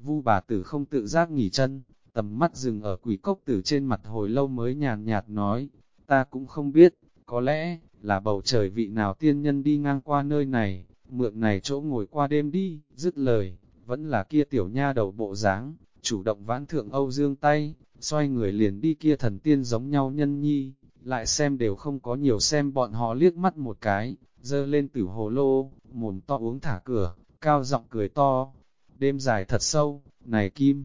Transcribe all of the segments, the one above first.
Vu bà tử không tự giác nghỉ chân, tầm mắt dừng ở quỷ cốc tử trên mặt hồi lâu mới nhàn nhạt nói, ta cũng không biết, có lẽ là bầu trời vị nào tiên nhân đi ngang qua nơi này, mượn này chỗ ngồi qua đêm đi, dứt lời, vẫn là kia tiểu nha đầu bộ dáng, chủ động vãn thượng Âu Dương tay, xoay người liền đi kia thần tiên giống nhau nhân nhi, lại xem đều không có nhiều xem bọn họ liếc mắt một cái, dơ lên tử hồ lô, mồm to uống thả cửa, cao giọng cười to, đêm dài thật sâu, này kim.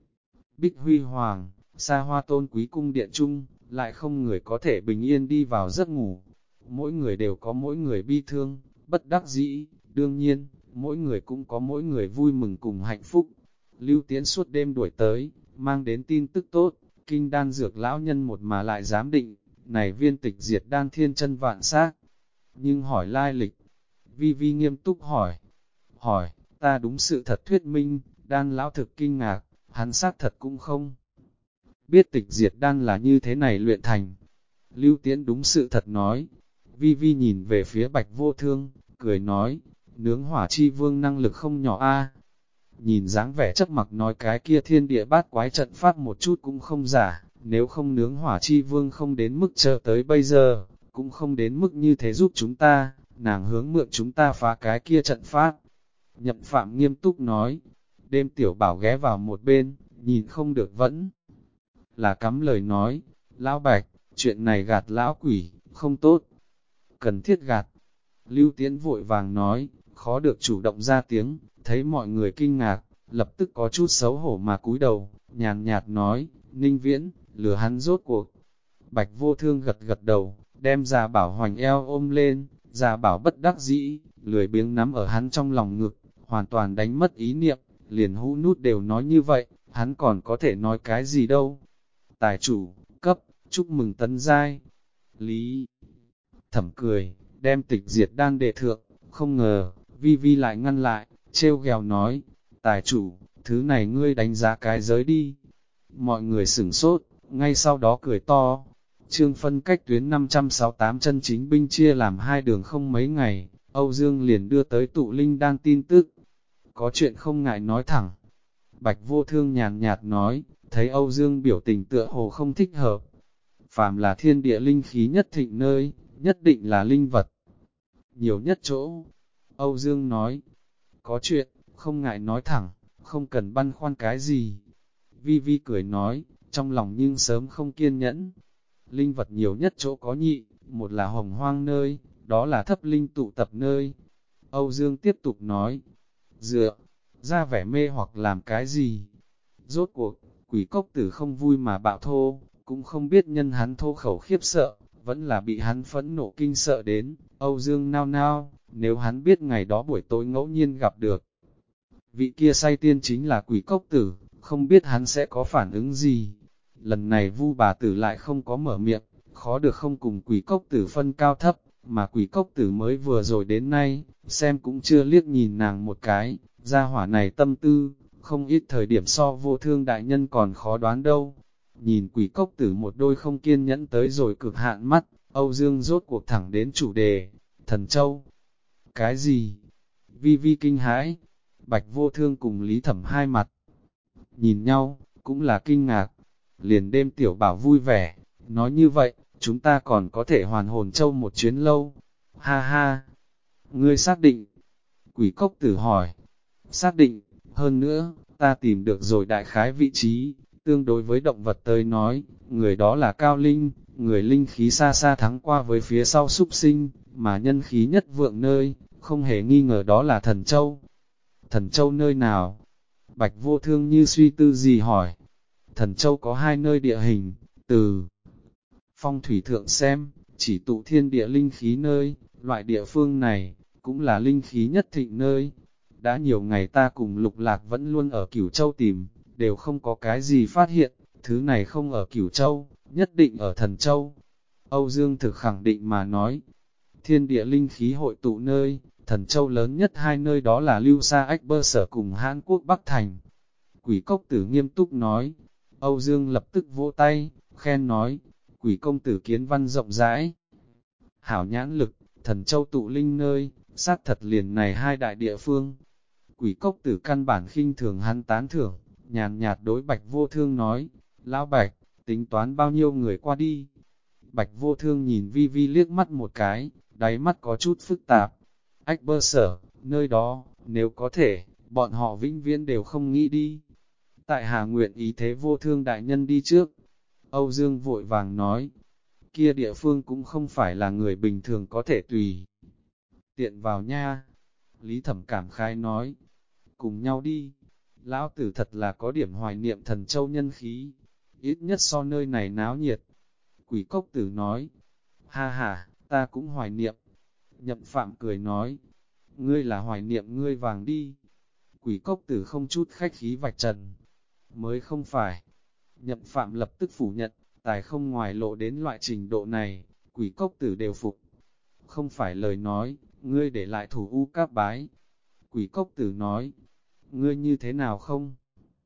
Bích huy hoàng, xa hoa tôn quý cung điện chung, lại không người có thể bình yên đi vào giấc ngủ. Mỗi người đều có mỗi người bi thương, bất đắc dĩ, đương nhiên, mỗi người cũng có mỗi người vui mừng cùng hạnh phúc. Lưu Tiễn suốt đêm đuổi tới, mang đến tin tức tốt, kinh đan dược lão nhân một mà lại giám định, này viên tịch diệt đan thiên chân vạn xác. Nhưng hỏi lai lịch, Vi Vi nghiêm túc hỏi, ta đúng sự thật thuyết minh, đan lão thực kinh ngạc, hắn xác thật cũng không biết tịch diệt đan là như thế này luyện thành. Lưu Tiễn đúng sự thật nói, Vi Vi nhìn về phía Bạch Vô Thương, cười nói, nướng hỏa chi vương năng lực không nhỏ a. Nhìn dáng vẻ chấp mặc nói cái kia thiên địa bát quái trận pháp một chút cũng không giả, nếu không nướng hỏa chi vương không đến mức chờ tới bây giờ, cũng không đến mức như thế giúp chúng ta, nàng hướng mượn chúng ta phá cái kia trận pháp. Nhậm Phạm nghiêm túc nói, đêm tiểu bảo ghé vào một bên, nhìn không được vẫn là cắm lời nói, lão Bạch, chuyện này gạt lão quỷ, không tốt, cần thiết gạt. Lưu Tiễn vội vàng nói, khó được chủ động ra tiếng, thấy mọi người kinh ngạc, lập tức có chút xấu hổ mà cúi đầu, nhàn nhạt nói, Ninh Viễn, lừa hắn rốt cuộc. Bạch Vô Thương gật gật đầu, đem Già Bảo hoành eo ôm lên, Già Bảo bất đắc dĩ, lười biếng nắm ở hắn trong lòng ngực, hoàn toàn đánh mất ý niệm, liền hũ nút đều nói như vậy, hắn còn có thể nói cái gì đâu. Tài chủ, cấp, chúc mừng tấn giai. Lý Thẩm cười, đem tịch diệt đan đệ thượng, không ngờ, Vi Vi lại ngăn lại, trêu ghèo nói, tài chủ, thứ này ngươi đánh giá cái giới đi. Mọi người sửng sốt, ngay sau đó cười to. Trương phân cách tuyến 568 chân chính binh chia làm hai đường không mấy ngày, Âu Dương liền đưa tới tụ linh đan tin tức. Có chuyện không ngại nói thẳng. Bạch Vô Thương nhàn nhạt nói, thấy Âu Dương biểu tình tựa hồ không thích hợp. Phàm là thiên địa linh khí nhất thịnh nơi, nhất định là linh vật. Nhiều nhất chỗ, Âu Dương nói, có chuyện, không ngại nói thẳng, không cần băn khoăn cái gì. Vi Vi cười nói, trong lòng nhưng sớm không kiên nhẫn. Linh vật nhiều nhất chỗ có nhị, một là hồng hoang nơi, đó là thấp linh tụ tập nơi. Âu Dương tiếp tục nói, dựa, ra vẻ mê hoặc làm cái gì. Rốt cuộc, quỷ cốc tử không vui mà bạo thô, cũng không biết nhân hắn thô khẩu khiếp sợ, vẫn là bị hắn phẫn nộ kinh sợ đến. Âu Dương nao nao, nếu hắn biết ngày đó buổi tối ngẫu nhiên gặp được. Vị kia say tiên chính là quỷ cốc tử, không biết hắn sẽ có phản ứng gì. Lần này Vu bà tử lại không có mở miệng, khó được không cùng quỷ cốc tử phân cao thấp, mà quỷ cốc tử mới vừa rồi đến nay, xem cũng chưa liếc nhìn nàng một cái, gia hỏa này tâm tư, không ít thời điểm so Vô Thương đại nhân còn khó đoán đâu. Nhìn quỷ cốc tử một đôi không kiên nhẫn tới rồi cực hạn mắt, Âu Dương rốt cuộc thẳng đến chủ đề, Thần Châu. Cái gì? Vi Vi kinh hãi, Bạch Vô Thương cùng Lý Thẩm hai mặt. Nhìn nhau, cũng là kinh ngạc, liền đêm tiểu bảo vui vẻ, nói như vậy, chúng ta còn có thể hoàn hồn châu một chuyến lâu. Ha ha, ngươi xác định? Quỷ cốc tử hỏi. Xác định, hơn nữa, ta tìm được rồi đại khái vị trí, tương đối với động vật tới nói, người đó là cao linh, người linh khí xa xa thắng qua với phía sau súc sinh, mà nhân khí nhất vượng nơi, không hề nghi ngờ đó là Thần Châu. Thần Châu nơi nào? Bạch Vô Thương như suy tư gì hỏi. Thần Châu có hai nơi địa hình, từ phong thủy thượng xem, chỉ tụ thiên địa linh khí nơi, loại địa phương này, cũng là linh khí nhất thịnh nơi. Đã nhiều ngày ta cùng Lục Lạc vẫn luôn ở Cửu Châu tìm, đều không có cái gì phát hiện, thứ này không ở Cửu Châu, nhất định ở Thần Châu. Âu Dương thực khẳng định mà nói, thiên địa linh khí hội tụ nơi, Thần Châu lớn nhất hai nơi đó là Lưu Sa Ách Bơ Sở cùng Hán Quốc Bắc Thành. Quỷ cốc tử nghiêm túc nói, Âu Dương lập tức vỗ tay, khen nói, quỷ công tử kiến văn rộng rãi. Hảo nhãn lực, Thần Châu tụ linh nơi, xác thật liền này hai đại địa phương. Quỷ cốc tử căn bản khinh thường hắn tán thưởng, nhàn nhạt đối Bạch Vô Thương nói, Lão Bạch, tính toán bao nhiêu người qua đi. Bạch Vô Thương nhìn Vi Vi liếc mắt một cái, đáy mắt có chút phức tạp. Ách Bơ Sở, nơi đó, nếu có thể, bọn họ vĩnh viễn đều không nghĩ đi. Tại Hà nguyện ý thế Vô Thương đại nhân đi trước. Âu Dương vội vàng nói, kia địa phương cũng không phải là người bình thường có thể tùy tiện vào nha. Lý Thẩm cảm khái nói, cùng nhau đi. Lão tử thật là có điểm hoài niệm Thần Châu nhân khí, ít nhất so nơi này náo nhiệt. Quỷ cốc tử nói, ha ha, ta cũng hoài niệm. Nhậm Phạm cười nói, ngươi là hoài niệm ngươi vàng đi. Quỷ cốc tử không chút khách khí vạch trần, mới không phải. Nhậm Phạm lập tức phủ nhận, tài không ngoài lộ đến loại trình độ này, quỷ cốc tử đều phục. Không phải lời nói, ngươi để lại thủ u các bái. Quỷ cốc tử nói, ngươi như thế nào không?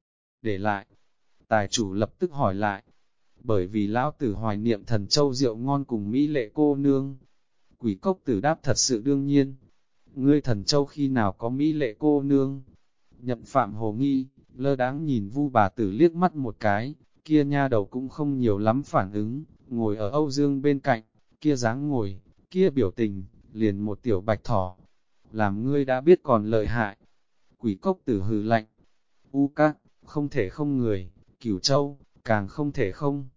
Để lại. Tài chủ lập tức hỏi lại, bởi vì lão tử hoài niệm Thần Châu rượu ngon cùng Mỹ lệ cô nương. Quỷ cốc tử đáp thật sự đương nhiên. Ngươi Thần Châu khi nào có Mỹ lệ cô nương? Nhậm Phạm hồ nghi, lơ đáng nhìn Vu bà tử liếc mắt một cái, kia nha đầu cũng không nhiều lắm phản ứng, ngồi ở Âu Dương bên cạnh, kia dáng ngồi, kia biểu tình, liền một tiểu bạch thỏ. Làm ngươi đã biết còn lợi hại. Quỷ cốc tử hừ lạnh. U các, không thể không người, Cửu Châu, càng không thể không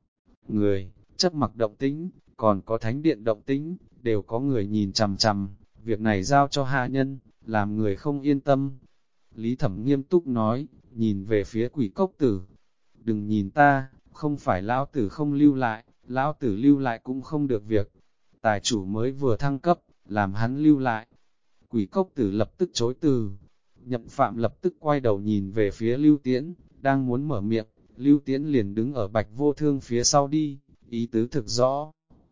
người, chấp mặc động tĩnh, còn có thánh điện động tĩnh, đều có người nhìn chằm chằm, việc này giao cho hạ nhân, làm người không yên tâm. Lý Thẩm nghiêm túc nói, nhìn về phía quỷ cốc tử, đừng nhìn ta, không phải lão tử không lưu lại, lão tử lưu lại cũng không được việc. Tài chủ mới vừa thăng cấp, làm hắn lưu lại. Quỷ cốc tử lập tức chối từ. Nhậm Phạm lập tức quay đầu nhìn về phía Lưu Tiễn, đang muốn mở miệng, Lưu Tiễn liền đứng ở Bạch Vô Thương phía sau đi, ý tứ thực rõ.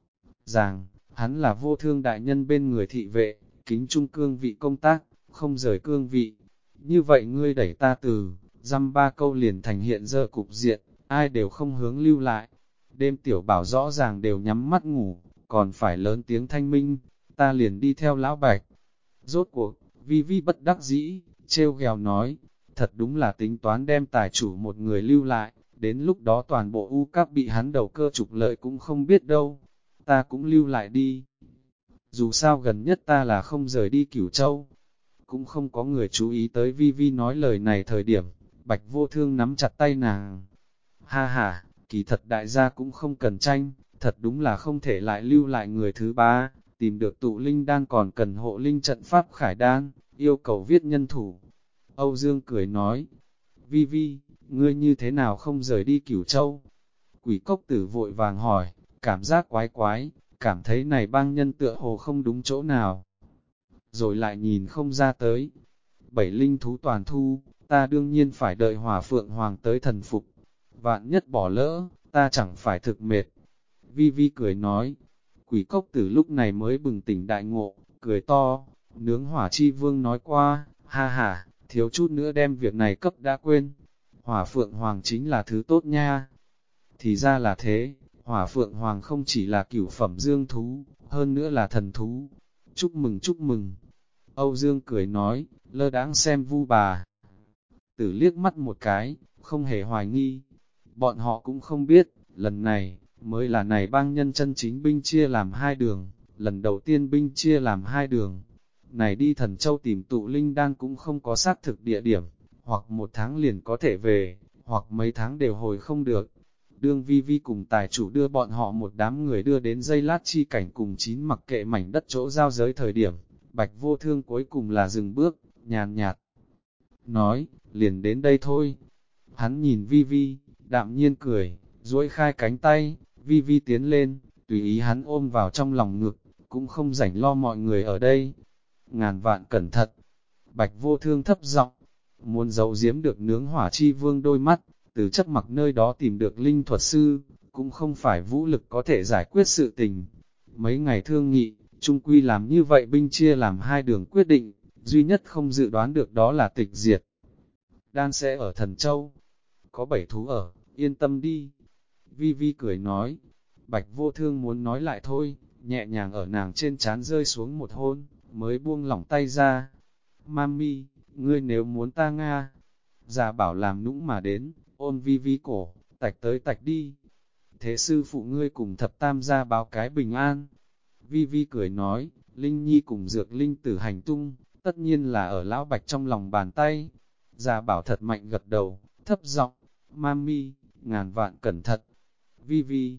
Ràng, hắn là Vô Thương đại nhân bên người thị vệ, kính trung cương vị công tác, không rời cương vị. Như vậy ngươi đẩy ta từ, dăm ba câu liền thành hiện giờ cục diện, ai đều không hướng lưu lại. Đêm tiểu bảo rõ ràng đều nhắm mắt ngủ, còn phải lớn tiếng thanh minh, ta liền đi theo lão Bạch. Rốt cuộc, Vi Vi bất đắc dĩ, trêu ghèo nói, thật đúng là tính toán đem tài chủ một người lưu lại, đến lúc đó toàn bộ u các bị hắn đầu cơ trục lợi cũng không biết đâu, ta cũng lưu lại đi. Dù sao gần nhất ta là không rời đi Cửu Châu, cũng không có người chú ý tới Vi Vi nói lời này thời điểm, Bạch Vô Thương nắm chặt tay nàng. Ha ha, kỳ thật đại gia cũng không cần tranh, thật đúng là không thể lại lưu lại người thứ ba, tìm được tụ linh đan còn cần hộ linh trận pháp khải đan, yêu cầu viết nhân thủ. Âu Dương cười nói, Vi Vi, ngươi như thế nào không rời đi Cửu Châu? Quỷ cốc tử vội vàng hỏi, cảm giác quái quái, cảm thấy này bang nhân tựa hồ không đúng chỗ nào. Rồi lại nhìn không ra tới. Bảy linh thú toàn thu, ta đương nhiên phải đợi Hỏa Phượng Hoàng tới thần phục. Vạn nhất bỏ lỡ, ta chẳng phải thực mệt. Vi Vi cười nói, quỷ cốc tử lúc này mới bừng tỉnh đại ngộ, cười to, nướng hỏa chi vương nói qua, ha ha, thiếu chút nữa đem việc này cấp đã quên. Hỏa Phượng Hoàng chính là thứ tốt nha. Thì ra là thế, Hỏa Phượng Hoàng không chỉ là cửu phẩm dương thú, hơn nữa là thần thú. Chúc mừng chúc mừng. Âu Dương cười nói, lơ đãng xem Vu bà tử liếc mắt một cái, không hề hoài nghi. Bọn họ cũng không biết, lần này, mới là này bang nhân chân chính binh chia làm hai đường, lần đầu tiên binh chia làm hai đường. Này đi Thần Châu tìm tụ linh đan cũng không có xác thực địa điểm, hoặc một tháng liền có thể về, hoặc mấy tháng đều hồi không được. Đương Vi Vi cùng tài chủ đưa bọn họ một đám người đưa đến dây lát chi cảnh cùng chín mặc kệ mảnh đất chỗ giao giới thời điểm, Bạch Vô Thương cuối cùng là dừng bước, nhàn nhạt. Nói, liền đến đây thôi. Hắn nhìn Vi Vi, đạm nhiên cười, duỗi khai cánh tay, Vi Vi tiến lên, tùy ý hắn ôm vào trong lòng ngực, cũng không rảnh lo mọi người ở đây. Ngàn vạn cẩn thận. Bạch Vô Thương thấp giọng, muốn giấu giếm được nướng hỏa chi vương đôi mắt, từ chấp mặc nơi đó tìm được linh thuật sư, cũng không phải vũ lực có thể giải quyết sự tình. Mấy ngày thương nghị, chung quy làm như vậy binh chia làm hai đường quyết định, duy nhất không dự đoán được đó là tịch diệt. Đan sẽ ở Thần Châu, có 7 thú ở, yên tâm đi. Vi Vi cười nói, Bạch Vô Thương muốn nói lại thôi, nhẹ nhàng ở nàng trên trán rơi xuống một hôn, mới buông lỏng tay ra. Mami, ngươi nếu muốn ta Nga. Già bảo làm nũng mà đến, ôm Vi Vi cổ, tạch tới tạch đi. Thế sư phụ ngươi cùng thập tam gia báo cái bình an. Vi Vi cười nói, Linh Nhi cùng Dược Linh tử hành tung, tất nhiên là ở lão bạch trong lòng bàn tay. Già bảo thật mạnh gật đầu, thấp giọng, Mami, ngàn vạn cẩn thận. Vi Vi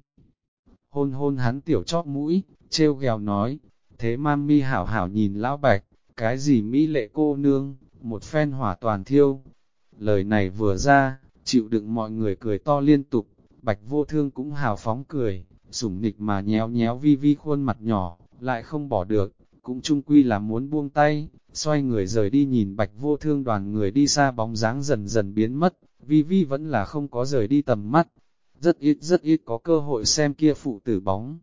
hôn hôn hắn tiểu chóp mũi, trêu ghèo nói, thế Mami hảo hảo nhìn lão bạch, cái gì mỹ lệ cô nương, một phen hỏa toàn thiêu. Lời này vừa ra, chịu đựng mọi người cười to liên tục, Bạch Vô Thương cũng hào phóng cười, sủng nịch mà nhéo nhéo Vi Vi khuôn mặt nhỏ, lại không bỏ được, cũng chung quy là muốn buông tay, xoay người rời đi. Nhìn Bạch Vô Thương đoàn người đi xa bóng dáng dần dần biến mất, Vi Vi vẫn là không có rời đi tầm mắt, rất ít có cơ hội xem kia phụ tử bóng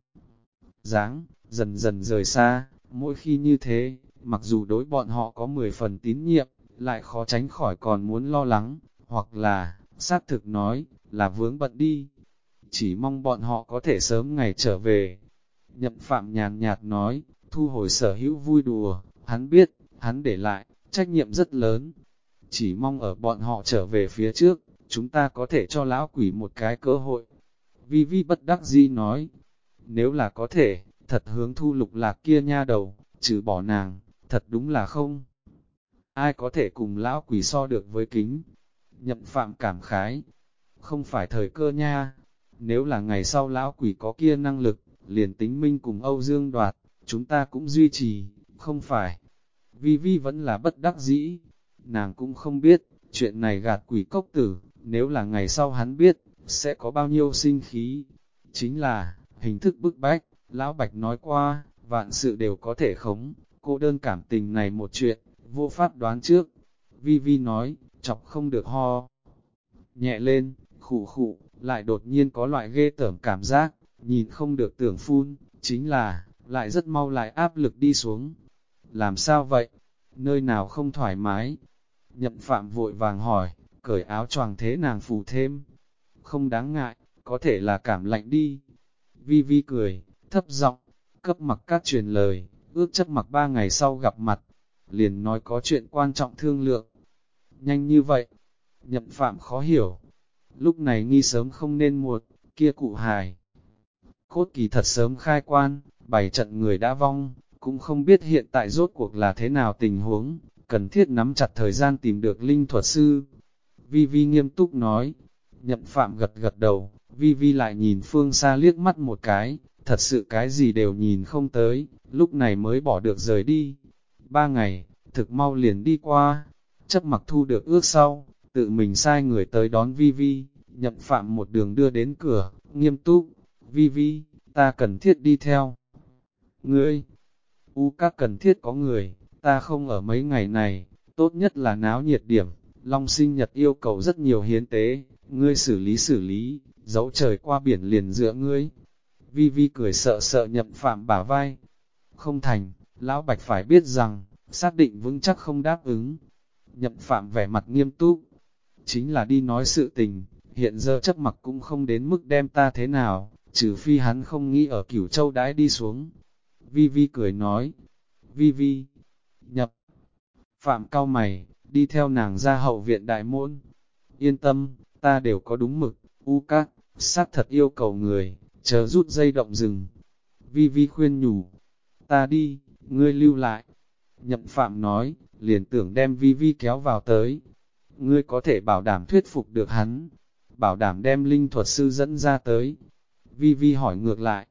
dáng, dần dần rời xa. Mỗi khi như thế, mặc dù đối bọn họ có 10 phần tín nhiệm, lại khó tránh khỏi còn muốn lo lắng, hoặc là, xác thực nói, là vướng bận đi. Chỉ mong bọn họ có thể sớm ngày trở về. Nhậm Phạm nhàn nhạt nói, thu hồi sở hữu vui đùa, hắn biết, hắn để lại, trách nhiệm rất lớn. Chỉ mong ở bọn họ trở về phía trước, chúng ta có thể cho lão quỷ một cái cơ hội. Vi Vi bất đắc dĩ nói, nếu là có thể, thật hướng Thu Lục Lạc kia nha đầu, trừ bỏ nàng, thật đúng là không. Ai có thể cùng lão quỷ so được với kính? Nhậm Phạm cảm khái, không phải thời cơ nha. Nếu là ngày sau lão quỷ có kia năng lực, liền tính Minh cùng Âu Dương đoạt, chúng ta cũng duy trì, không phải. Vi Vi vẫn là bất đắc dĩ, nàng cũng không biết, chuyện này gạt quỷ cốc tử, nếu là ngày sau hắn biết, sẽ có bao nhiêu sinh khí. Chính là, hình thức bức bách, lão Bạch nói qua, vạn sự đều có thể khống, cô đơn cảm tình này một chuyện, vô pháp đoán trước. Vi Vi nói, chọc không được ho. Nhẹ lên, khụ khụ, lại đột nhiên có loại ghê tởm cảm giác, nhìn không được tưởng phun, chính là, lại rất mau lại áp lực đi xuống. Làm sao vậy? Nơi nào không thoải mái? Nhậm Phạm vội vàng hỏi, cởi áo choàng thế nàng phủ thêm. Không đáng ngại, có thể là cảm lạnh đi. Vi Vi cười, thấp giọng, cấp Mặc Cát truyền lời, ước chấp Mặc 3 ngày sau gặp mặt, liền nói có chuyện quan trọng thương lượng. Nhanh như vậy, Nhậm Phạm khó hiểu. Lúc này nghi sớm không nên muộn, kia cụ hài. Cốt kỳ thật sớm khai quan, 7 trận người đã vong, cũng không biết hiện tại rốt cuộc là thế nào tình huống, cần thiết nắm chặt thời gian tìm được linh thuật sư. Vi Vi nghiêm túc nói, Nhậm Phạm gật gật đầu, Vi Vi lại nhìn phương xa liếc mắt một cái, thật sự cái gì đều nhìn không tới, lúc này mới bỏ được rời đi. 3 ngày, thực mau liền đi qua, chấp Mặc thu được ước sau, tự mình sai người tới đón Vi Vi, Nhậm Phạm một đường đưa đến cửa, nghiêm túc, Vi Vi, ta cần thiết đi theo. Ngươi, các cần thiết có người, ta không ở mấy ngày này, tốt nhất là náo nhiệt điểm, Long sinh nhật yêu cầu rất nhiều hiến tế, ngươi xử lý, dấu trời qua biển liền dựa ngươi. Vi Vi cười sợ sợ Nhậm Phạm bả vai. Không thành, Lão Bạch phải biết rằng, xác định vững chắc không đáp ứng. Nhậm Phạm vẻ mặt nghiêm túc, chính là đi nói sự tình, hiện giờ chấp Mặc cũng không đến mức đem ta thế nào, trừ phi hắn không nghĩ ở Cửu Châu đãi đi xuống. Vi Vi cười nói, Vi Vi, Nhậm Phạm cau mày, đi theo nàng ra hậu viện đại môn. Yên tâm, ta đều có đúng mực, các, xác thật yêu cầu người, chờ rút dây động rừng. Vi Vi khuyên nhủ, ta đi, ngươi lưu lại. Nhậm Phạm nói, liền tưởng đem Vi Vi kéo vào tới. Ngươi có thể bảo đảm thuyết phục được hắn, bảo đảm đem linh thuật sư dẫn ra tới. Vi Vi hỏi ngược lại,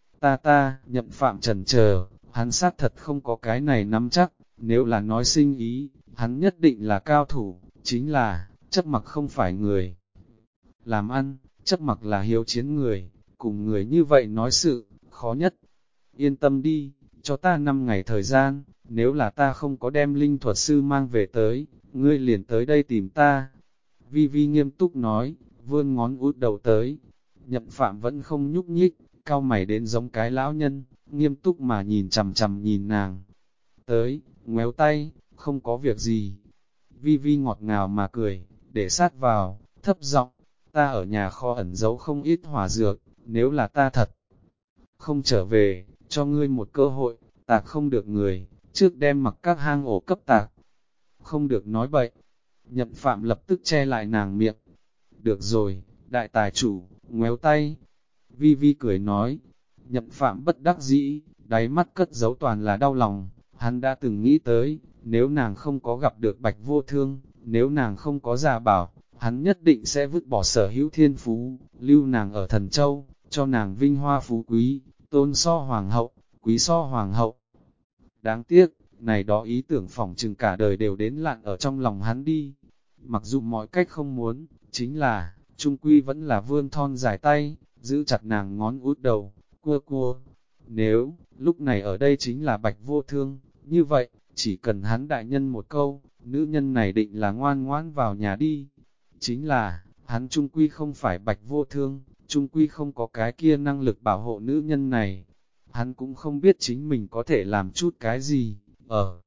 Nhậm Phạm chần chờ, hắn xác thật không có cái này nắm chắc, nếu là nói sinh ý, hắn nhất định là cao thủ, chính là, chấp Mặc không phải người. Làm ăn, chấp Mặc là hiếu chiến người, cùng người như vậy nói sự, khó nhất. Yên tâm đi, cho ta 5 ngày thời gian, nếu là ta không có đem linh thuật sư mang về tới, ngươi liền tới đây tìm ta. Vi Vi nghiêm túc nói, vươn ngón út đầu tới. Nhậm Phạm vẫn không nhúc nhích, cau mày đến giống cái lão nhân, nghiêm túc mà nhìn chằm chằm nhìn nàng. Tới, ngoéo tay, không có việc gì. Vi Vi ngọt ngào mà cười, để sát vào, thấp giọng, ta ở nhà kho ẩn giấu không ít hỏa dược, nếu là ta thật không trở về, cho ngươi một cơ hội, tạc không được người, trước đem Mặc các hang ổ cấp tạc. không được nói bậy. Nhậm Phạm lập tức che lại nàng miệng. Được rồi, đại tài chủ, ngoéo tay. Vi Vi cười nói. Nhậm Phạm bất đắc dĩ, đáy mắt cất giấu toàn là đau lòng. Hắn đã từng nghĩ tới, nếu nàng không có gặp được Bạch Vô Thương, nếu nàng không có gia bảo, hắn nhất định sẽ vứt bỏ sở hữu thiên phú, lưu nàng ở Thần Châu, cho nàng vinh hoa phú quý, tôn so hoàng hậu, quý so hoàng hậu. Đáng tiếc, này đó ý tưởng phỏng chừng cả đời đều đến lạn ở trong lòng hắn đi. Mặc dù mọi cách không muốn, chính là, trung quy vẫn là vươn thon dài tay, giữ chặt nàng ngón út đầu, cua cua. Nếu, lúc này ở đây chính là Bạch Vô Thương, như vậy, chỉ cần hắn đại nhân một câu, nữ nhân này định là ngoan ngoãn vào nhà đi. Chính là, hắn trung quy không phải Bạch Vô Thương, trung quy không có cái kia năng lực bảo hộ nữ nhân này. Hắn cũng không biết chính mình có thể làm chút cái gì, ở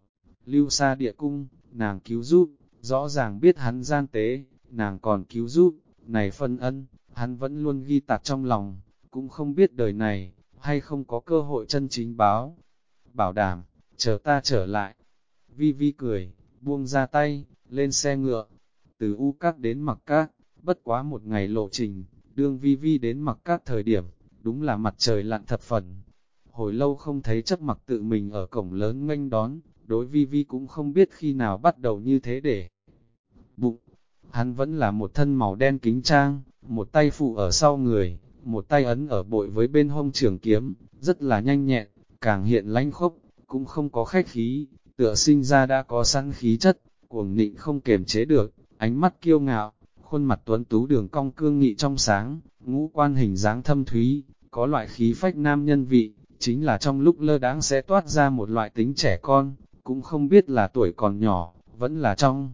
Lưu Sa Địa Cung, nàng cứu giúp, rõ ràng biết hắn gian tế, nàng còn cứu giúp, này phân ân, hắn vẫn luôn ghi tạc trong lòng, cũng không biết đời này, hay không có cơ hội chân chính báo. Bảo đảm, chờ ta trở lại. Vi Vi cười, buông ra tay, lên xe ngựa, từ U Các đến Mặc Các, bất quá một ngày lộ trình, đương Vi Vi đến Mặc Các thời điểm, đúng là mặt trời lặn thập phần. Hồi lâu không thấy Chấp Mặc tự mình ở cổng lớn nghênh đón, đối Vi Vi cũng không biết khi nào bắt đầu như thế để bụng. Hắn vẫn là một thân màu đen kính trang, một tay phụ ở sau người, một tay ấn ở bội với bên hông trường kiếm, rất là nhanh nhẹn, càng hiện lãnh khốc, cũng không có khách khí, tựa sinh ra đã có sẵn khí chất, cuồng nịnh không kềm chế được, ánh mắt kiêu ngạo, khuôn mặt tuấn tú đường cong cương nghị trong sáng, ngũ quan hình dáng thâm thúy, có loại khí phách nam nhân vị, chính là trong lúc lơ đãng sẽ toát ra một loại tính trẻ con, cũng không biết là tuổi còn nhỏ, vẫn là trong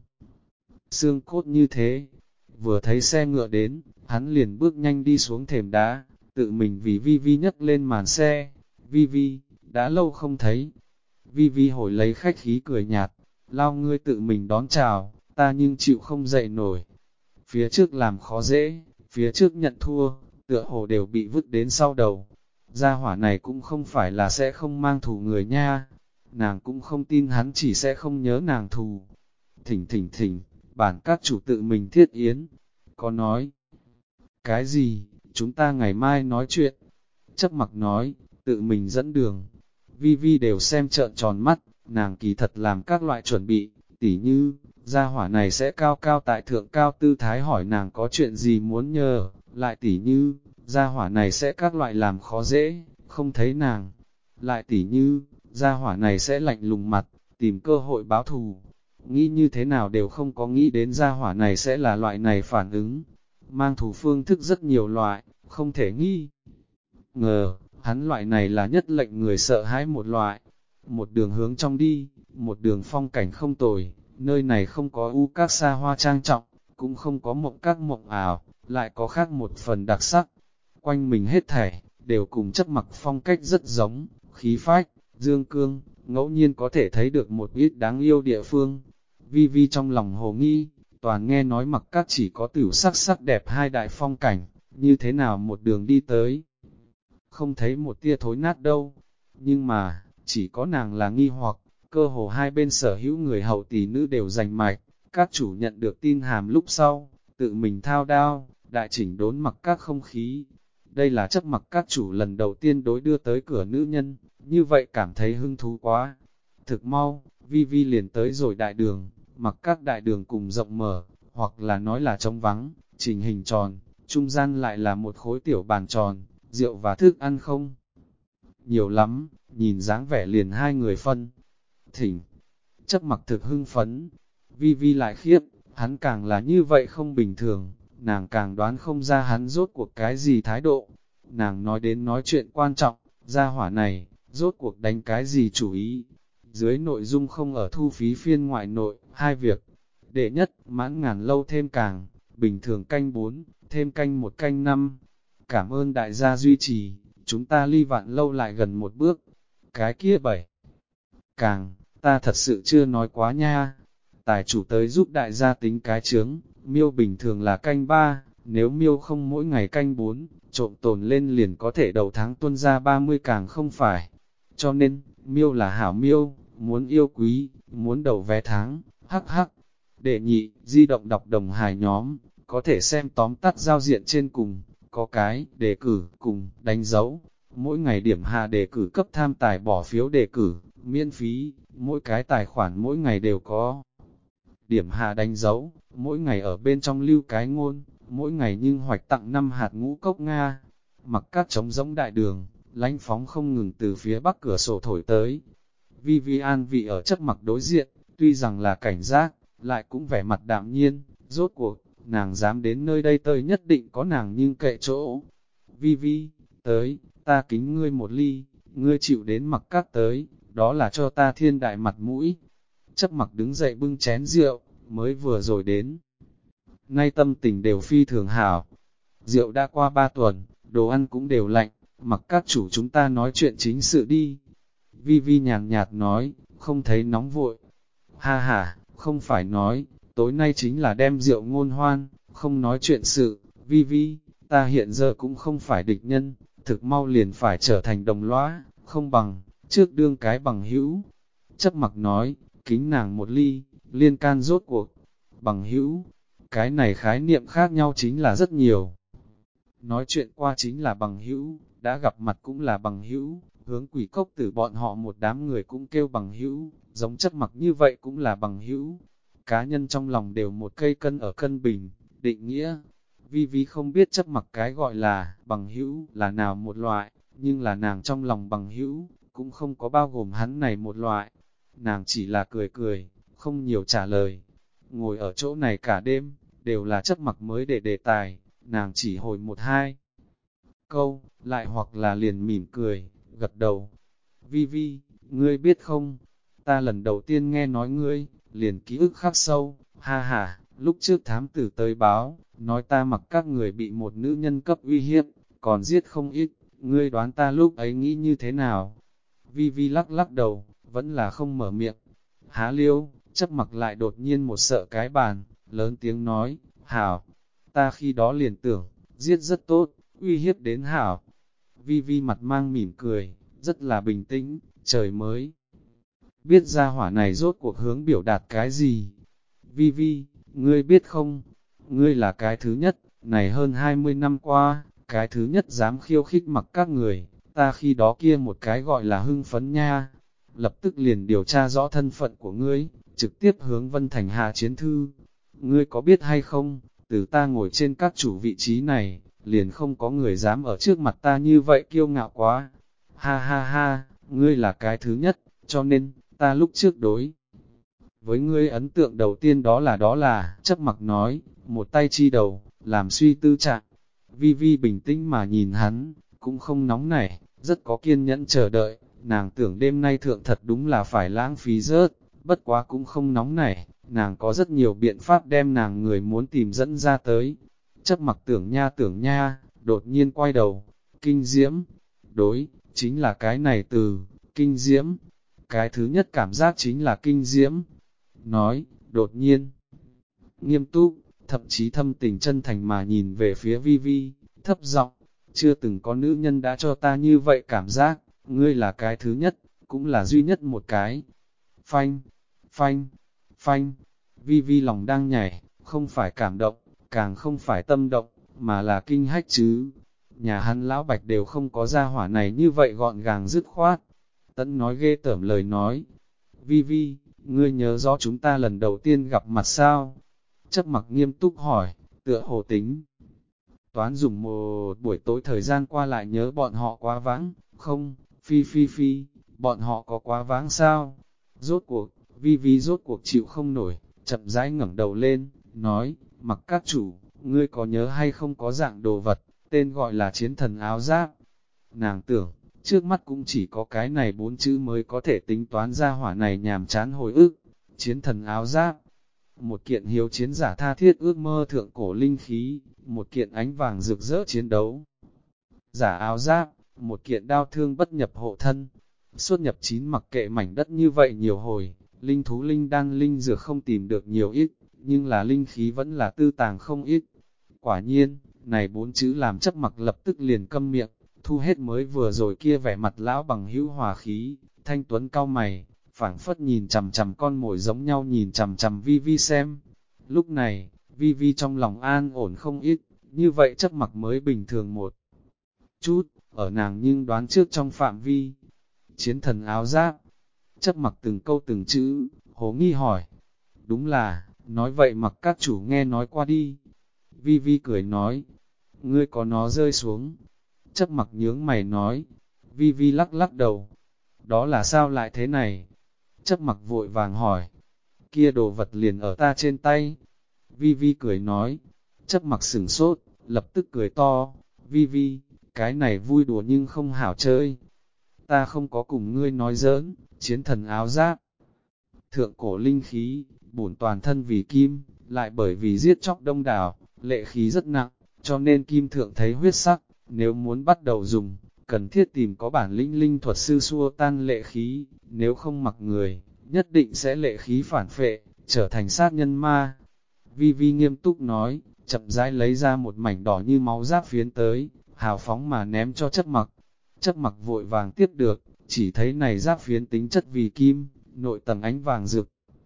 xương cốt như thế. Vừa thấy xe ngựa đến, hắn liền bước nhanh đi xuống thềm đá, tự mình vì Vi Vi nhấc lên màn xe. Vi Vi, đã lâu không thấy. Vi Vi hồi lấy khách khí cười nhạt, lao ngươi tự mình đón chào, ta nhưng chịu không dậy nổi. Phía trước làm khó dễ, phía trước nhận thua, tựa hồ đều bị vứt đến sau đầu. Gia hỏa này cũng không phải là sẽ không mang thù người nha, nàng cũng không tin hắn chỉ sẽ không nhớ nàng thù. Thỉnh thỉnh thỉnh, bản các chủ tự mình thiết yến, có nói cái gì, chúng ta ngày mai nói chuyện. Chấp Mặc nói, tự mình dẫn đường. Vi Vi đều xem trợn tròn mắt, nàng kỳ thật làm các loại chuẩn bị, tỉ như, gia hỏa này sẽ cao cao tại thượng cao tư thái hỏi nàng có chuyện gì muốn nhờ, lại tỉ như, gia hỏa này sẽ các loại làm khó dễ, không thấy nàng. Lại tỉ như, gia hỏa này sẽ lạnh lùng mặt, tìm cơ hội báo thù. Nghĩ như thế nào đều không có nghĩ đến gia hỏa này sẽ là loại này phản ứng. Mang thù phương thức rất nhiều loại, không thể nghi ngờ, hắn loại này là nhất lệnh người sợ hãi một loại. Một đường hướng trong đi, một đường phong cảnh không tồi, nơi này không có U Các xa hoa trang trọng, cũng không có mộng các mộng ảo, lại có khác một phần đặc sắc. Quanh mình hết thảy, đều cùng Chấp Mặc phong cách rất giống, khí phách, dương cương, ngẫu nhiên có thể thấy được một ít đáng yêu địa phương. Vi Vi trong lòng hồ nghi, toàn nghe nói Mặc Các chỉ có tửu sắc sắc đẹp hai đại phong cảnh, như thế nào một đường đi tới. Không thấy một tia thối nát đâu, nhưng mà, chỉ có nàng là nghi hoặc, cơ hồ hai bên sở hữu người hậu tỷ nữ đều giành mạch, các chủ nhận được tin hàm lúc sau, tự mình thao đao, đại chỉnh đốn Mặc Các không khí. Đây là Chấp Mặc các chủ lần đầu tiên đối đưa tới cửa nữ nhân, như vậy cảm thấy hứng thú quá. Thực mau, Vi Vi liền tới rồi đại đường, Mặc Các đại đường cùng rộng mở, hoặc là nói là trống vắng, chỉnh hình tròn, trung gian lại là một khối tiểu bàn tròn, rượu và thức ăn không nhiều lắm, nhìn dáng vẻ liền hai người phân. Thỉnh, Chấp Mặc thực hưng phấn, Vi Vi lại khiếp, hắn càng là như vậy không bình thường, nàng càng đoán không ra hắn rốt cuộc cái gì thái độ. Nàng nói đến nói chuyện quan trọng, gia hỏa này, rốt cuộc đánh cái gì chủ ý. Dưới nội dung không ở thu phí phiên ngoại nội, hai việc. Đệ nhất, mãn ngàn lâu thêm càng, bình thường canh 4, thêm canh 1 canh 5. Cảm ơn đại gia duy trì, chúng ta ly vạn lâu lại gần một bước. Cái kia 7. Càng, ta thật sự chưa nói quá nha. Tài chủ tới giúp đại gia tính cái chướng, miêu bình thường là canh 3, nếu miêu không mỗi ngày canh 4, trộm tồn lên liền có thể đầu tháng tuân ra 30 càng không phải. Cho nên, miêu là hảo miêu, muốn yêu quý, muốn đầu vé tháng, hắc hắc. Đệ nhị, di động đọc đồng hài nhóm, có thể xem tóm tắt giao diện trên cùng, có cái, đề cử, cùng, đánh dấu. Mỗi ngày điểm hạ đề cử cấp tham tài bỏ phiếu đề cử, miễn phí, mỗi cái tài khoản mỗi ngày đều có. Điểm hạ đánh dấu, mỗi ngày ở bên trong lưu cái ngôn, mỗi ngày nhưng hoạch tặng 5 hạt ngũ cốc Nga. Mặc các trống rỗng đại đường, lánh phóng không ngừng từ phía bắc cửa sổ thổi tới. Vivian vị ở chấp mặc đối diện, tuy rằng là cảnh giác, lại cũng vẻ mặt đạm nhiên, rốt cuộc, nàng dám đến nơi đây tới nhất định có nàng nhưng kệ chỗ. Vi, tới, ta kính ngươi một ly, ngươi chịu đến mặc các tới, đó là cho ta thiên đại mặt mũi. Chấp mặc đứng dậy bưng chén rượu, mới vừa rồi đến. Nay tâm tình đều phi thường hảo. Rượu đã qua 3 tuần, đồ ăn cũng đều lạnh, mặc các chủ chúng ta nói chuyện chính sự đi. Vi nhàn nhạt nói, không thấy nóng vội. Ha ha, không phải nói, tối nay chính là đem rượu ngôn hoan, không nói chuyện sự. Vi, ta hiện giờ cũng không phải địch nhân, thực mau liền phải trở thành đồng lõa, không bằng, trước đương cái bằng hữu. Chấp mặc nói, kính nàng một ly, liên can rốt cuộc. Bằng hữu, cái này khái niệm khác nhau chính là rất nhiều. Nói chuyện qua chính là bằng hữu, đã gặp mặt cũng là bằng hữu, hướng Quỷ Cốc Tử bọn họ một đám người cũng kêu bằng hữu, giống Chấp mặc như vậy cũng là bằng hữu. Cá nhân trong lòng đều một cây cân ở cân bình, định nghĩa. Vi không biết Chấp mặc cái gọi là bằng hữu là nào một loại, nhưng là nàng trong lòng bằng hữu, cũng không có bao gồm hắn này một loại. Nàng chỉ là cười, không nhiều trả lời. Ngồi ở chỗ này cả đêm, đều là Chấp mặc mới để đề tài, nàng chỉ hồi một hai câu, lại hoặc là liền mỉm cười, gật đầu. Vi, ngươi biết không, ta lần đầu tiên nghe nói ngươi, liền ký ức khắc sâu, ha ha, lúc trước thám tử tới báo, nói ta mặc các người bị một nữ nhân cấp uy hiếp, còn giết không ít, ngươi đoán ta lúc ấy nghĩ như thế nào? Vi lắc đầu, vẫn là không mở miệng. Há liêu, Chấp mặc lại đột nhiên một sợ cái bàn, lớn tiếng nói, hảo, ta khi đó liền tưởng, giết rất tốt, uy hiếp đến hảo. Vi mặt mang mỉm cười, rất là bình tĩnh, trời mới biết ra hỏa này rốt cuộc hướng biểu đạt cái gì. Vi, ngươi biết không, ngươi là cái thứ nhất, này hơn 20 năm qua, cái thứ nhất dám khiêu khích mặc các người, ta khi đó kia một cái gọi là hưng phấn nha, lập tức liền điều tra rõ thân phận của ngươi, trực tiếp hướng Vân Thành hạ chiến thư. Ngươi có biết hay không, từ ta ngồi trên các chủ vị trí này, liền không có người dám ở trước mặt ta như vậy kiêu ngạo quá. Ha, ngươi là cái thứ nhất, cho nên, ta lúc trước đối. Với ngươi ấn tượng đầu tiên đó là, Chấp mặc nói, một tay chi đầu, làm suy tư trạng. Vi bình tĩnh mà nhìn hắn, cũng không nóng nảy, rất có kiên nhẫn chờ đợi, nàng tưởng đêm nay thượng thật đúng là phải lãng phí rớt, bất quá cũng không nóng nảy, nàng có rất nhiều biện pháp đem nàng người muốn tìm dẫn ra tới. Chấp mặc tưởng nha, đột nhiên quay đầu, kinh diễm, đối, chính là cái này từ, kinh diễm, cái thứ nhất cảm giác chính là kinh diễm. Nói, đột nhiên, nghiêm túc, thậm chí thâm tình chân thành mà nhìn về phía Vi, thấp giọng, chưa từng có nữ nhân đã cho ta như vậy cảm giác, ngươi là cái thứ nhất, cũng là duy nhất một cái. Phanh, Vi lòng đang nhảy, không phải cảm động, càng không phải tâm động, mà là kinh hách chứ. Nhà hắn lão Bạch đều không có gia hỏa này như vậy gọn gàng dứt khoát. Tẫn nói ghê tởm lời nói. Vi, ngươi nhớ rõ chúng ta lần đầu tiên gặp mặt sao? Chấp mặc nghiêm túc hỏi, tựa hồ tính. Toán dùng một buổi tối thời gian qua lại nhớ bọn họ quá vãng, không, phi, bọn họ có quá vãng sao? Rốt cuộc, Vi rốt cuộc chịu không nổi, chậm rãi ngẩng đầu lên, nói, mặc các chủ, ngươi có nhớ hay không có dạng đồ vật, tên gọi là chiến thần áo giáp. Nàng tưởng, trước mắt cũng chỉ có cái này 4 chữ mới có thể tính toán ra hỏa này nhàm chán hồi ức. Chiến thần áo giáp, một kiện hiếu chiến giả tha thiết ước mơ thượng cổ linh khí, một kiện ánh vàng rực rỡ chiến đấu. Giả áo giáp, một kiện đao thương bất nhập hộ thân, xuất nhập chín mặc kệ mảnh đất như vậy nhiều hồi, linh thú linh đan linh dược không tìm được nhiều ít, nhưng là linh khí vẫn là tư tàng không ít. Quả nhiên, này 4 chữ làm Chấp mặc lập tức liền câm miệng, thu hết mới vừa rồi kia vẻ mặt lão bằng hữu hòa khí, thanh tuấn cao mày, phảng phất nhìn chằm chằm con mồi giống nhau nhìn chằm chằm Vi Vi xem. Lúc này, Vi Vi trong lòng an ổn không ít, như vậy Chấp Mặc mới bình thường một chút, ở nàng nhưng đoán trước trong phạm vi. Chiến thần áo giáp, Chấp Mặc từng câu từng chữ, hồ nghi hỏi. Đúng là, nói vậy mặc các chủ nghe nói qua đi. Vi Vi cười nói, ngươi có nó rơi xuống. Chấp Mặc nhướng mày nói, Vi Vi lắc lắc đầu. Đó là sao lại thế này? Chấp Mặc vội vàng hỏi, kia đồ vật liền ở ta trên tay. Vi Vi cười nói, Chấp Mặc sửng sốt, lập tức cười to, Vi Vi, cái này vui đùa nhưng không hảo chơi. Ta không có cùng ngươi nói giỡn, chiến thần áo giáp. Thượng cổ linh khí, bổn toàn thân vì kim, lại bởi vì giết chóc đông đảo, lệ khí rất nặng, cho nên kim thượng thấy huyết sắc, nếu muốn bắt đầu dùng, cần thiết tìm có bản lĩnh linh thuật sư xua tan lệ khí, nếu không mặc người, nhất định sẽ lệ khí phản phệ, trở thành sát nhân ma. Vi Vi nghiêm túc nói, chậm rãi lấy ra một mảnh đỏ như máu giáp phiến tới, hào phóng mà ném cho Chấp Mặc. Chấp Mặc vội vàng tiếp được, chỉ thấy này giáp phiến tính chất vì kim, nội tầng ánh vàng rực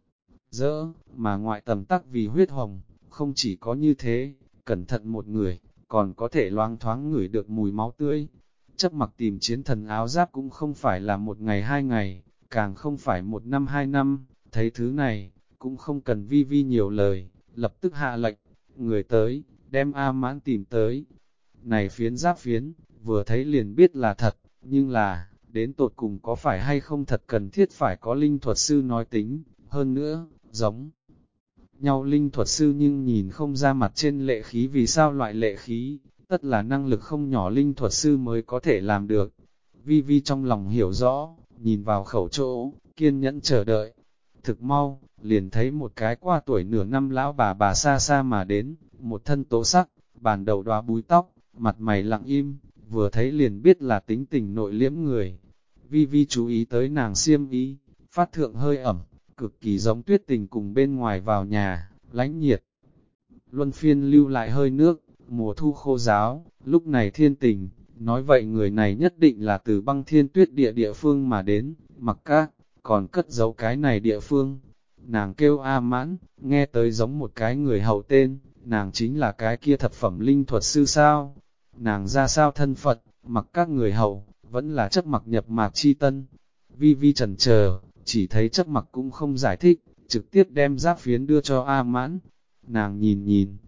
rỡ, mà ngoại tầng tắc vì huyết hồng. Không chỉ có như thế, cẩn thận một người, còn có thể loáng thoáng ngửi được mùi máu tươi. Chấp Mặc tìm chiến thần áo giáp cũng không phải là một ngày hai ngày, càng không phải một năm hai năm, thấy thứ này, cũng không cần Vi Vi nhiều lời, lập tức hạ lệnh, người tới, đem A Mãn tìm tới. Này phiến giáp phiến, vừa thấy liền biết là thật, nhưng là, đến tột cùng có phải hay không thật cần thiết phải có linh thuật sư nói tính, hơn nữa, giống nhau linh thuật sư nhưng nhìn không ra mặt trên lệ khí vì sao loại lệ khí, tất là năng lực không nhỏ linh thuật sư mới có thể làm được. Vi Vi trong lòng hiểu rõ, nhìn vào khẩu chỗ, kiên nhẫn chờ đợi. Thực mau, liền thấy một cái qua tuổi nửa năm lão bà xa xa mà đến, một thân tố sắc, bàn đầu đóa búi tóc, mặt mày lặng im, vừa thấy liền biết là tính tình nội liễm người. Vi Vi chú ý tới nàng xiêm y, phát thượng hơi ẩm, cực kỳ giống Tuyết Tình cùng bên ngoài vào nhà, lánh nhiệt. Luân phiên lưu lại hơi nước, mùa thu khô ráo, lúc này thiên tình, nói vậy người này nhất định là từ băng thiên tuyết địa phương mà đến, mặc các, còn cất giấu cái này địa phương. Nàng kêu A Mãn, nghe tới giống một cái người hậu tên, nàng chính là cái kia thập phẩm linh thuật sư sao? Nàng ra sao thân phận, mặc các người hậu, vẫn là Chấp Mặc nhập mạc chi tân. Vi Vi chần chờ, chỉ thấy Chấp Mặc cũng không giải thích, trực tiếp đem giáp phiến đưa cho A Mãn. Nàng nhìn,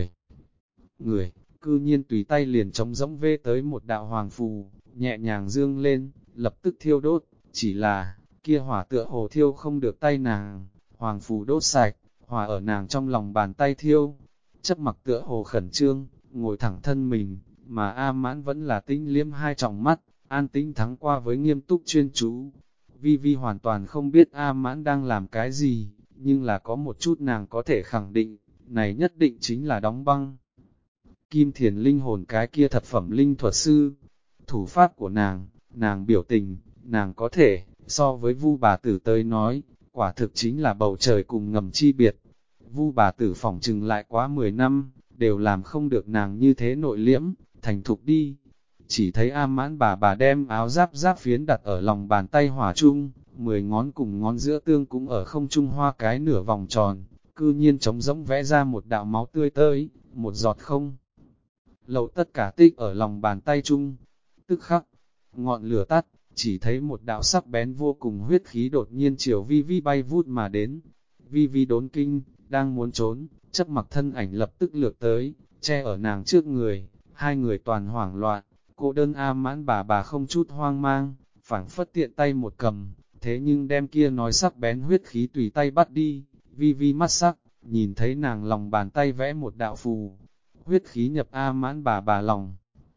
người, cư nhiên tùy tay liền trống rỗng vê tới một đạo hoàng phù, nhẹ nhàng dương lên, lập tức thiêu đốt, chỉ là, kia hỏa tựa hồ thiêu không được tay nàng, hoàng phù đốt sạch, hỏa ở nàng trong lòng bàn tay thiêu. Chấp Mặc tựa hồ khẩn trương, ngồi thẳng thân mình, mà A Mãn vẫn là tinh liếm hai tròng mắt, an tĩnh thắng qua với nghiêm túc chuyên chú. Vi Vi hoàn toàn không biết A Mãn đang làm cái gì, nhưng là có một chút nàng có thể khẳng định, này nhất định chính là đóng băng. Kim thiền linh hồn cái kia thập phẩm linh thuật sư, thủ pháp của nàng biểu tình, nàng có thể, so với Vu bà tử tới nói, quả thực chính là bầu trời cùng ngầm chi biệt. Vu bà tử phỏng chừng lại quá 10 năm, đều làm không được nàng như thế nội liễm, thành thục đi. Chỉ thấy A Mãn bà đem áo giáp phiến đặt ở lòng bàn tay hỏa chung, 10 ngón cùng ngón giữa tương cũng ở không trung hoa cái nửa vòng tròn, cư nhiên trống rỗng vẽ ra một đạo máu tươi tới, một giọt không. Lậu tất cả tích ở lòng bàn tay chung, tức khắc, ngọn lửa tắt, chỉ thấy một đạo sắc bén vô cùng huyết khí đột nhiên chiều Vi Vi bay vút mà đến. Vi Vi đốn kinh, đang muốn trốn, Chấp Mặc thân ảnh lập tức lược tới, che ở nàng trước người, hai người toàn hoảng loạn. Cô đơn A Mãn bà không chút hoang mang, phảng phất tiện tay một cầm, thế nhưng đem kia nói sắc bén huyết khí tùy tay bắt đi. Vi Vi mắt sắc, nhìn thấy nàng lòng bàn tay vẽ một đạo phù, huyết khí nhập A Mãn bà lòng.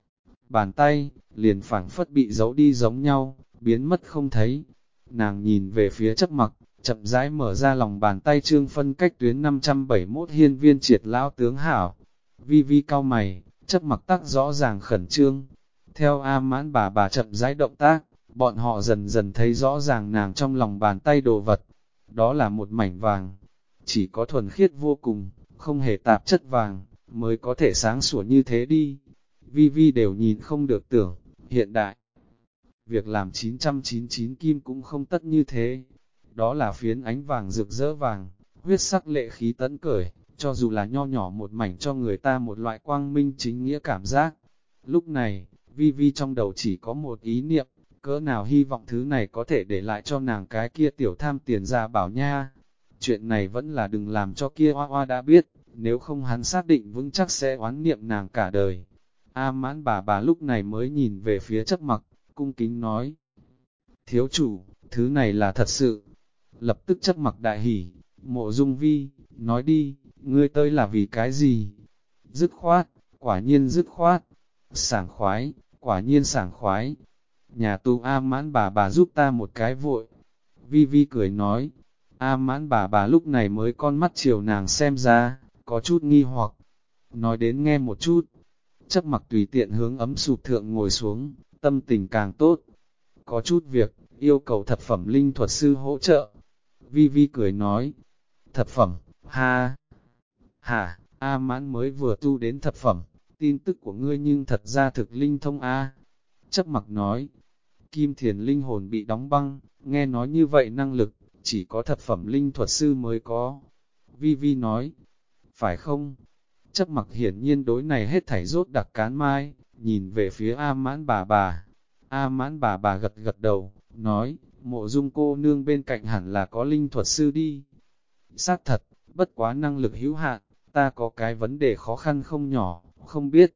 Bàn tay, liền phảng phất bị giấu đi giống nhau, biến mất không thấy. Nàng nhìn về phía Chấp Mặc, chậm rãi mở ra lòng bàn tay trương phân cách tuyến 571 hiên viên triệt lão tướng hảo. Vi Vi cau mày, Chấp Mặc tắc rõ ràng khẩn trương. Theo A Mãn bà chậm rãi động tác, bọn họ dần dần thấy rõ ràng nàng trong lòng bàn tay đồ vật. Đó là một mảnh vàng, chỉ có thuần khiết vô cùng, không hề tạp chất vàng, mới có thể sáng sủa như thế đi. Vi Vi đều nhìn không được tưởng, hiện đại. Việc làm 999 kim cũng không tất như thế. đó là phiến ánh vàng rực rỡ vàng, huyết sắc lệ khí tẫn cởi, cho dù là nho nhỏ một mảnh cho người ta một loại quang minh chính nghĩa cảm giác. Lúc này, Vi Vi trong đầu chỉ có một ý niệm, cỡ nào hy vọng thứ này có thể để lại cho nàng cái kia tiểu tham tiền Gia Bảo nha. Chuyện này vẫn là đừng làm cho kia Hoa Hoa đã biết, nếu không hắn xác định vững chắc sẽ oán niệm nàng cả đời. A Mãn bà lúc này mới nhìn về phía Chấp Mặc, cung kính nói: thiếu chủ, thứ này là thật sự. Lập tức Chấp Mặc đại hỉ, Mộ Dung Vi, nói đi, ngươi tới là vì cái gì? Dứt khoát, quả nhiên dứt khoát. Sảng khoái, quả nhiên sảng khoái. Nhà tu A Mãn bà giúp ta một cái vội. Vi Vi cười nói. A Mãn bà lúc này mới con mắt chiều nàng xem ra, có chút nghi hoặc. Nói đến nghe một chút. Chấp Mặc tùy tiện hướng ấm sụp thượng ngồi xuống, tâm tình càng tốt. Có chút việc, yêu cầu thập phẩm linh thuật sư hỗ trợ. Vi Vi cười nói. Thập phẩm, ha, hả, A Mãn mới vừa tu đến thập phẩm, tin tức của ngươi nhưng thật ra thực linh thông A. Chấp Mặc nói, Kim Thiền linh hồn bị đóng băng, nghe nói như vậy năng lực, chỉ có thập phẩm linh thuật sư mới có. Vi Vi nói, phải không? Chấp Mặc hiển nhiên đối này hết thảy rốt đặc cán mai, nhìn về phía A Mãn bà. A Mãn bà gật gật đầu, nói, Mộ Dung cô nương bên cạnh hẳn là có linh thuật sư đi. Xác thật, bất quá năng lực hữu hạn, ta có cái vấn đề khó khăn không nhỏ, không biết.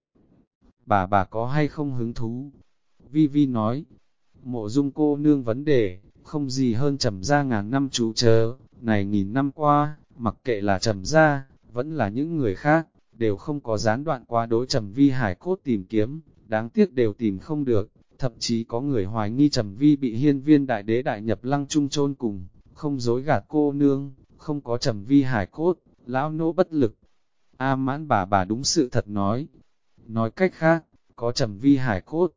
Bà có hay không hứng thú? Vi Vi nói, Mộ Dung cô nương vấn đề, không gì hơn Trầm gia ngàn năm trú chớ, này nghìn năm qua, mặc kệ là Trầm gia, vẫn là những người khác, đều không có gián đoạn qua đối Trầm Vi hải cốt tìm kiếm, đáng tiếc đều tìm không được, thậm chí có người hoài nghi Trầm Vi bị hiên viên đại đế đại nhập lăng trung chôn cùng, không dối gạt cô nương, không có Trầm Vi hải cốt, lão nỗ bất lực. A Mãn bà đúng sự thật nói. Nói cách khác, có Trầm Vi hải cốt,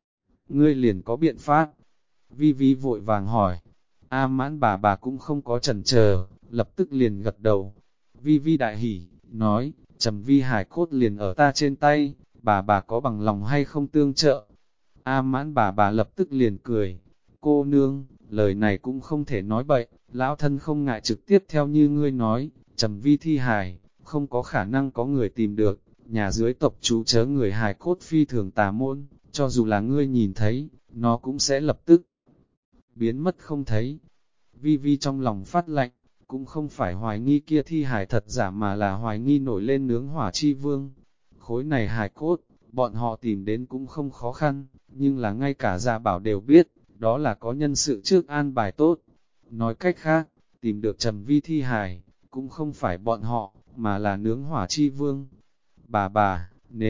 ngươi liền có biện pháp. Vi Vi vội vàng hỏi. A Mãn bà cũng không có chần chờ, lập tức liền gật đầu. Vi Vi đại hỉ, nói, Trầm Vi hải cốt liền ở ta trên tay, bà có bằng lòng hay không tương trợ? A Mãn bà lập tức liền cười. Cô nương, lời này cũng không thể nói bậy, lão thân không ngại trực tiếp theo như ngươi nói, Trầm Vi thi hài, không có khả năng có người tìm được, nhà dưới tộc chú chớ người hài cốt phi thường tà môn, cho dù là ngươi nhìn thấy, nó cũng sẽ lập tức biến mất không thấy. Vi Vi trong lòng phát lạnh, cũng không phải hoài nghi kia thi hài thật giả mà là hoài nghi nổi lên nướng hỏa chi vương. Khối này hài cốt, bọn họ tìm đến cũng không khó khăn, nhưng là ngay cả Gia Bảo đều biết, đó là có nhân sự trước an bài tốt. Nói cách khác, tìm được Trầm Vi thi hài, cũng không phải bọn họ, mà là nướng hỏa chi vương. Bà,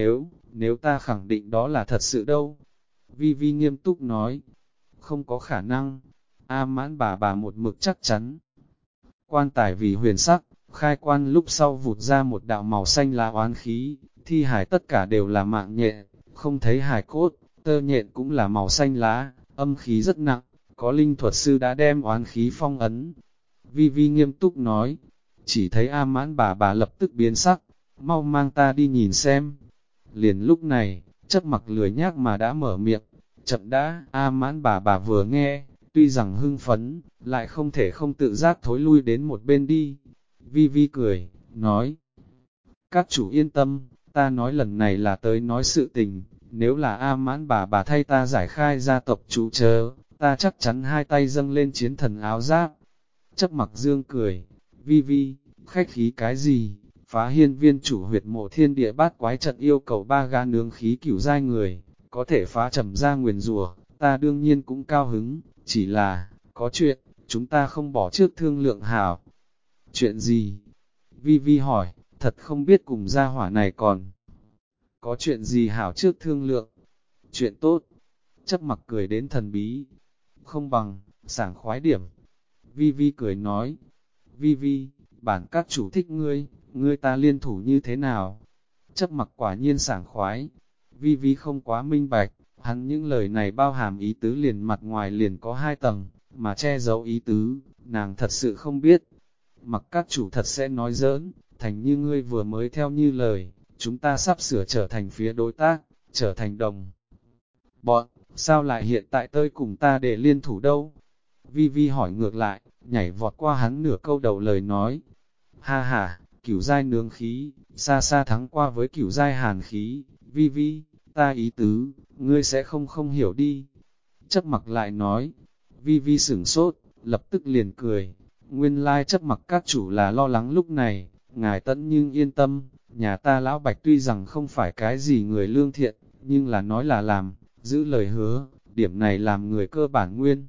nếu ta khẳng định đó là thật sự đâu? Vi Vi nghiêm túc nói, không có khả năng. A Mãn bà một mực chắc chắn. Quan tài vì huyền sắc, khai quan lúc sau vụt ra một đạo màu xanh lá oán khí, thi hải tất cả đều là mạng nhện, không thấy hài cốt, tơ nhện cũng là màu xanh lá, âm khí rất nặng, có linh thuật sư đã đem oán khí phong ấn. Vi Vi nghiêm túc nói, chỉ thấy A Mãn bà lập tức biến sắc, mau mang ta đi nhìn xem. Liền lúc này, Chấp Mặc lười nhác mà đã mở miệng, chậm đã. A Mãn bà vừa nghe, tuy rằng hưng phấn, lại không thể không tự giác thối lui đến một bên đi. Vi Vi cười, nói, các chủ yên tâm, ta nói lần này là tới nói sự tình, nếu là A Mãn bà thay ta giải khai gia tộc chú chớ, ta chắc chắn hai tay dâng lên chiến thần áo giáp. Chấp Mặc dương cười, Vi Vi, khách khí cái gì, phá hiên viên chủ huyệt mộ thiên địa bát quái trận yêu cầu 3 gã nướng khí cửu giai người, có thể phá Trầm gia nguyền rủa, ta đương nhiên cũng cao hứng, chỉ là, có chuyện, chúng ta không bỏ trước thương lượng hảo. Chuyện gì? Vi Vi hỏi, thật không biết cùng gia hỏa này còn có chuyện gì hảo trước thương lượng. Chuyện tốt. Chấp Mặc cười đến thần bí. Không bằng, sảng khoái điểm. Vi Vi cười nói. Vi Vi, bản các chủ thích ngươi ta liên thủ như thế nào? Chấp Mặc quả nhiên sảng khoái. Vi Vi không quá minh bạch, hắn những lời này bao hàm ý tứ liền mặt ngoài liền có 2 tầng, mà che giấu ý tứ, nàng thật sự không biết. Mặc các chủ thật sẽ nói giỡn, thành như ngươi vừa mới theo như lời, chúng ta sắp sửa trở thành phía đối tác, trở thành đồng bọn, sao lại hiện tại tơi cùng ta để liên thủ đâu? Vi Vi hỏi ngược lại, nhảy vọt qua hắn nửa câu đầu lời nói. Ha ha, cửu giai nướng khí, xa xa thắng qua với cửu giai hàn khí, vi vi, ta ý tứ, ngươi sẽ không hiểu đi. Chấp mặc lại nói, vi vi sửng sốt, lập tức liền cười, nguyên lai chấp mặc các chủ là lo lắng lúc này, ngài tẫn nhưng yên tâm, nhà ta lão bạch tuy rằng không phải cái gì người lương thiện, nhưng là nói là làm, giữ lời hứa, điểm này làm người cơ bản nguyên.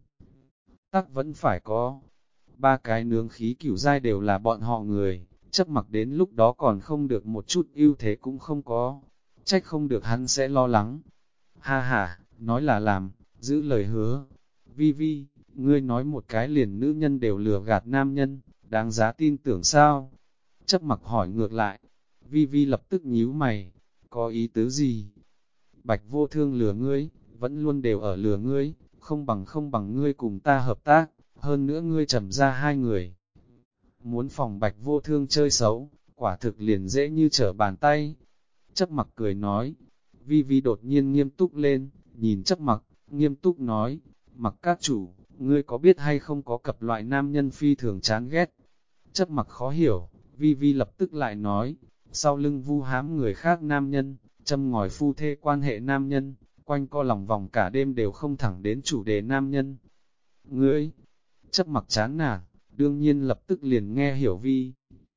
Tắc vẫn phải có, ba cái nướng khí cửu giai đều là bọn họ người, chấp mặc đến lúc đó còn không được một chút ưu thế cũng không có, trách không được hắn sẽ lo lắng. Ha ha, nói là làm, giữ lời hứa. Vi vi, ngươi nói một cái liền nữ nhân đều lừa gạt nam nhân, đáng giá tin tưởng sao? Chấp mặc hỏi ngược lại. Vi vi lập tức nhíu mày, có ý tứ gì? Bạch vô thương lừa ngươi, vẫn luôn đều ở lừa ngươi, không bằng ngươi cùng ta hợp tác, hơn nữa ngươi trầm ra hai người. Muốn phòng bạch vô thương chơi xấu, quả thực liền dễ như trở bàn tay. Chấp mặc cười nói, vi vi đột nhiên nghiêm túc lên, nhìn chấp mặc, nghiêm túc nói, mặc các chủ, ngươi có biết hay không có cặp loại nam nhân phi thường chán ghét. Chấp mặc khó hiểu, vi vi lập tức lại nói, sau lưng vu hãm người khác nam nhân, châm ngòi phu thê quan hệ nam nhân, quanh co lòng vòng cả đêm đều không thẳng đến chủ đề nam nhân. Ngươi, chấp mặc chán nản, đương nhiên lập tức liền nghe hiểu vi.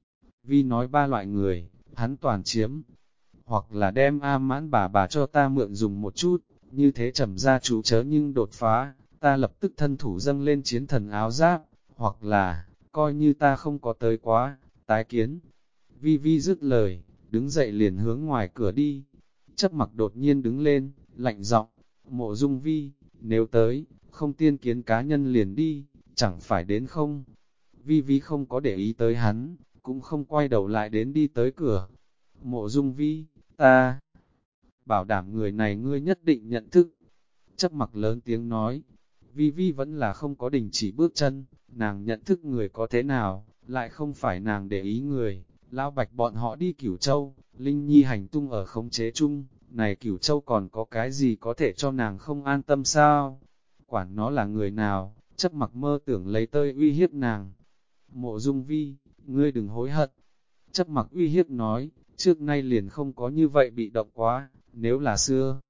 Vi nói ba loại người, hắn toàn chiếm, hoặc là đem A Mãn bà cho ta mượn dùng một chút, như thế trầm ra chú chớ nhưng đột phá, ta lập tức thân thủ dâng lên chiến thần áo giáp, hoặc là, coi như ta không có tới quá, tái kiến. Vi Vi dứt lời, đứng dậy liền hướng ngoài cửa đi. Chấp mặc đột nhiên đứng lên, lạnh giọng, Mộ Dung Vi, nếu tới, không tiên kiến cá nhân liền đi, chẳng phải đến không. Vi Vi không có để ý tới hắn, cũng không quay đầu lại đến đi tới cửa. Mộ Dung Vi, ta bảo đảm người này ngươi nhất định nhận thức. Chấp mặc lớn tiếng nói, Vi Vi vẫn là không có đình chỉ bước chân, nàng nhận thức người có thế nào, lại không phải nàng để ý người. Lão Bạch bọn họ đi Cửu Châu, Linh Nhi hành tung ở khống chế chung, này Cửu Châu còn có cái gì có thể cho nàng không an tâm sao? Quản nó là người nào, chấp mặc mơ tưởng lấy tơi uy hiếp nàng. Mộ Dung Vi, ngươi đừng hối hận. Chấp mặc uy hiếp nói, trước nay liền không có như vậy bị động quá, nếu là xưa.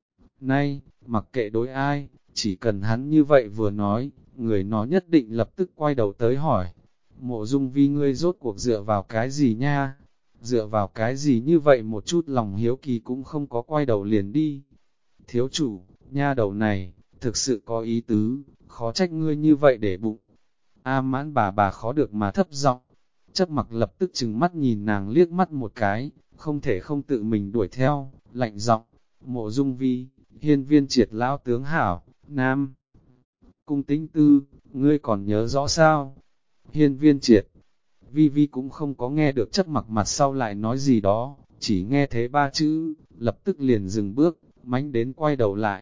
Nay, mặc kệ đối ai, chỉ cần hắn như vậy vừa nói, người nó nhất định lập tức quay đầu tới hỏi. Mộ Dung Vi ngươi rốt cuộc dựa vào cái gì nha? Dựa vào cái gì như vậy một chút lòng hiếu kỳ cũng không có quay đầu liền đi. Thiếu chủ, nha đầu này, thực sự có ý tứ, khó trách ngươi như vậy để bụng. A Mãn bà khó được mà thấp giọng. Chấp mặc lập tức chừng mắt nhìn nàng liếc mắt một cái, không thể không tự mình đuổi theo, lạnh giọng. Mộ Dung Vi, hiên viên triệt lão tướng hảo, nam. Cung Tĩnh Tư, ngươi còn nhớ rõ sao? Hiên viên triệt. Vi Vi cũng không có nghe được chấp mặc mặt sau lại nói gì đó, chỉ nghe thế ba chữ, lập tức liền dừng bước, mánh đến quay đầu lại.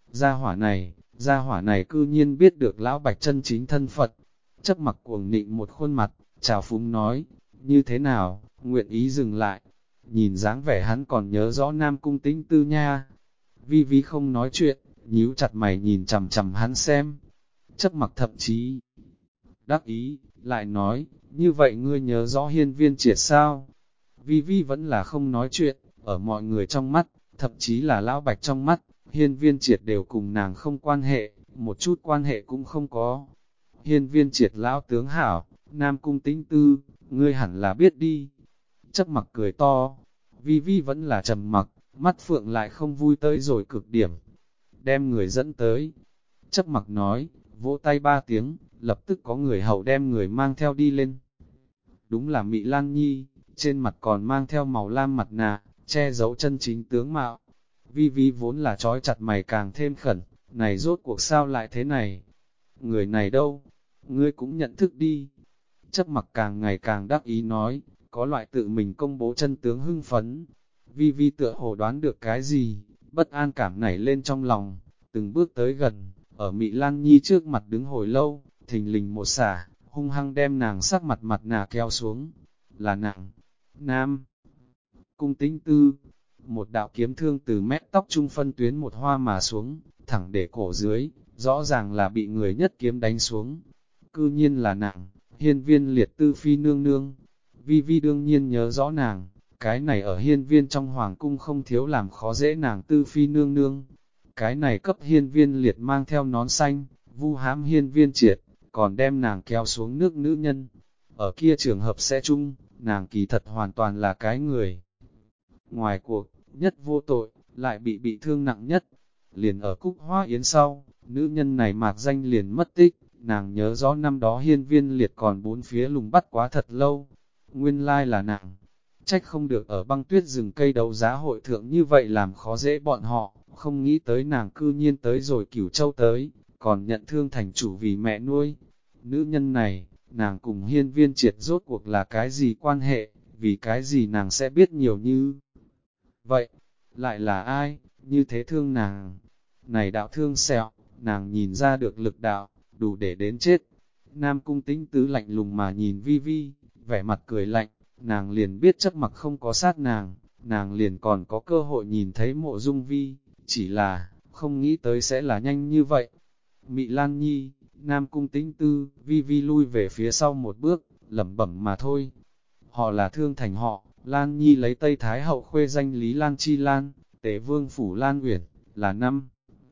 Gia hỏa này cư nhiên biết được lão Bạch chân chính thân Phật. Chấp mặc cuồng nịnh một khuôn mặt, chào phúng nói, như thế nào, nguyện ý dừng lại. Nhìn dáng vẻ hắn còn nhớ rõ Nam Cung Tĩnh Tư nha. Vi Vi không nói chuyện, nhíu chặt mày nhìn chằm chằm hắn xem. Chấp mặc thậm chí đắc ý, lại nói, như vậy ngươi nhớ rõ hiên viên triệt sao? Vi Vi vẫn là không nói chuyện, ở mọi người trong mắt, thậm chí là lão Bạch trong mắt, hiên viên triệt đều cùng nàng không quan hệ, một chút quan hệ cũng không có. Hiên viên triệt lão tướng hảo, Nam Cung Tĩnh Tư, ngươi hẳn là biết đi. Chấp mặc cười to, Vi Vi vẫn là trầm mặc, mắt phượng lại không vui tới rồi cực điểm. Đem người dẫn tới. Chấp mặc nói, vỗ tay ba tiếng, lập tức có người hầu đem người mang theo đi lên. Đúng là Mị Lan Nhi, trên mặt còn mang theo màu lam mặt nạ, che giấu chân chính tướng mạo. Vi Vi vốn là trói chặt mày càng thêm khẩn, này rốt cuộc sao lại thế này? Người này đâu? Ngươi cũng nhận thức đi. Chấp mặc càng ngày càng đắc ý nói, có loại tự mình công bố chân tướng hưng phấn. Vi Vi tựa hồ đoán được cái gì, bất an cảm nảy lên trong lòng, từng bước tới gần, ở Mị Lan Nhi trước mặt đứng hồi lâu, thình lình một xả, hung hăng đem nàng sắc mặt mặt nạ kéo xuống. Là nặng, Nam Cung Tĩnh Tư, một đạo kiếm thương từ mép tóc trung phân tuyến một hoa mà xuống, thẳng để cổ dưới, rõ ràng là bị người nhất kiếm đánh xuống. cư nhiên là nàng, hiên viên liệt tư phi nương nương. Vi Vi đương nhiên nhớ rõ nàng, cái này ở hiên viên trong hoàng cung không thiếu làm khó dễ nàng tư phi nương nương. Cái này cấp hiên viên liệt mang theo nón xanh, vu hãm hiên viên triệt, còn đem nàng kéo xuống nước nữ nhân. Ở kia trường hợp sẽ chung, nàng kỳ thật hoàn toàn là cái người. Ngoài cuộc, nhất vô tội, lại bị thương nặng nhất. Liền ở Cúc Hoa Yến sau, nữ nhân này mạc danh liền mất tích, nàng nhớ rõ năm đó hiên viên liệt còn bốn phía lùng bắt quá thật lâu. Nguyên lai là nàng, trách không được ở băng tuyết rừng cây đấu giá hội thượng như vậy làm khó dễ bọn họ, không nghĩ tới nàng cư nhiên tới rồi Cửu Châu tới, còn nhận thương thành chủ vì mẹ nuôi. Nữ nhân này, nàng cùng hiên viên triệt rốt cuộc là cái gì quan hệ, vì cái gì nàng sẽ biết nhiều như vậy, lại là ai, như thế thương nàng. Này đạo thương sẹo, nàng nhìn ra được lực đạo, đủ để đến chết. Nam Cung Tĩnh Tứ lạnh lùng mà nhìn Vi Vi, vẻ mặt cười lạnh, nàng liền biết chấp mặc không có sát nàng liền còn có cơ hội nhìn thấy Mộ Dung Vi, chỉ là, không nghĩ tới sẽ là nhanh như vậy. Mị Lan Nhi, Nam Cung Tĩnh Tư, Vi Vi lui về phía sau một bước, lẩm bẩm mà thôi. Họ là Thương Thành họ, Lan Nhi lấy Tây Thái Hậu khuê danh Lý Lan Chi Lan, Tế Vương Phủ Lan Uyển, là năm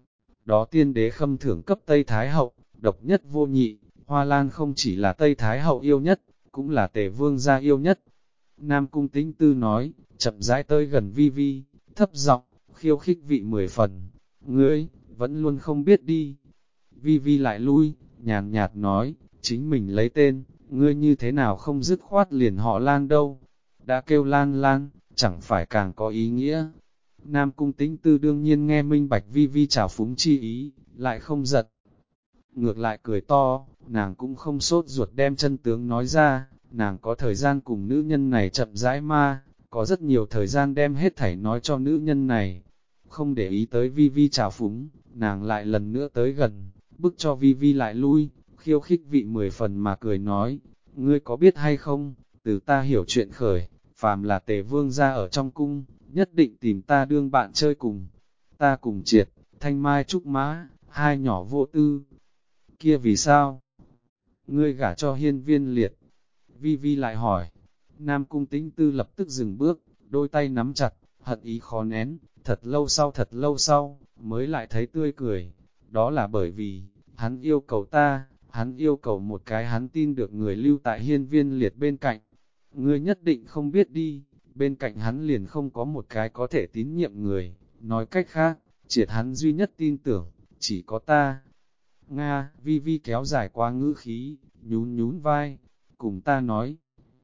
đó tiên đế khâm thưởng cấp Tây Thái Hậu, độc nhất vô nhị. Hoa Lan không chỉ là Tây Thái Hậu yêu nhất, cũng là Tề Vương gia yêu nhất. Nam Cung Tĩnh Tư nói, chậm rãi tới gần Vi Vi, thấp giọng, khiêu khích vị 10 phần. Ngươi, vẫn luôn không biết đi. Vi Vi lại lui, nhàn nhạt nói, chính mình lấy tên, ngươi như thế nào không dứt khoát liền họ Lan đâu. Đã kêu Lan Lan, chẳng phải càng có ý nghĩa. Nam Cung Tĩnh Tư đương nhiên nghe minh bạch Vi Vi trào phúng chi ý, lại không giật. Ngược lại cười to, nàng cũng không sốt ruột đem chân tướng nói ra, nàng có thời gian cùng nữ nhân này chậm rãi ma, có rất nhiều thời gian đem hết thảy nói cho nữ nhân này. Không để ý tới Vi Vi trào phúng, nàng lại lần nữa tới gần, bức cho Vi Vi lại lui, khiêu khích vị 10 phần mà cười nói, ngươi có biết hay không, từ ta hiểu chuyện khởi, phàm là Tề Vương gia ở trong cung, nhất định tìm ta đương bạn chơi cùng. Ta cùng Triệt, Thanh Mai Trúc Mã, hai nhỏ vô tư. Kia vì sao? Ngươi gả cho hiên viên liệt. Vi Vi lại hỏi. Nam Cung Tĩnh Tư lập tức dừng bước, đôi tay nắm chặt, hận ý khó nén, thật lâu sau, mới lại thấy tươi cười. Đó là bởi vì, hắn yêu cầu ta, hắn yêu cầu một cái hắn tin được người lưu tại hiên viên liệt bên cạnh. Ngươi nhất định không biết đi, bên cạnh hắn liền không có một cái có thể tín nhiệm người, nói cách khác, Triệt hắn duy nhất tin tưởng, chỉ có ta. Nga, Vi Vi kéo dài qua ngữ khí, nhún vai, cùng ta nói.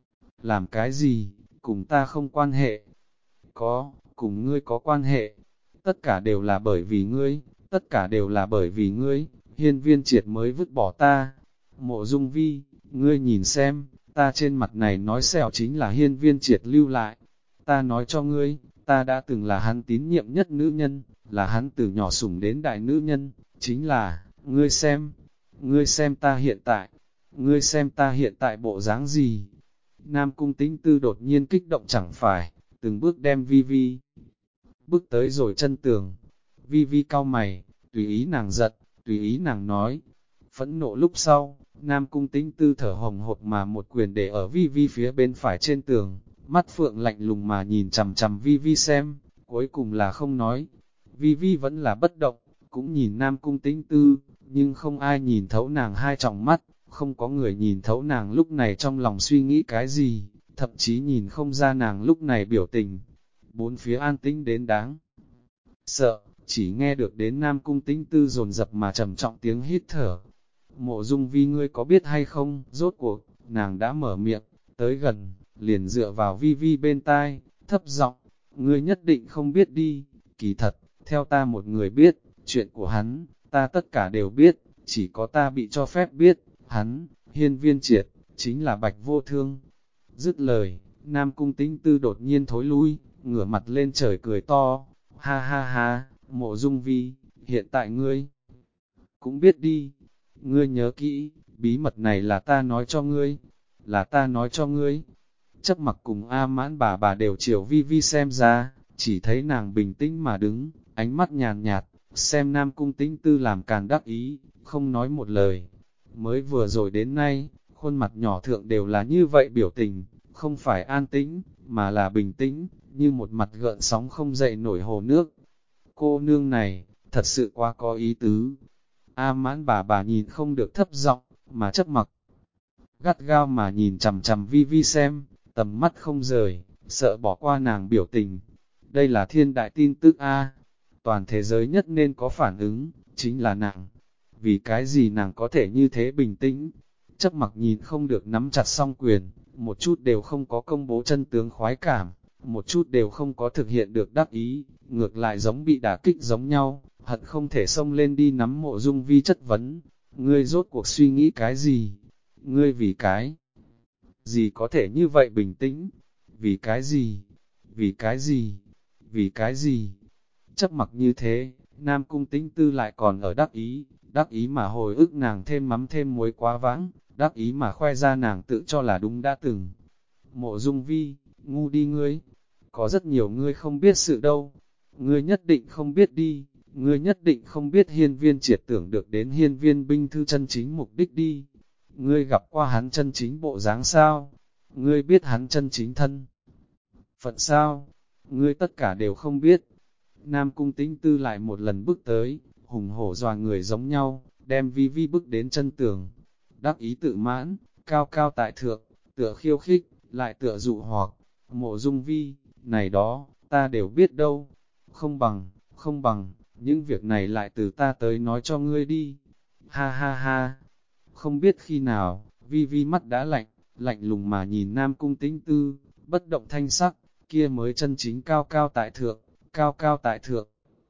Làm cái gì, cùng ta không quan hệ. Có, cùng ngươi có quan hệ. Tất cả đều là bởi vì ngươi, tất cả đều là bởi vì ngươi, hiên viên Triệt mới vứt bỏ ta. Mộ Dung Vi, ngươi nhìn xem, ta trên mặt này nói sẹo chính là hiên viên Triệt lưu lại. Ta nói cho ngươi, ta đã từng là hắn tín nhiệm nhất nữ nhân, là hắn từ nhỏ sủng đến đại nữ nhân, chính là, ngươi xem ta hiện tại, ngươi xem ta hiện tại bộ dáng gì. Nam Cung Tĩnh Tư đột nhiên kích động chẳng phải, từng bước đem Vi Vi bước tới rồi chân tường. Vi Vi cau mày, tùy ý nàng giận, tùy ý nàng nói. Phẫn nộ lúc sau, Nam Cung Tĩnh Tư thở hồng hộc mà một quyền để ở Vi Vi phía bên phải trên tường, mắt phượng lạnh lùng mà nhìn chằm chằm Vi Vi xem, cuối cùng là không nói. Vi Vi vẫn là bất động, cũng nhìn Nam Cung Tĩnh Tư, nhưng không ai nhìn thấu nàng hai tròng mắt, không có người nhìn thấu nàng lúc này trong lòng suy nghĩ cái gì, thậm chí nhìn không ra nàng lúc này biểu tình. Bốn phía an tĩnh đến đáng sợ, chỉ nghe được đến Nam Cung Tĩnh Tư dồn dập mà trầm trọng tiếng hít thở. Mộ Dung Vi, ngươi có biết hay không, rốt cuộc, nàng đã mở miệng, tới gần, liền dựa vào Vi Vi bên tai, thấp giọng, ngươi nhất định không biết đi, kỳ thật, theo ta một người biết, chuyện của hắn, ta tất cả đều biết, chỉ có ta bị cho phép biết, hắn, hiên viên Triệt, chính là Bạch Vô Thương. Dứt lời, Nam Cung Tĩnh Tư đột nhiên thối lui, ngửa mặt lên trời cười to, ha ha ha, Mộ Dung Vi, hiện tại ngươi cũng biết đi, ngươi nhớ kỹ, bí mật này là ta nói cho ngươi, là ta nói cho ngươi. Chấp mặc cùng A Mãn bà đều chiều Vi Vi xem ra, chỉ thấy nàng bình tĩnh mà đứng, ánh mắt nhàn nhạt, xem Nam Cung Tĩnh Tư làm càng đắc ý, không nói một lời. mới vừa rồi đến nay, khuôn mặt nhỏ thượng đều là như vậy biểu tình, không phải an tĩnh, mà là bình tĩnh, như một mặt gợn sóng không dậy nổi hồ nước. Cô nương này, thật sự quá có ý tứ. A Mãn bà nhìn không được thấp giọng, mà chấp mặc. Gắt gao mà nhìn chằm chằm Vi Vi xem, tầm mắt không rời, sợ bỏ qua nàng biểu tình. Đây là thiên đại tin tức A. Toàn thế giới nhất nên có phản ứng, chính là nàng. Vì cái gì nàng có thể như thế bình tĩnh? Chấp mặc nhìn không được nắm chặt song quyền, một chút đều không có công bố chân tướng khoái cảm, một chút đều không có thực hiện được đắc ý, ngược lại giống bị đả kích giống nhau, hận không thể xông lên đi nắm Mộ Dung Vi chất vấn. Ngươi rốt cuộc suy nghĩ cái gì? Ngươi vì cái gì có thể như vậy bình tĩnh? Vì cái gì? Vì cái gì? Vì cái gì? Chấp mặc như thế, Nam Cung Tĩnh Tư lại còn ở đắc ý mà hồi ức nàng thêm mắm thêm muối quá vãng, đắc ý mà khoe ra nàng tự cho là đúng đã từng. Mộ Dung Vi, ngu đi ngươi, có rất nhiều ngươi không biết sự đâu, ngươi nhất định không biết đi, ngươi nhất định không biết hiên viên triệt tưởng được đến hiên viên binh thư chân chính mục đích đi. Ngươi gặp qua hắn chân chính bộ dáng sao? Ngươi biết hắn chân chính thân phận sao? Ngươi tất cả đều không biết. Nam Cung Tĩnh Tư lại một lần bước tới, hùng hổ dọa người giống nhau, đem Vi Vi bước đến chân tường. Đắc ý tự mãn, cao cao tại thượng, tựa khiêu khích, lại tựa dụ hoặc, Mộ Dung Vi, này đó, ta đều biết đâu. Không bằng, những việc này lại từ ta tới nói cho ngươi đi. Ha ha ha, không biết khi nào, Vi Vi mắt đã lạnh, lạnh lùng mà nhìn Nam Cung Tĩnh Tư, bất động thanh sắc, kia mới chân chính cao cao tại thượng, cao cao tại thượng.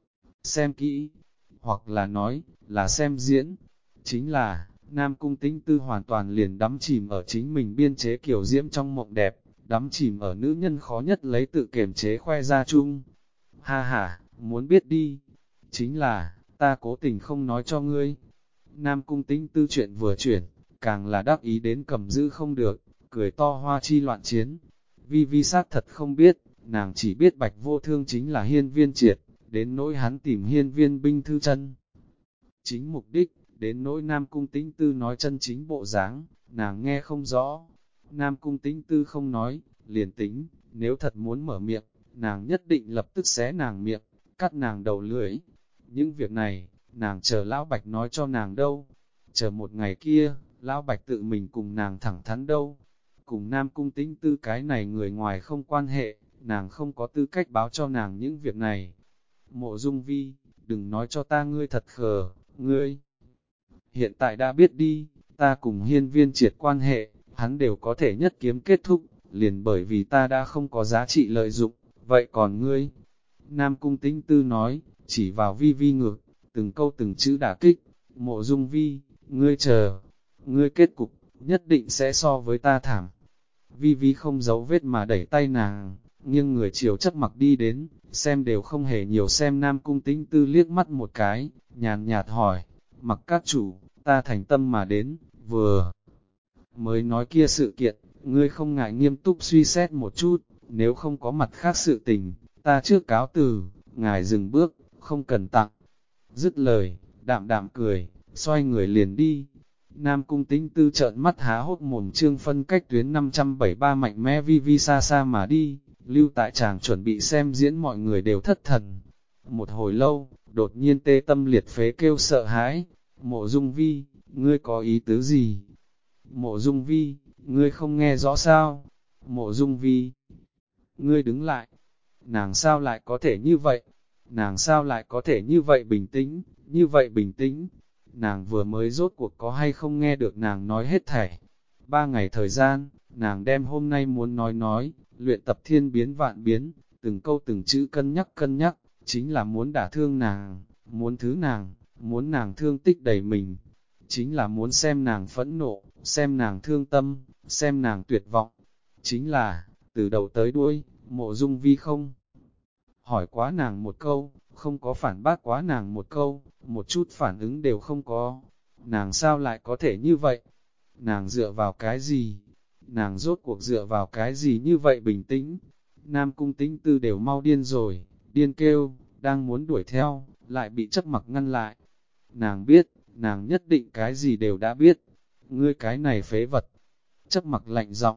Xem kỹ, hoặc là nói, là xem diễn, chính là, Nam Cung Tĩnh Tư hoàn toàn liền đắm chìm ở chính mình biên chế kiểu diễm trong mộng đẹp, đắm chìm ở nữ nhân khó nhất lấy tự kiềm chế khoe ra chung. Ha ha, muốn biết đi, chính là, ta cố tình không nói cho ngươi. Nam Cung Tĩnh Tư chuyện vừa chuyển, càng là đắc ý đến cầm giữ không được, cười to hoa chi loạn chiến. Vi Vi xác thật không biết, nàng chỉ biết Bạch Vô Thương chính là hiên viên triệt, đến nỗi hắn tìm hiên viên binh thư chân. Chính mục đích, đến nỗi Nam Cung Tĩnh Tư nói chân chính bộ dáng, nàng nghe không rõ. Nam Cung Tĩnh Tư không nói, liền tính, nếu thật muốn mở miệng, nàng nhất định lập tức xé nàng miệng, cắt nàng đầu lưỡi. Những việc này, nàng chờ Lão Bạch nói cho nàng đâu. Chờ một ngày kia, Lão Bạch tự mình cùng nàng thẳng thắn đâu. Cùng Nam Cung Tĩnh Tư cái này người ngoài không quan hệ, nàng không có tư cách báo cho nàng những việc này. Mộ Dung Vi, đừng nói cho ta ngươi thật khờ, ngươi. Hiện tại đã biết đi, ta cùng hiên viên triệt quan hệ, hắn đều có thể nhất kiếm kết thúc, liền bởi vì ta đã không có giá trị lợi dụng, vậy còn ngươi? Nam Cung Tĩnh Tư nói, chỉ vào Vi Vi ngược, từng câu từng chữ đả kích, Mộ Dung Vi, ngươi chờ, ngươi kết cục, nhất định sẽ so với ta thảm. Vi Vi không giấu vết mà đẩy tay nàng, nhưng người chiều chấp mặc đi đến, xem đều không hề nhiều xem Nam Cung Tĩnh Tư liếc mắt một cái, nhàn nhạt hỏi, mặc các chủ, ta thành tâm mà đến, vừa mới nói kia sự kiện, ngươi không ngại nghiêm túc suy xét một chút, nếu không có mặt khác sự tình, ta trước cáo từ, ngài dừng bước, không cần tặng. Dứt lời, đạm đạm cười, xoay người liền đi. Nam Cung Tĩnh Tư trợn mắt há hốt mồm trương phân cách tuyến 573 mạnh mẽ Vi Vi xa xa mà đi, lưu tại chàng chuẩn bị xem diễn mọi người đều thất thần. Một hồi lâu, đột nhiên tê tâm liệt phế kêu sợ hãi, Mộ Dung Vi, ngươi có ý tứ gì? Mộ Dung Vi, ngươi không nghe rõ sao? Mộ Dung Vi, ngươi đứng lại, nàng sao lại có thể như vậy? Nàng sao lại có thể như vậy bình tĩnh, như vậy bình tĩnh? Nàng vừa mới rốt cuộc có hay không nghe được nàng nói hết thảy. 3 ngày thời gian, nàng đem hôm nay muốn nói, luyện tập thiên biến vạn biến, từng câu từng chữ cân nhắc, chính là muốn đả thương nàng, muốn thứ nàng, muốn nàng thương tích đầy mình, chính là muốn xem nàng phẫn nộ, xem nàng thương tâm, xem nàng tuyệt vọng. Chính là, từ đầu tới đuôi, Mộ Dung Vi không hỏi quá nàng một câu, không có phản bác quá nàng một câu, một chút phản ứng đều không có. Nàng sao lại có thể như vậy? Nàng dựa vào cái gì? Nàng rốt cuộc dựa vào cái gì như vậy bình tĩnh? Nam Cung Tĩnh Tư đều mau điên rồi, điên kêu, đang muốn đuổi theo, lại bị chấp mặc ngăn lại. Nàng biết, nàng nhất định cái gì đều đã biết, ngươi cái này phế vật. Chấp mặc lạnh giọng,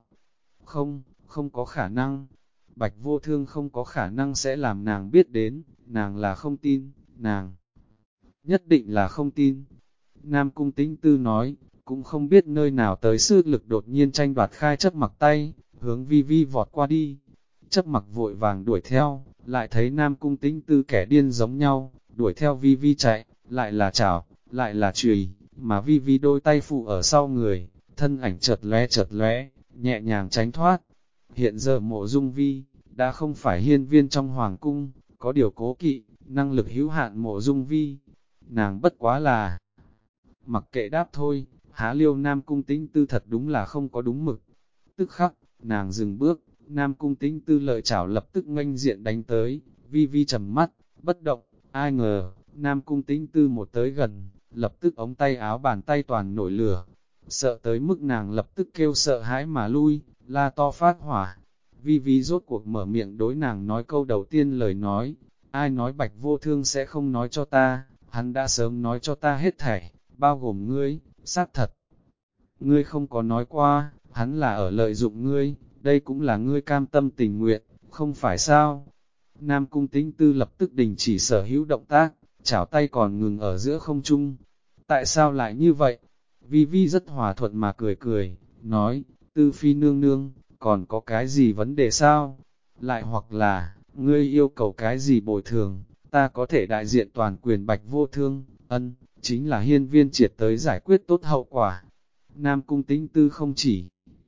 không có khả năng. Bạch Vô Thương không có khả năng sẽ làm nàng biết đến, nàng là không tin, nàng nhất định là không tin. Nam Cung Tĩnh Tư nói, cũng không biết nơi nào tới sức lực đột nhiên tranh đoạt khai chấp mặc tay, hướng Vi Vi vọt qua đi. Chấp mặc vội vàng đuổi theo, lại thấy Nam Cung Tĩnh Tư kẻ điên giống nhau, đuổi theo Vi Vi chạy, lại là chảo, lại là chùy, mà Vi Vi đôi tay phụ ở sau người, thân ảnh chợt lóe, nhẹ nhàng tránh thoát. Hiện giờ Mộ Dung Vi, đã không phải hiên viên trong hoàng cung, có điều cố kỵ, năng lực hữu hạn Mộ Dung Vi. Nàng bất quá là mặc kệ đáp thôi, há liêu Nam Cung Tĩnh Tư thật đúng là không có đúng mực. Tức khắc, nàng dừng bước, Nam Cung Tĩnh Tư lợi chảo lập tức nghênh diện đánh tới, Vi Vi trầm mắt, bất động, ai ngờ, Nam Cung Tĩnh Tư một tới gần, lập tức ống tay áo bàn tay toàn nổi lửa, sợ tới mức nàng lập tức kêu sợ hãi mà lui, la to phát hỏa. Vi Vi rốt cuộc mở miệng đối nàng nói câu đầu tiên lời nói, ai nói Bạch Vô Thương sẽ không nói cho ta, hắn đã sớm nói cho ta hết thảy, bao gồm ngươi, xác thật. Ngươi không có nói qua, hắn là ở lợi dụng ngươi, đây cũng là ngươi cam tâm tình nguyện, không phải sao? Nam Cung Tĩnh Tư lập tức đình chỉ sở hữu động tác, chảo tay còn ngừng ở giữa không trung. Tại sao lại như vậy? Vi Vi rất hòa thuận mà cười, nói, Tư Phi nương nương, còn có cái gì vấn đề sao? Lại hoặc là, ngươi yêu cầu cái gì bồi thường, ta có thể đại diện toàn quyền Bạch Vô Thương, chính là hiên viên triệt tới giải quyết tốt hậu quả. Nam Cung Tĩnh Tư không chỉ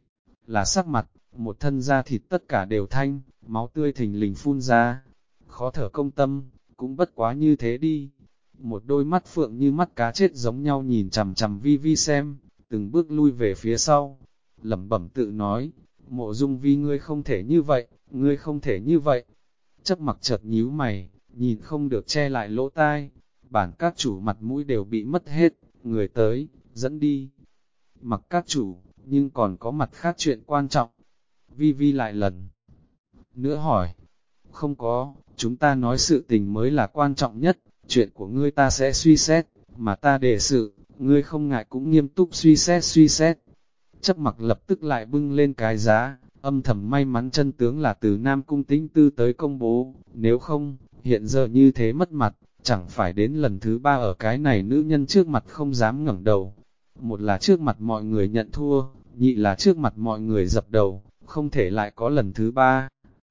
là sắc mặt, một thân da thịt tất cả đều thanh, máu tươi thình lình phun ra, khó thở công tâm, cũng bất quá như thế đi. Một đôi mắt phượng như mắt cá chết giống nhau nhìn chằm chằm Vi Vi xem, từng bước lui về phía sau, lẩm bẩm tự nói, Mộ Dung Vi ngươi không thể như vậy, ngươi không thể như vậy. Chấp mặc chợt nhíu mày, nhìn không được che lại lỗ tai, bản các chủ mặt mũi đều bị mất hết, người tới, dẫn đi. Mặc các chủ, nhưng còn có mặt khác chuyện quan trọng. Vi Vi lại lần nữa hỏi, không có, chúng ta nói sự tình mới là quan trọng nhất, chuyện của ngươi ta sẽ suy xét, mà ta đề sự, ngươi không ngại cũng nghiêm túc suy xét. Chấp mặc lập tức lại bưng lên cái giá, âm thầm may mắn chân tướng là từ Nam Cung Tĩnh Tư tới công bố, nếu không, hiện giờ như thế mất mặt, chẳng phải đến lần thứ 3 ở cái này nữ nhân trước mặt không dám ngẩng đầu. Một là trước mặt mọi người nhận thua, nhị là trước mặt mọi người dập đầu, không thể lại có lần thứ 3.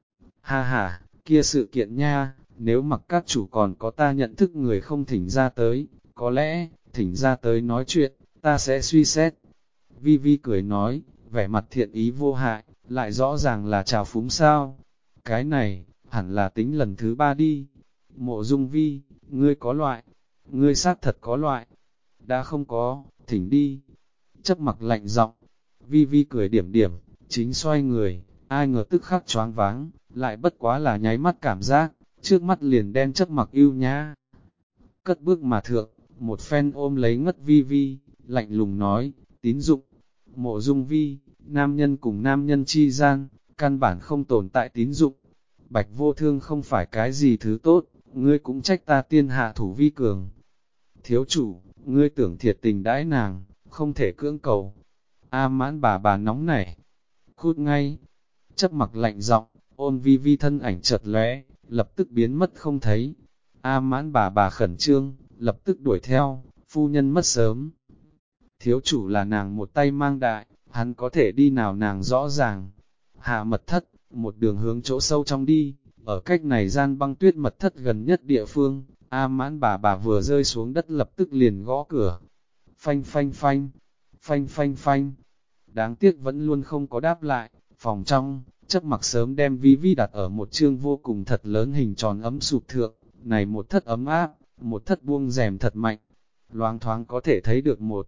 Ha ha, kia sự kiện nha, nếu mặc các chủ còn có ta nhận thức người không thỉnh ra tới, có lẽ, thỉnh ra tới nói chuyện, ta sẽ suy xét. Vi Vi cười nói, vẻ mặt thiện ý vô hại, lại rõ ràng là trào phúng sao. Cái này, hẳn là tính lần thứ 3 đi. Mộ Dung Vi, ngươi có loại, ngươi xác thật có loại. Đã không có, thỉnh đi. Chấp mặc lạnh giọng, Vi Vi cười điểm, chính xoay người, ai ngờ tức khắc choáng váng, lại bất quá là nháy mắt cảm giác, trước mắt liền đen chấp mặc ưu nhã. Cất bước mà thượng, một phen ôm lấy ngất Vi Vi, lạnh lùng nói, tín dụng. Mộ Dung Vi, nam nhân cùng nam nhân chi gian, căn bản không tồn tại tín dụng. Bạch Vô Thương không phải cái gì thứ tốt, ngươi cũng trách ta tiên hạ thủ vi cường. Thiếu chủ, ngươi tưởng thiệt tình đãi nàng, không thể cưỡng cầu. A Mãn bà nóng nảy, cút ngay. Chấp mặc lạnh giọng, ôn Vi Vi thân ảnh chợt lóe, lập tức biến mất không thấy. A Mãn bà khẩn trương, lập tức đuổi theo, phu nhân mất sớm. Thiếu chủ là nàng một tay mang đại, hắn có thể đi nào nàng rõ ràng. Hạ mật thất, một đường hướng chỗ sâu trong đi, ở cách này gian băng tuyết mật thất gần nhất địa phương, A Mãn bà vừa rơi xuống đất lập tức liền gõ cửa. Phanh phanh phanh, phanh phanh phanh. Đáng tiếc vẫn luôn không có đáp lại, phòng trong, chấp mặc sớm đem Vi Vi đặt ở một chương vô cùng thật lớn hình tròn ấm sụp thượng, này một thất ấm áp, một thất buông rèm thật mạnh, loáng thoáng có thể thấy được một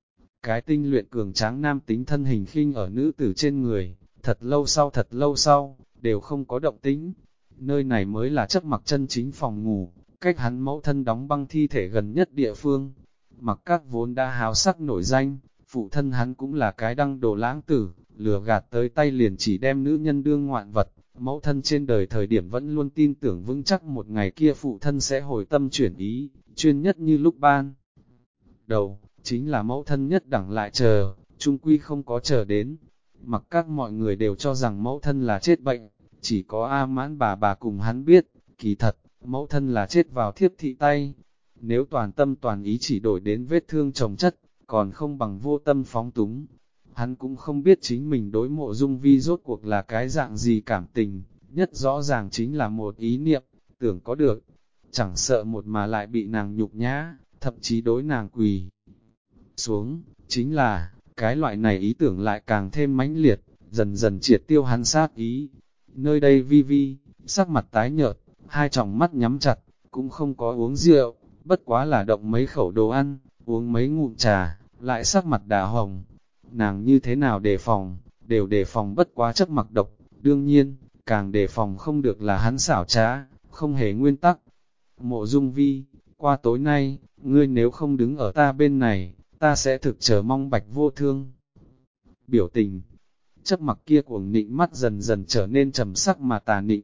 cái tinh luyện cường tráng nam tính thân hình khinh ở nữ tử trên người, thật lâu sau, đều không có động tĩnh. Nơi này mới là chấp mặc chân chính phòng ngủ, cách hắn mẫu thân đóng băng thi thể gần nhất địa phương. Mặc các vốn đã háo sắc nổi danh, phụ thân hắn cũng là cái đăng đồ lãng tử, lừa gạt tới tay liền chỉ đem nữ nhân đương ngoạn vật. Mẫu thân trên đời thời điểm vẫn luôn tin tưởng vững chắc một ngày kia phụ thân sẽ hồi tâm chuyển ý, chuyên nhất như lúc ban đầu, chính là mẫu thân nhất đẳng lại chờ, chung quy không có chờ đến. Mặc các mọi người đều cho rằng mẫu thân là chết bệnh, chỉ có A Mãn bà cùng hắn biết, kỳ thật, mẫu thân là chết vào thiếp thị tay. Nếu toàn tâm toàn ý chỉ đổi đến vết thương chồng chất, còn không bằng vô tâm phóng túng. Hắn cũng không biết chính mình đối Mộ Dung Vi rốt cuộc là cái dạng gì cảm tình, nhất rõ ràng chính là một ý niệm, tưởng có được, chẳng sợ một mà lại bị nàng nhục nhã, thậm chí đối nàng quỳ xuống, chính là, cái loại này ý tưởng lại càng thêm mãnh liệt, dần dần triệt tiêu hắn sát ý. Nơi đây Vi Vi, sắc mặt tái nhợt, hai tròng mắt nhắm chặt, cũng không có uống rượu, bất quá là động mấy khẩu đồ ăn, uống mấy ngụm trà, lại sắc mặt đà hồng. Nàng như thế nào đề phòng, đều đề phòng bất quá chấp mặc độc, đương nhiên, càng đề phòng không được là hắn xảo trá, không hề nguyên tắc. Mộ Dung Vi, qua tối nay, ngươi nếu không đứng ở ta bên này, ta sẽ thực chờ mong Bạch Vô Thương. Biểu tình, chấp mặc kia cuồng nịnh mắt dần dần trở nên trầm sắc mà tà nịnh,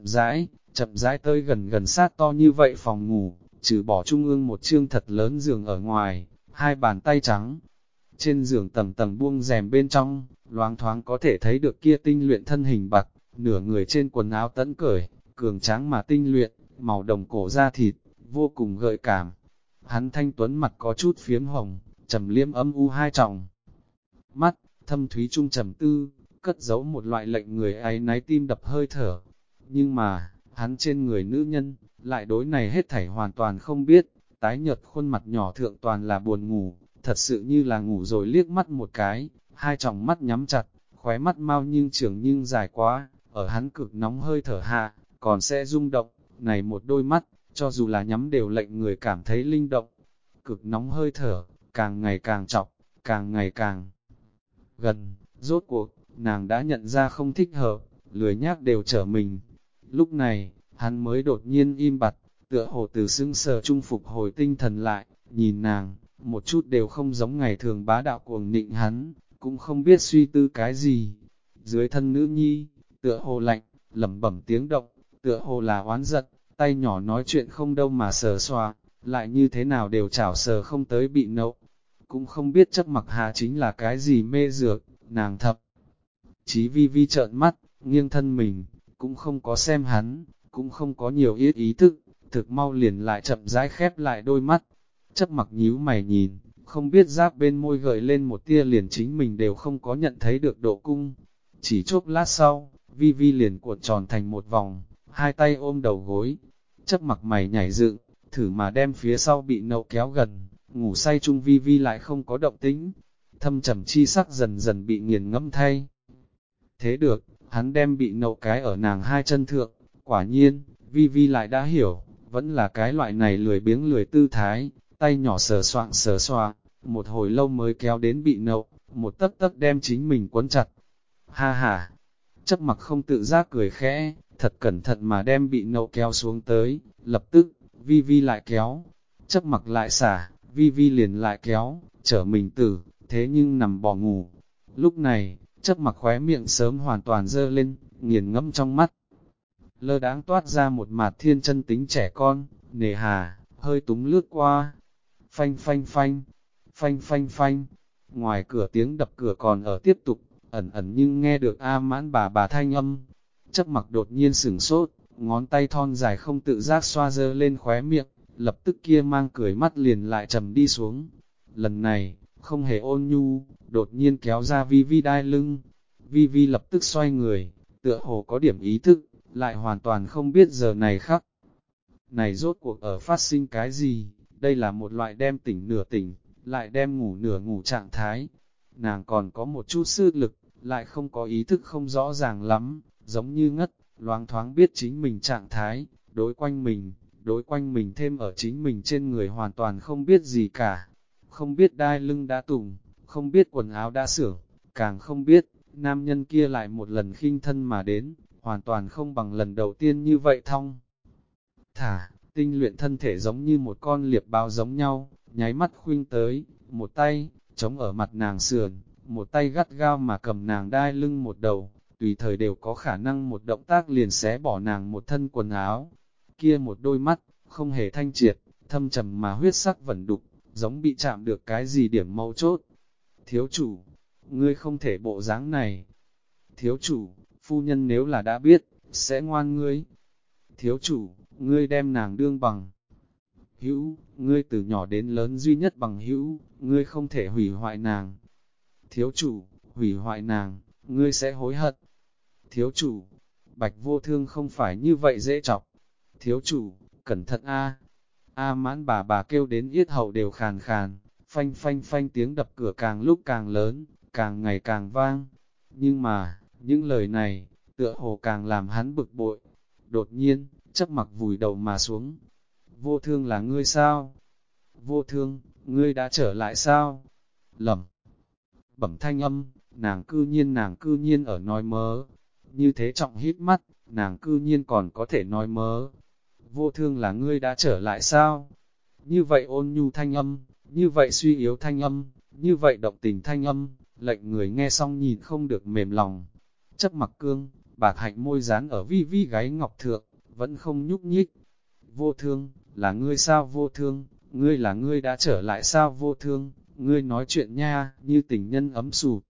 chậm rãi tới gần gần sát to như vậy phòng ngủ, trừ bỏ trung ương một chương thật lớn giường ở ngoài, hai bàn tay trắng. Trên giường tầng tầng buông rèm bên trong, loáng thoáng có thể thấy được kia tinh luyện thân hình bạc, nửa người trên quần áo tẫn cởi, cường tráng mà tinh luyện, màu đồng cổ da thịt, vô cùng gợi cảm. Hắn thanh tuấn mặt có chút phiếm hồng, trầm liêm âm u hai tròng. Mắt, thâm thúy trung trầm tư, cất giấu một loại lệnh người áy náy tim đập hơi thở. Nhưng mà, hắn trên người nữ nhân, lại đối này hết thảy hoàn toàn không biết, tái nhợt khuôn mặt nhỏ thượng toàn là buồn ngủ, thật sự như là ngủ rồi liếc mắt một cái, hai tròng mắt nhắm chặt, khóe mắt mau nhưng trường nhưng dài quá, ở hắn cực nóng hơi thở hạ, còn sẽ rung động, này một đôi mắt, cho dù là nhắm đều lệnh người cảm thấy linh động. Cực nóng hơi thở, càng ngày càng trọc, càng ngày càng gần, rốt cuộc, nàng đã nhận ra không thích hợp, lười nhác đều trở mình. Lúc này, hắn mới đột nhiên im bặt, tựa hồ từ sững sờ trung phục hồi tinh thần lại, nhìn nàng, một chút đều không giống ngày thường bá đạo cuồng nịnh hắn, cũng không biết suy tư cái gì. Dưới thân nữ nhi, tựa hồ lạnh, lẩm bẩm tiếng động, tựa hồ là oán giận, tay nhỏ nói chuyện không đâu mà sờ xoa, lại như thế nào đều chảo sờ không tới bị nậu. Cũng không biết chấp mặc hà chính là cái gì mê dược, nàng thập. Chí Vi Vi trợn mắt, nghiêng thân mình, cũng không có xem hắn, cũng không có nhiều ý thức, thực mau liền lại chậm rãi khép lại đôi mắt. Chấp mặc nhíu mày nhìn, không biết giáp bên môi gợi lên một tia liền chính mình đều không có nhận thấy được độ cung. Chỉ chốc lát sau, Vi Vi liền cuộn tròn thành một vòng, hai tay ôm đầu gối. Chấp mặc mày nhảy dựng, thử mà đem phía sau bị nậu kéo gần, ngủ say chung Vi Vi lại không có động tĩnh. Thâm trầm chi sắc dần dần bị nghiền ngẫm thay. Thế được, hắn đem bị nậu cái ở nàng hai chân thượng, quả nhiên, Vi Vi lại đã hiểu, vẫn là cái loại này lười biếng lười tư thái, tay nhỏ sờ soạng, một hồi lâu mới kéo đến bị nậu, một tấc tấc đem chính mình quấn chặt. Ha ha, chấp mặc không tự giác cười khẽ, thật cẩn thận mà đem bị nậu kéo xuống tới, lập tức, Vi Vi lại kéo, chấp mặc lại xả, Vi Vi liền lại kéo, trở mình tử, thế nhưng nằm bò ngủ. Lúc này, chấp mặc khóe miệng sớm hoàn toàn dơ lên, nghiền ngẫm trong mắt. Lơ đãng toát ra một mặt thiên chân tính trẻ con, nề hà, hơi túng lướt qua. Phanh phanh phanh, phanh phanh phanh. Ngoài cửa tiếng đập cửa còn ở tiếp tục, ẩn ẩn nhưng nghe được A Mãn bà thanh âm. Chấp mặc đột nhiên sửng sốt, ngón tay thon dài không tự giác xoa dơ lên khóe miệng, lập tức kia mang cười mắt liền lại trầm đi xuống. Lần này, không hề ôn nhu, đột nhiên kéo ra Vi Vi đai lưng. Vi Vi lập tức xoay người, tựa hồ có điểm ý thức, lại hoàn toàn không biết giờ này khắc. Này rốt cuộc ở phát sinh cái gì? Đây là một loại đem tỉnh nửa tỉnh, lại đem ngủ nửa ngủ trạng thái. Nàng còn có một chút sức lực, lại không có ý thức không rõ ràng lắm, giống như ngất, loáng thoáng biết chính mình trạng thái, đối quanh mình thêm ở chính mình trên người hoàn toàn không biết gì cả. Không biết đai lưng đã tùng, không biết quần áo đã xưởng, càng không biết, nam nhân kia lại một lần khinh thân mà đến, hoàn toàn không bằng lần đầu tiên như vậy thong. Thả, tinh luyện thân thể giống như một con liệp báo giống nhau, nháy mắt khuynh tới, một tay, chống ở mặt nàng sườn, một tay gắt gao mà cầm nàng đai lưng một đầu, tùy thời đều có khả năng một động tác liền xé bỏ nàng một thân quần áo. Kia một đôi mắt, không hề thanh triệt, thâm trầm mà huyết sắc vẫn đục, giống bị chạm được cái gì điểm mấu chốt. Thiếu chủ, ngươi không thể bộ dáng này. Thiếu chủ, phu nhân nếu là đã biết, sẽ ngoan ngươi. Thiếu chủ, ngươi đem nàng đương bằng hữu, ngươi từ nhỏ đến lớn duy nhất bằng hữu, ngươi không thể hủy hoại nàng. Thiếu chủ, hủy hoại nàng, ngươi sẽ hối hận. Thiếu chủ, Bạch Vô Thương không phải như vậy dễ chọc. Thiếu chủ, cẩn thận a. A Mãn bà kêu đến yết hầu đều khàn khàn, phanh phanh phanh tiếng đập cửa càng lúc càng lớn, càng ngày càng vang. Nhưng mà, những lời này, tựa hồ càng làm hắn bực bội. Đột nhiên, Chấp Mặc vùi đầu mà xuống. Vô Thương là ngươi sao? Vô Thương, ngươi đã trở lại sao? Lẩm bẩm thanh âm, nàng cư nhiên ở nói mớ. Như thế trọng hít mắt, nàng cư nhiên còn có thể nói mớ. Vô Thương là ngươi đã trở lại sao? Như vậy ôn nhu thanh âm, như vậy suy yếu thanh âm, như vậy động tình thanh âm, lệnh người nghe xong nhìn không được mềm lòng. Chấp Mặc cương, bạc hạnh môi dán ở vi vi gáy ngọc thượng, vẫn không nhúc nhích. Vô Thương, là ngươi sao Vô Thương? Ngươi là ngươi đã trở lại sao Vô Thương? Ngươi nói chuyện nha, như tình nhân ấm sụp.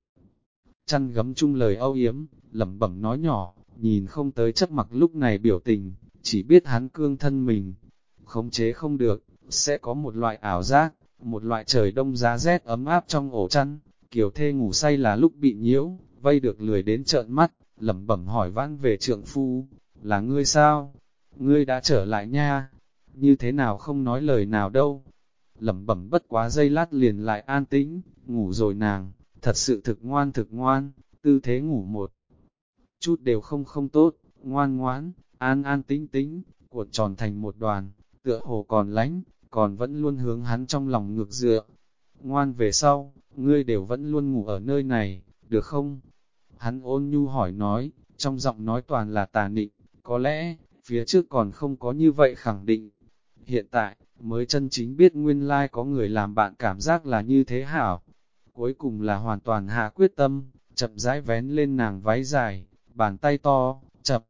Chăn gấm chung lời âu yếm, lẩm bẩm nói nhỏ, nhìn không tới Chấp Mặc lúc này biểu tình, chỉ biết hắn cương thân mình. Khống chế không được, sẽ có một loại ảo giác, một loại trời đông giá rét ấm áp trong ổ chăn. Kiều thê ngủ say là lúc bị nhiễu, vây được lười đến trợn mắt, lẩm bẩm hỏi vãn về trượng phu, là ngươi sao? Ngươi đã trở lại nha, như thế nào không nói lời nào đâu. Lẩm bẩm bất quá giây lát liền lại an tĩnh, ngủ rồi nàng, thật sự thực ngoan, tư thế ngủ một chút đều không tốt, ngoan ngoãn, an tĩnh tĩnh, cuộn tròn thành một đoàn, tựa hồ còn lánh, còn vẫn luôn hướng hắn trong lòng ngược dựa. Ngoan về sau, ngươi đều vẫn luôn ngủ ở nơi này, được không? Hắn ôn nhu hỏi nói, trong giọng nói toàn là tà nịnh, có lẽ, phía trước còn không có như vậy khẳng định. Hiện tại, mới chân chính biết nguyên lai có người làm bạn cảm giác là như thế hảo. Cuối cùng là hoàn toàn hạ quyết tâm, chậm rãi vén lên nàng váy dài, bàn tay to, chậm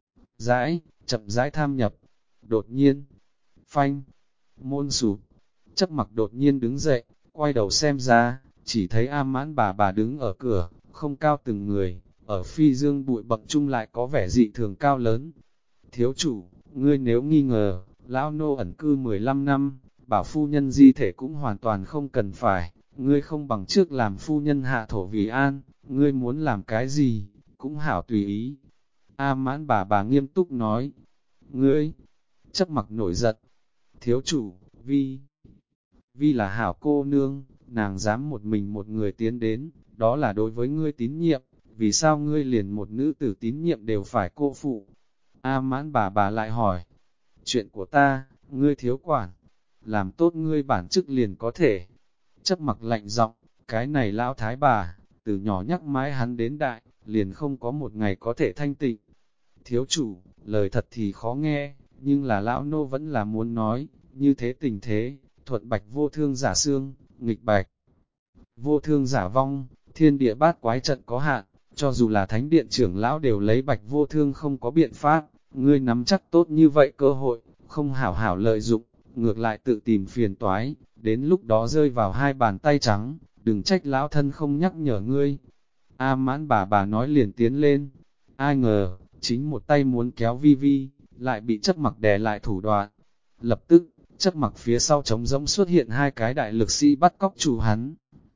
rãi tham nhập. Đột nhiên, phanh, môn sụp, Chấp Mặc đột nhiên đứng dậy, quay đầu xem ra, chỉ thấy A Mãn bà đứng ở cửa, không cao từng người, ở phi dương bụi bậm chung lại có vẻ dị thường cao lớn. Thiếu chủ, ngươi nếu nghi ngờ, lão nô ẩn cư 15 năm, bảo phu nhân di thể cũng hoàn toàn không cần phải, ngươi không bằng trước làm phu nhân hạ thổ vì an, ngươi muốn làm cái gì, cũng hảo tùy ý. A Mãn bà nghiêm túc nói, ngươi, Chấp Mặc nổi giận, thiếu chủ, vi là hảo cô nương, nàng dám một mình một người tiến đến, đó là đối với ngươi tín nhiệm, vì sao ngươi liền một nữ tử tín nhiệm đều phải cô phụ? A Mãn bà lại hỏi, chuyện của ta, ngươi thiếu quản, làm tốt ngươi bản chức liền có thể. Chấp Mặc lạnh giọng, cái này lão thái bà, từ nhỏ nhắc mãi hắn đến đại, liền không có một ngày có thể thanh tịnh. Thiếu chủ, lời thật thì khó nghe, nhưng là lão nô vẫn là muốn nói, như thế tình thế, thuận Bạch Vô Thương giả xương, nghịch Bạch Vô Thương giả vong, thiên địa bát quái trận có hạn, cho dù là thánh điện trưởng lão đều lấy Bạch Vô Thương không có biện pháp, ngươi nắm chắc tốt như vậy cơ hội, không hảo hảo lợi dụng, ngược lại tự tìm phiền toái, đến lúc đó rơi vào hai bàn tay trắng, đừng trách lão thân không nhắc nhở ngươi. A Mãn bà nói liền tiến lên, ai ngờ, chính một tay muốn kéo Vi Vi, lại bị Chấp Mặc đè lại thủ đoạn. Lập tức, Chấp Mặc phía sau trống rỗng xuất hiện hai cái đại lực sĩ bắt cóc chủ hắn.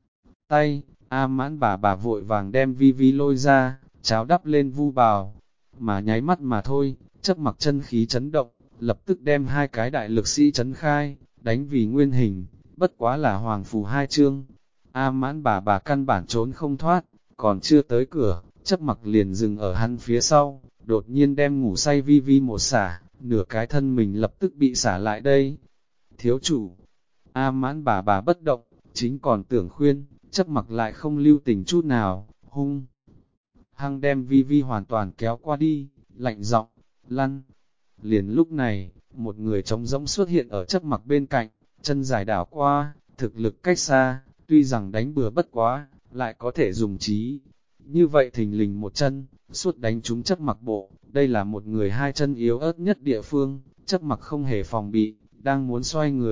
Tay, A Mãn bà vội vàng đem Vi Vi lôi ra, cháo đắp lên vu bào, mà nháy mắt mà thôi, Chấp Mặc chân khí chấn động, lập tức đem hai cái đại lực sĩ chấn khai, đánh vì nguyên hình, bất quá là hoàng phù hai chương. A Mãn bà căn bản trốn không thoát, còn chưa tới cửa, Chấp Mặc liền dừng ở hắn phía sau, đột nhiên đem ngủ say Vi Vi một xả, nửa cái thân mình lập tức bị xả lại đây. Thiếu chủ, A Mãn bà bất động, chính còn tưởng khuyên, Chấp Mặc lại không lưu tình chút nào, hung hăng đem Vi Vi hoàn toàn kéo qua đi, lạnh giọng, lăn. Liền lúc này, một người trống rỗng xuất hiện ở Chấp Mặc bên cạnh, chân dài đảo qua, thực lực cách xa, tuy rằng đánh bừa bất quá, lại có thể dùng trí. Như vậy thình lình một chân, suốt đánh trúng Chấp Mặc bộ, đây là một người hai chân yếu ớt nhất địa phương, Chấp Mặc không hề phòng bị, đang muốn xoay người,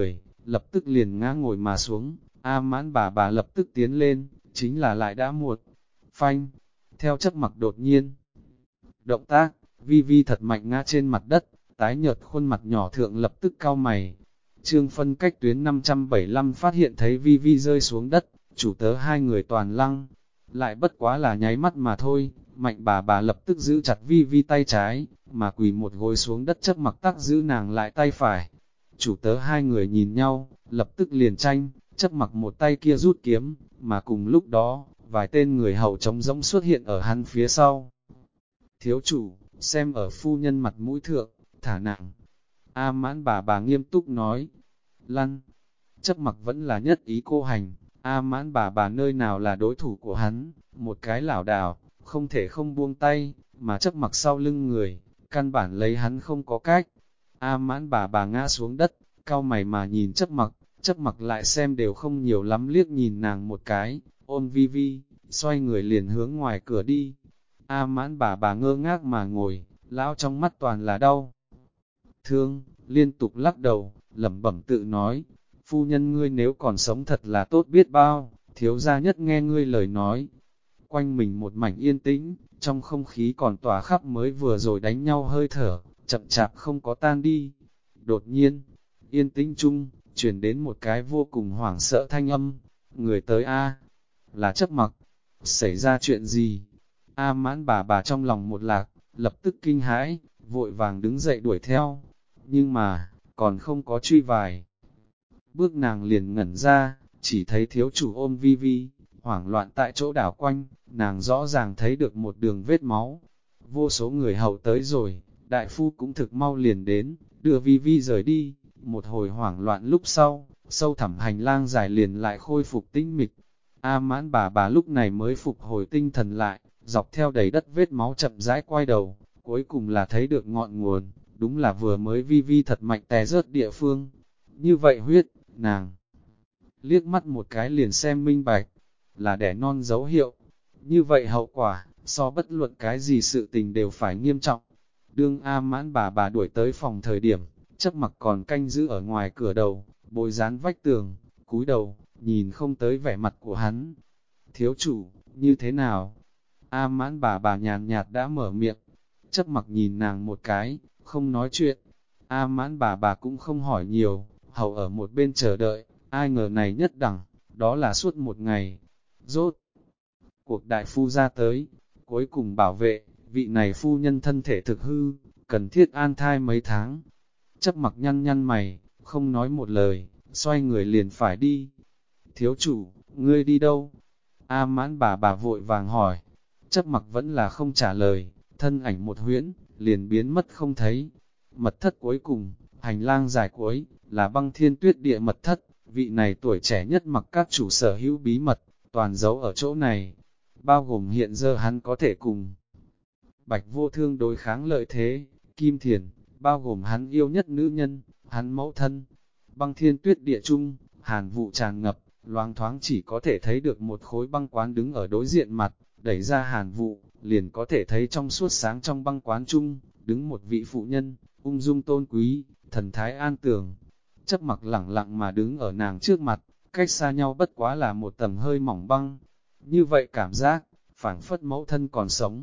lập tức liền ngã ngồi mà xuống. A Mãn bà lập tức tiến lên, chính là lại đã muộn. Phanh, theo Chấp Mặc đột nhiên động tác, Vi Vi thật mạnh ngã trên mặt đất, tái nhợt khuôn mặt nhỏ thượng lập tức cau mày. Trương Phân cách tuyến 575 phát hiện thấy Vi Vi rơi xuống đất, chủ tớ hai người toàn lăng, lại bất quá là nháy mắt mà thôi. Mạnh bà lập tức giữ chặt Vi Vi tay trái, mà quỳ một gối xuống đất. Chấp Mặc tắc giữ nàng lại tay phải. Chủ tớ hai người nhìn nhau, lập tức liền tranh, Chấp Mặc một tay kia rút kiếm, mà cùng lúc đó, vài tên người hầu trống rỗng xuất hiện ở hắn phía sau. Thiếu chủ, xem ở phu nhân mặt mũi thượng, thả nặng. A Mãn bà nghiêm túc nói. Lăn, Chấp Mặc vẫn là nhất ý cô hành. A Mãn bà nơi nào là đối thủ của hắn, một cái lảo đảo, không thể không buông tay, mà Chấp Mặc sau lưng người, căn bản lấy hắn không có cách. A Mãn bà ngã xuống đất, cau mày mà nhìn Chấp Mặc lại xem đều không nhiều lắm liếc nhìn nàng một cái, ôm Vi Vi, xoay người liền hướng ngoài cửa đi. A Mãn bà ngơ ngác mà ngồi, lão trong mắt toàn là đau thương, liên tục lắc đầu, lẩm bẩm tự nói, phu nhân ngươi nếu còn sống thật là tốt biết bao, thiếu gia nhất nghe ngươi lời nói. Quanh mình một mảnh yên tĩnh, trong không khí còn tỏa khắp mới vừa rồi đánh nhau hơi thở, chậm chạp không có tan đi. Đột nhiên, yên tĩnh chung, chuyển đến một cái vô cùng hoảng sợ thanh âm, người tới A, là Chấp Mặc, xảy ra chuyện gì? A Mãn bà trong lòng một lạc, lập tức kinh hãi, vội vàng đứng dậy đuổi theo, nhưng mà, còn không có truy vài. Bước nàng liền ngẩn ra, chỉ thấy thiếu chủ ôm Vi Vi, hoảng loạn tại chỗ đảo quanh, nàng rõ ràng thấy được một đường vết máu. Vô số người hầu tới rồi, đại phu cũng thực mau liền đến, đưa Vi Vi rời đi. Một hồi hoảng loạn lúc sau, sâu thẳm hành lang dài liền lại khôi phục tĩnh mịch. A Mãn bà lúc này mới phục hồi tinh thần lại, dọc theo đầy đất vết máu chậm rãi quay đầu, cuối cùng là thấy được ngọn nguồn, đúng là vừa mới Vi Vi thật mạnh té rớt địa phương. Như vậy huyết, nàng liếc mắt một cái liền xem minh bạch, là đẻ non dấu hiệu. Như vậy hậu quả, so bất luận cái gì sự tình đều phải nghiêm trọng. Đương A Mãn bà đuổi tới phòng thời điểm, Chấp Mặc còn canh giữ ở ngoài cửa đầu, bối dán vách tường, cúi đầu, nhìn không tới vẻ mặt của hắn. Thiếu chủ, như thế nào? A Mãn bà nhàn nhạt đã mở miệng. Chấp Mặc nhìn nàng một cái, không nói chuyện. A Mãn bà cũng không hỏi nhiều, hầu ở một bên chờ đợi, ai ngờ này nhất đẳng, đó là suốt một ngày. Rốt cuộc đại phu ra tới, cuối cùng bảo vệ, vị này phu nhân thân thể thực hư, cần thiết an thai mấy tháng. Chấp Mặc nhăn mày, không nói một lời, xoay người liền phải đi. Thiếu chủ, ngươi đi đâu? A Mãn bà vội vàng hỏi. Chấp Mặc vẫn là không trả lời, thân ảnh một huyễn, liền biến mất không thấy. Mật thất cuối cùng, hành lang dài cuối, là Băng Thiên Tuyết Địa mật thất, vị này tuổi trẻ nhất mặc các chủ sở hữu bí mật, toàn giấu ở chỗ này, bao gồm hiện giờ hắn có thể cùng Bạch Vô Thương đối kháng lợi thế, Kim Thiền, bao gồm hắn yêu nhất nữ nhân, hắn mẫu thân. Băng Thiên Tuyết Địa chung, hàn vụ tràn ngập, loáng thoáng chỉ có thể thấy được một khối băng quán đứng ở đối diện mặt, đẩy ra hàn vụ, liền có thể thấy trong suốt sáng trong băng quán chung, đứng một vị phụ nhân, ung dung tôn quý, thần thái an tường. Chấp Mặc lẳng lặng mà đứng ở nàng trước mặt, cách xa nhau bất quá là một tầng hơi mỏng băng. Như vậy cảm giác, phảng phất mẫu thân còn sống,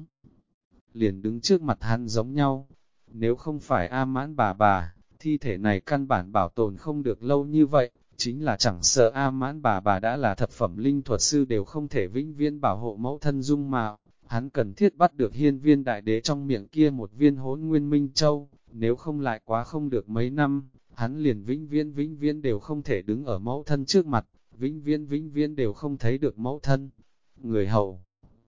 liền đứng trước mặt hắn giống nhau. Nếu không phải A Mãn bà, thi thể này căn bản bảo tồn không được lâu như vậy, chính là chẳng sợ A Mãn bà đã là thập phẩm linh thuật sư đều không thể vĩnh viễn bảo hộ mẫu thân dung mạo. Hắn cần thiết bắt được hiên viên đại đế trong miệng kia một viên hỗn nguyên minh châu, nếu không lại quá không được mấy năm, hắn liền vĩnh viễn đều không thể đứng ở mẫu thân trước mặt, vĩnh viễn đều không thấy được mẫu thân. Người hầu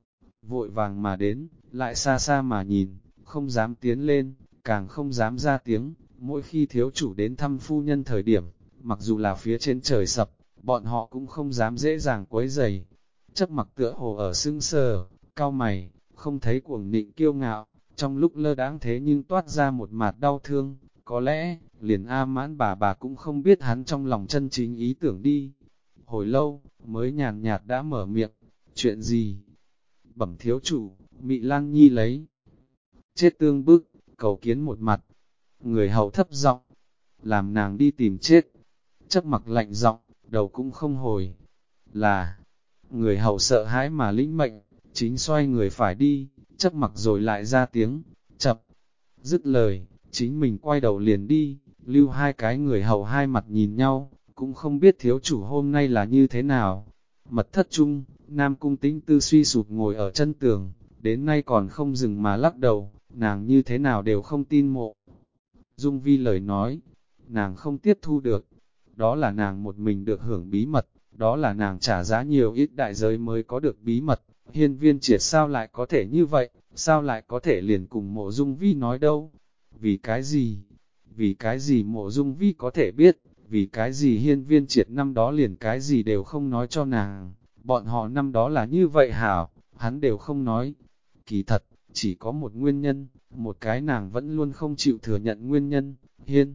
vội vàng mà đến, lại xa xa mà nhìn, không dám tiến lên, càng không dám ra tiếng. Mỗi khi thiếu chủ đến thăm phu nhân thời điểm, mặc dù là phía trên trời sập, bọn họ cũng không dám dễ dàng quấy rầy. Chấp Mặc tựa hồ ở sưng sờ, cau mày, không thấy cuồng nịnh kiêu ngạo, trong lúc lơ đãng thế nhưng toát ra một mạt đau thương, có lẽ, liền A Mãn bà cũng không biết hắn trong lòng chân chính ý tưởng đi. Hồi lâu, mới nhàn nhạt đã mở miệng, chuyện gì? Bẩm thiếu chủ, Mị Lan Nhi lấy chết tương bức, cầu kiến một mặt. Người hầu thấp giọng, làm nàng đi tìm chết. Chấp Mặc lạnh giọng, đầu cũng không hồi. Là, người hầu sợ hãi mà lĩnh mệnh, chính xoay người phải đi, Chấp Mặc rồi lại ra tiếng, chập. Dứt lời, chính mình quay đầu liền đi, lưu hai cái người hầu hai mặt nhìn nhau, cũng không biết thiếu chủ hôm nay là như thế nào. Mật thất chung, Nam Cung Tĩnh Tư suy sụp ngồi ở chân tường, đến nay còn không dừng mà lắc đầu, nàng như thế nào đều không tin Mộ Dung Vi lời nói, nàng không tiếp thu được, đó là nàng một mình được hưởng bí mật, đó là nàng trả giá nhiều ít đại giới mới có được bí mật, Hiên Viên Triệt sao lại có thể như vậy, sao lại có thể liền cùng Mộ Dung Vi nói đâu, vì cái gì, vì cái gì Mộ Dung Vi có thể biết, vì cái gì Hiên Viên Triệt năm đó liền cái gì đều không nói cho nàng, bọn họ năm đó là như vậy hảo, hắn đều không nói, kỳ thật, chỉ có một nguyên nhân, một cái nàng vẫn luôn không chịu thừa nhận nguyên nhân, Hiên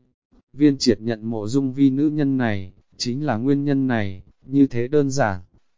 Viên Triệt nhận Mộ Dung Vi nữ nhân này, chính là nguyên nhân này, như thế đơn giản.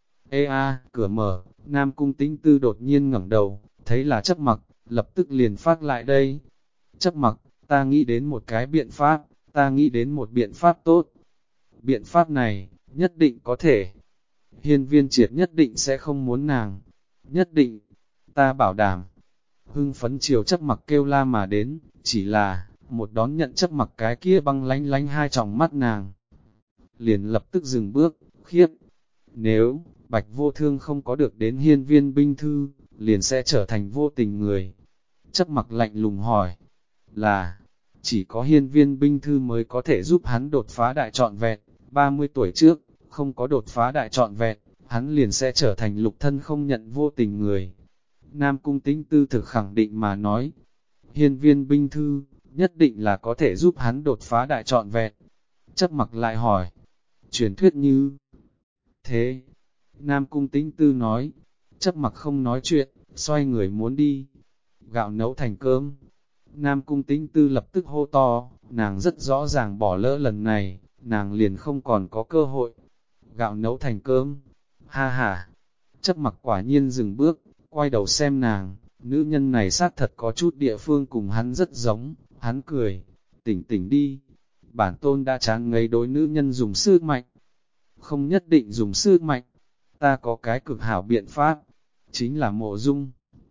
Ê a, cửa mở, Nam Cung Tĩnh Tư đột nhiên ngẩng đầu, thấy là Chấp Mặc, lập tức liền phát lại đây. Chấp Mặc, ta nghĩ đến một cái biện pháp, ta nghĩ đến một biện pháp tốt. Biện pháp này, nhất định có thể. Hiên Viên Triệt nhất định sẽ không muốn nàng. Nhất định, ta bảo đảm. Hưng phấn chiều Chấp Mặc kêu la mà đến, chỉ là, một đón nhận Chấp Mặc cái kia băng lánh lánh hai tròng mắt nàng. Liền lập tức dừng bước, khiếp. Nếu, Bạch Vô Thương không có được đến Hiên Viên binh thư, liền sẽ trở thành vô tình người. Chấp Mặc lạnh lùng hỏi, là, chỉ có Hiên Viên binh thư mới có thể giúp hắn đột phá đại trọn vẹn, 30 tuổi trước, không có đột phá đại trọn vẹn, hắn liền sẽ trở thành lục thân không nhận vô tình người. Nam Cung Tĩnh Tư thực khẳng định mà nói, Hiên Viên binh thư, nhất định là có thể giúp hắn đột phá đại trọn vẹn. Chấp Mặc lại hỏi, truyền thuyết như thế. Nam Cung Tĩnh Tư nói, Chấp Mặc không nói chuyện, xoay người muốn đi. Gạo nấu thành cơm. Nam Cung Tĩnh Tư lập tức hô to, nàng rất rõ ràng bỏ lỡ lần này, nàng liền không còn có cơ hội. Gạo nấu thành cơm. Ha ha. Chấp Mặc quả nhiên dừng bước, quay đầu xem nàng, nữ nhân này xác thật có chút địa phương cùng hắn rất giống, hắn cười, tỉnh tỉnh đi. Bản tôn đã chán ngấy đối nữ nhân dùng sức mạnh. Không nhất định dùng sức mạnh. Ta có cái cực hảo biện pháp, chính là Mộ Dung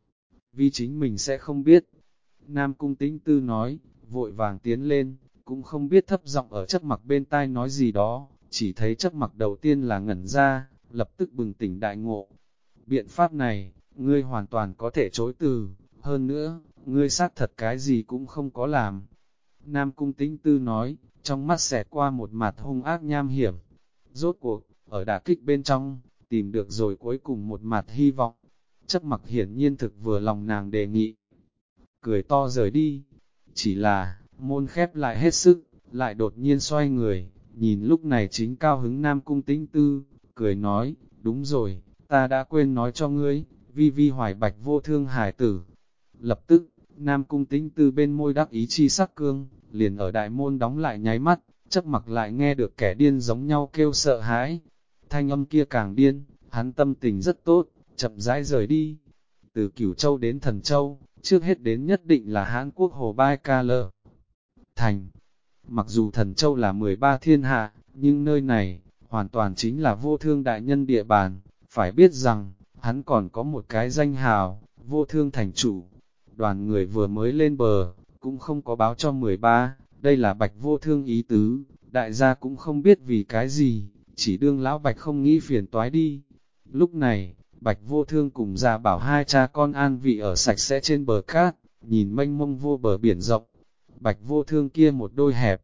Vi chính mình sẽ không biết. Nam Cung Tĩnh Tư nói, vội vàng tiến lên, cũng không biết thấp giọng ở Chấp Mặc bên tai nói gì đó, chỉ thấy Chấp Mặc đầu tiên là ngẩn ra, lập tức bừng tỉnh đại ngộ. Biện pháp này, ngươi hoàn toàn có thể chối từ, hơn nữa, ngươi xác thật cái gì cũng không có làm. Nam Cung Tĩnh Tư nói, trong mắt xẹt qua một mặt hung ác nham hiểm. Rốt cuộc, ở đả kích bên trong, tìm được rồi cuối cùng một mặt hy vọng. Chấp Mặc hiển nhiên thực vừa lòng nàng đề nghị. Cười to rời đi. Chỉ là, môn khép lại hết sức, lại đột nhiên xoay người, nhìn lúc này chính cao hứng Nam Cung Tĩnh Tư, cười nói, đúng rồi, ta đã quên nói cho ngươi, Vi Vi hoài Bạch Vô Thương hải tử. Lập tức, Nam Cung Tĩnh Tư bên môi đắc ý chi sắc cương, liền ở đại môn đóng lại nháy mắt, Chấp Mặc lại nghe được kẻ điên giống nhau kêu sợ hãi. Thanh âm kia càng điên, hắn tâm tình rất tốt, chậm rãi rời đi. Từ Cửu Châu đến Thần Châu, trước hết đến nhất định là Hán Quốc Hồ Bai Ca Lơ Thành. Mặc dù Thần Châu là 13 thiên hạ, nhưng nơi này, hoàn toàn chính là Vô Thương đại nhân địa bàn. Phải biết rằng, hắn còn có một cái danh hào, Vô Thương thành chủ. Đoàn người vừa mới lên bờ, cũng không có báo cho 13, đây là Bạch Vô Thương ý tứ, đại gia cũng không biết vì cái gì, chỉ đương lão Bạch không nghĩ phiền toái đi. Lúc này, Bạch Vô Thương cùng Gia Bảo hai cha con an vị ở sạch sẽ trên bờ cát, nhìn mênh mông vô bờ biển rộng. Bạch Vô Thương kia một đôi hẹp,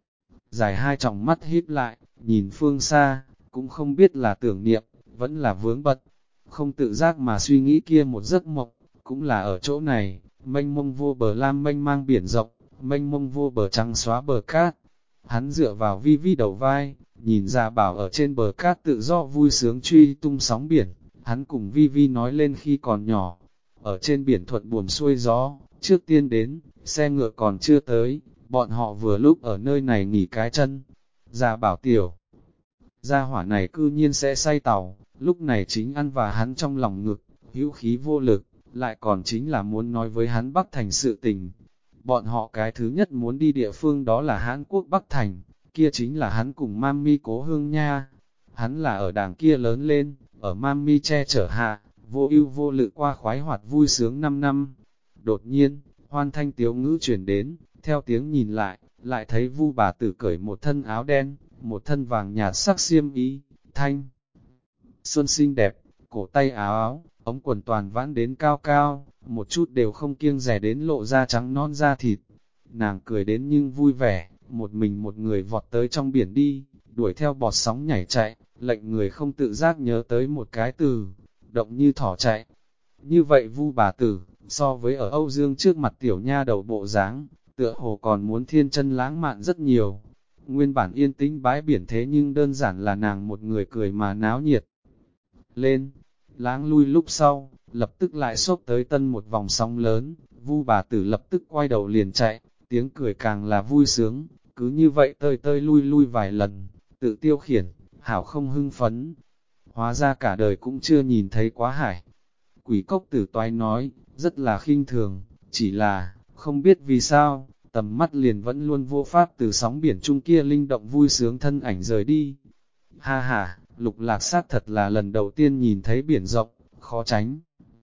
dài hai tròng mắt híp lại, nhìn phương xa, cũng không biết là tưởng niệm, vẫn là vướng bận, không tự giác mà suy nghĩ kia một giấc mộng, cũng là ở chỗ này, mênh mông vô bờ lam mênh mang biển rộng, mênh mông vô bờ trắng xóa bờ cát. Hắn dựa vào Vi Vi đầu vai, nhìn Gia Bảo ở trên bờ cát tự do vui sướng truy tung sóng biển, hắn cùng Vi Vi nói lên khi còn nhỏ, ở trên biển thuận buồm xuôi gió, trước tiên đến, xe ngựa còn chưa tới, bọn họ vừa lúc ở nơi này nghỉ cái chân. Gia Bảo tiểu, gia hỏa này cư nhiên sẽ say tàu, lúc này chính ăn và hắn trong lòng ngực, hữu khí vô lực, lại còn chính là muốn nói với hắn Bắc Thành sự tình. Bọn họ cái thứ nhất muốn đi địa phương đó là Hán Quốc Bắc Thành, kia chính là hắn cùng Mami cố hương nha. Hắn là ở đàng kia lớn lên, ở Mami che chở hạ, vô ưu vô lự qua khoái hoạt vui sướng 5 năm. Đột nhiên, hoan thanh tiếu ngữ chuyển đến, theo tiếng nhìn lại thấy Vu bà tử cởi một thân áo đen, một thân vàng nhạt sắc xiêm y, thanh xuân xinh đẹp, cổ tay áo áo, ống quần toàn vãn đến cao cao, một chút đều không kiêng rẻ đến lộ ra trắng non da thịt. Nàng cười đến nhưng vui vẻ, một mình một người vọt tới trong biển đi, đuổi theo bọt sóng nhảy chạy, lệnh người không tự giác nhớ tới một cái từ, động như thỏ chạy. Như vậy Vu bà tử, so với ở Âu Dương trước mặt tiểu nha đầu bộ dáng, tựa hồ còn muốn thiên chân lãng mạn rất nhiều. Nguyên bản yên tĩnh bãi biển thế nhưng đơn giản là nàng một người cười mà náo nhiệt. Lên, lãng lui lúc sau, lập tức lại xốc tới tân một vòng sóng lớn, Vu bà tử lập tức quay đầu liền chạy, tiếng cười càng là vui sướng, cứ như vậy tơi tơi lui lui vài lần, tự tiêu khiển, hảo không hưng phấn. Hóa ra cả đời cũng chưa nhìn thấy quá hải. Quỷ cốc tử toái nói, rất là khinh thường, chỉ là, không biết vì sao, tầm mắt liền vẫn luôn vô pháp từ sóng biển chung kia linh động vui sướng thân ảnh rời đi. Ha ha, Lục Lạc sát thật là lần đầu tiên nhìn thấy biển rộng, khó tránh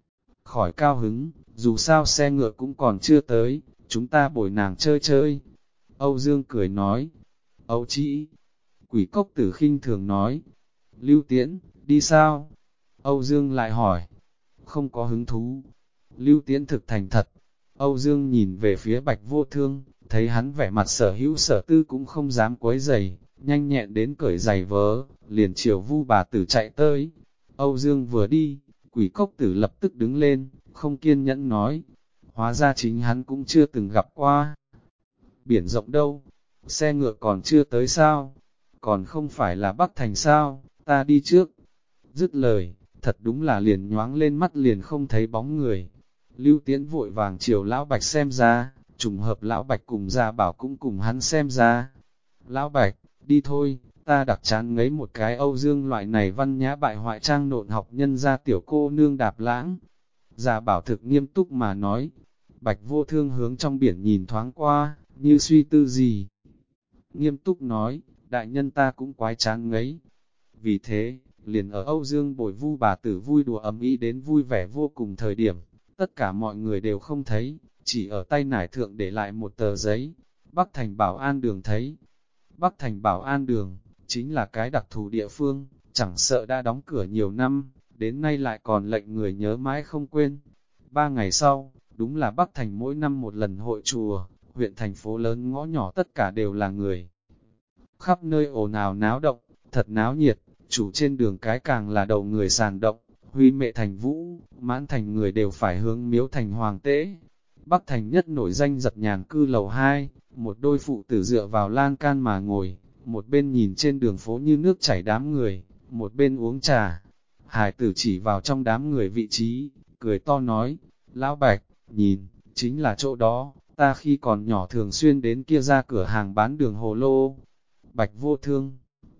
khỏi cao hứng, dù sao xe ngựa cũng còn chưa tới, chúng ta bồi nàng chơi chơi. Âu Dương cười nói, Âu chỉ, quỷ cốc tử khinh thường nói, Lưu Tiễn, đi sao? Âu Dương lại hỏi, không có hứng thú. Lưu Tiễn thực thành thật. Âu Dương nhìn về phía Bạch Vô Thương, thấy hắn vẻ mặt sở hữu sở tư cũng không dám quấy giày, nhanh nhẹn đến cởi giày vớ, liền chiều Vu bà tử chạy tới. Âu Dương vừa đi, quỷ cốc tử lập tức đứng lên, không kiên nhẫn nói, hóa ra chính hắn cũng chưa từng gặp qua. Biển rộng đâu, xe ngựa còn chưa tới sao, còn không phải là Bắc Thành sao, ta đi trước. Dứt lời, thật đúng là liền nhoáng lên mắt liền không thấy bóng người. Lưu Tiễn vội vàng chiều Lão Bạch xem ra, trùng hợp Lão Bạch cùng Gia Bảo cũng cùng hắn xem ra. Lão Bạch, đi thôi, ta đặc chán ngấy một cái Âu Dương loại này văn nhã bại hoại trang nộn học nhân ra tiểu cô nương đạp lãng. Gia Bảo thực nghiêm túc mà nói, Bạch Vô Thương hướng trong biển nhìn thoáng qua, như suy tư gì. Nghiêm túc nói, đại nhân ta cũng quái chán ngấy. Vì thế, liền ở Âu Dương bồi Vu bà tử vui đùa ấm ý đến vui vẻ vô cùng thời điểm, tất cả mọi người đều không thấy, chỉ ở tay nải thượng để lại một tờ giấy, Bắc Thành Bảo An Đường thấy. Bắc Thành Bảo An Đường, chính là cái đặc thù địa phương, chẳng sợ đã đóng cửa nhiều năm, đến nay lại còn lệnh người nhớ mãi không quên. 3 ngày sau, đúng là Bắc Thành mỗi năm một lần hội chùa, huyện thành phố lớn ngõ nhỏ tất cả đều là người. Khắp nơi ồn ào náo động, thật náo nhiệt, chủ trên đường cái càng là đầu người sàn động, huy mệ thành vũ, mãn thành người đều phải hướng miếu thành hoàng tế. Bắc Thành nhất nổi danh giật nhàn cư lầu 2, một đôi phụ tử dựa vào lan can mà ngồi, một bên nhìn trên đường phố như nước chảy đám người, một bên uống trà. Hải tử chỉ vào trong đám người vị trí, cười to nói, Lão Bạch, nhìn, chính là chỗ đó, ta khi còn nhỏ thường xuyên đến kia ra cửa hàng bán đường hồ lô. Bạch Vô Thương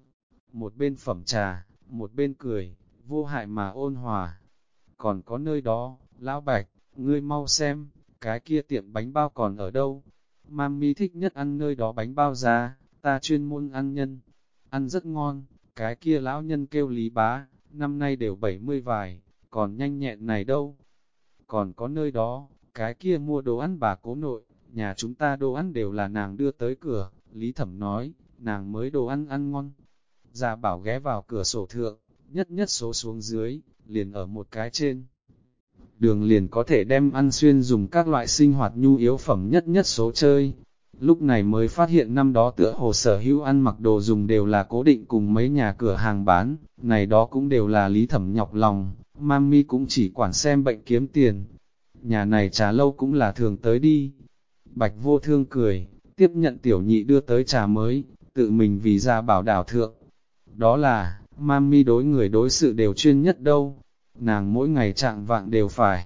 một bên phẩm trà, một bên cười, vô hại mà ôn hòa. Còn có nơi đó, Lão Bạch, ngươi mau xem, cái kia tiệm bánh bao còn ở đâu? Mami thích nhất ăn nơi đó bánh bao ra, ta chuyên môn ăn nhân. Ăn rất ngon, cái kia lão nhân kêu Lý Bá, năm nay đều 70 vài, còn nhanh nhẹn này đâu. Còn có nơi đó, cái kia mua đồ ăn bà cố nội, nhà chúng ta đồ ăn đều là nàng đưa tới cửa, Lý Thẩm nói, nàng mới đồ ăn ăn ngon. Gia Bảo ghé vào cửa sổ thượng, nhất nhất số xuống dưới, liền ở một cái trên. Đường liền có thể đem ăn xuyên dùng các loại sinh hoạt nhu yếu phẩm nhất nhất số chơi. Lúc này mới phát hiện năm đó tựa hồ sở hữu ăn mặc đồ dùng đều là cố định cùng mấy nhà cửa hàng bán, này đó cũng đều là Lý Thẩm nhọc lòng, Mami cũng chỉ quản xem bệnh kiếm tiền. Nhà này trà lâu cũng là thường tới đi. Bạch Vô Thương cười, tiếp nhận tiểu nhị đưa tới trà mới, tự mình vì Gia Bảo đảo thượng. Đó là, Mami đối người đối sự đều chuyên nhất đâu, nàng mỗi ngày trạng vạng đều phải.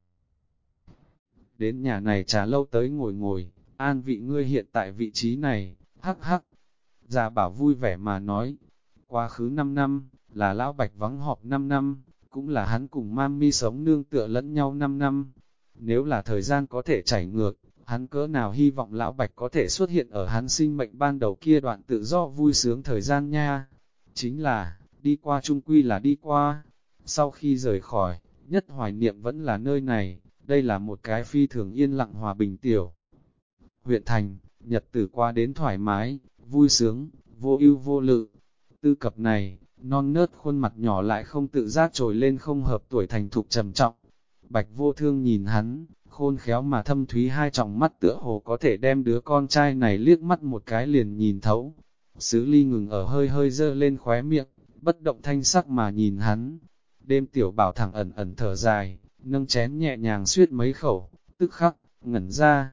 Đến nhà này trà lâu tới ngồi ngồi, an vị ngươi hiện tại vị trí này, hắc hắc. Gia Bảo vui vẻ mà nói, quá khứ 5 năm, là Lão Bạch vắng họp 5 năm, cũng là hắn cùng Mami sống nương tựa lẫn nhau 5 năm. Nếu là thời gian có thể chảy ngược, Hắn cỡ nào hy vọng Lão Bạch có thể xuất hiện ở hắn sinh mệnh ban đầu kia đoạn tự do vui sướng thời gian nha. Chính là, đi qua chung quy là đi qua. Sau khi rời khỏi, nhất hoài niệm vẫn là nơi này, đây là một cái phi thường yên lặng hòa bình tiểu. Huyện thành, nhật tử qua đến thoải mái, vui sướng, vô ưu vô lự. Tư cập này, non nớt khuôn mặt nhỏ lại không tự giác trồi lên không hợp tuổi thành thục trầm trọng. Bạch Vô Thương nhìn hắn, khôn khéo mà thâm thúy hai tròng mắt tựa hồ có thể đem đứa con trai này liếc mắt một cái liền nhìn thấu. Sứ Ly ngừng ở hơi hơi dơ lên khóe miệng, bất động thanh sắc mà nhìn hắn. Đêm tiểu bảo thẳng ẩn ẩn thở dài, nâng chén nhẹ nhàng suyết mấy khẩu, tức khắc, ngẩn ra.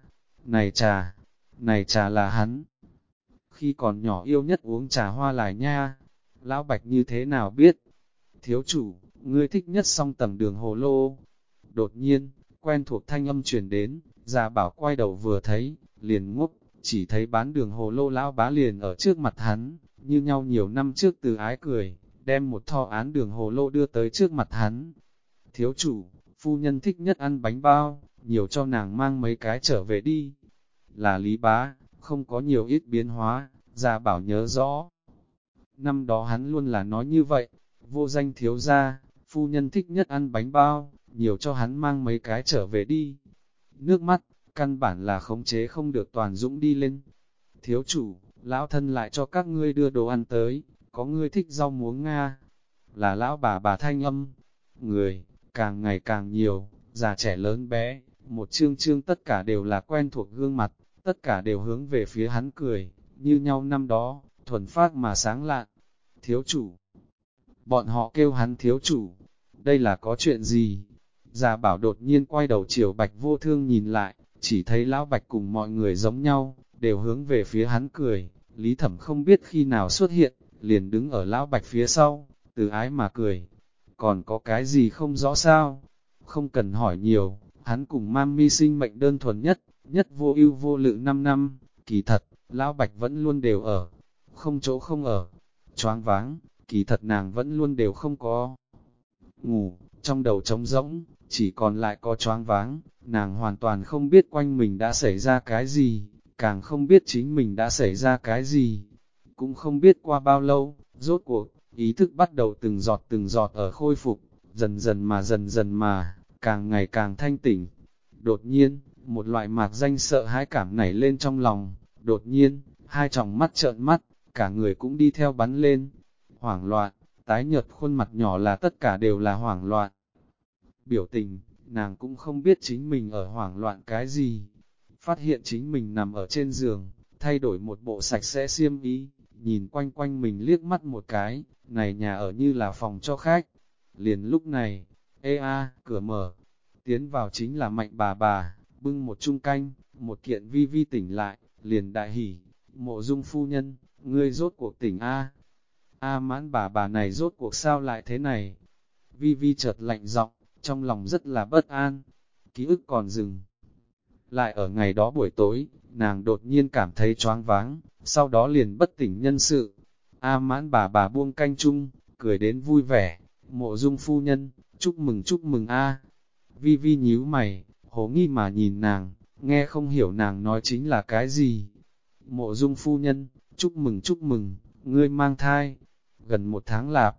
Này trà là hắn. Khi còn nhỏ yêu nhất uống trà hoa lại nha. Lão Bạch như thế nào biết? Thiếu chủ, ngươi thích nhất song tầng đường hồ lô. Đột nhiên, quen thuộc thanh âm truyền đến, Gia Bảo quay đầu vừa thấy, liền ngốc, chỉ thấy bán đường hồ lô lão bá liền ở trước mặt hắn, như nhau nhiều năm trước từ ái cười, đem một thọ án đường hồ lô đưa tới trước mặt hắn. Thiếu chủ, phu nhân thích nhất ăn bánh bao, nhiều cho nàng mang mấy cái trở về đi. Là Lý Bá, không có nhiều ít biến hóa, Gia Bảo nhớ rõ. Năm đó hắn luôn là nói như vậy, vô danh thiếu gia, phu nhân thích nhất ăn bánh bao, nhiều cho hắn mang mấy cái trở về đi. Nước mắt, căn bản là khống chế không được toàn dũng đi lên. Thiếu chủ, lão thân lại cho các ngươi đưa đồ ăn tới, có ngươi thích rau muống Nga. Là lão bà thanh âm. Người, càng ngày càng nhiều, già trẻ lớn bé, một chương chương tất cả đều là quen thuộc gương mặt, tất cả đều hướng về phía hắn cười, như nhau năm đó, thuần phác mà sáng lạn. Thiếu chủ. Bọn họ kêu hắn thiếu chủ. Đây là có chuyện gì? Già Bảo đột nhiên quay đầu chiều Bạch Vô Thương nhìn lại, chỉ thấy lão Bạch cùng mọi người giống nhau, đều hướng về phía hắn cười. Lý Thẩm không biết khi nào xuất hiện, liền đứng ở lão Bạch phía sau, từ ái mà cười. Còn có cái gì không rõ sao? Không cần hỏi nhiều, hắn cùng Mami sinh mệnh đơn thuần nhất vô ưu vô lự 5 năm, kỳ thật, lão Bạch vẫn luôn đều ở, không chỗ không ở, choáng váng, kỳ thật nàng vẫn luôn đều không có ngủ, trong đầu trống rỗng, chỉ còn lại có choáng váng, nàng hoàn toàn không biết quanh mình đã xảy ra cái gì, càng không biết chính mình đã xảy ra cái gì, cũng không biết qua bao lâu, rốt cuộc, ý thức bắt đầu từng giọt ở khôi phục, dần dần mà, càng ngày càng thanh tỉnh. Đột nhiên, một loại mạc danh sợ hãi cảm nảy lên trong lòng, đột nhiên, hai tròng mắt trợn mắt, cả người cũng đi theo bắn lên, hoảng loạn, tái nhợt khuôn mặt nhỏ là tất cả đều là hoảng loạn. Biểu tình, nàng cũng không biết chính mình ở hoảng loạn cái gì. Phát hiện chính mình nằm ở trên giường, thay đổi một bộ sạch sẽ xiêm y, nhìn quanh quanh mình liếc mắt một cái, này nhà ở như là phòng cho khách. Liền lúc này, cửa mở, tiến vào chính là Mạnh bà, bưng một chung canh, một kiện vi vi tỉnh lại, liền đại hỉ, Mộ Dung phu nhân, ngươi rốt cuộc tỉnh a. Mãn bà này rốt cuộc sao lại thế này? Vi vi chợt lạnh giọng, trong lòng rất là bất an. Ký ức còn dừng. Lại ở ngày đó buổi tối, nàng đột nhiên cảm thấy choáng váng, sau đó liền bất tỉnh nhân sự. Mãn bà buông canh chung, cười đến vui vẻ. Mộ Dung phu nhân, chúc mừng a. Vi vi nhíu mày, hồ nghi mà nhìn nàng, nghe không hiểu nàng nói chính là cái gì. Mộ Dung phu nhân, chúc mừng, ngươi mang thai. Gần 1 tháng lạp.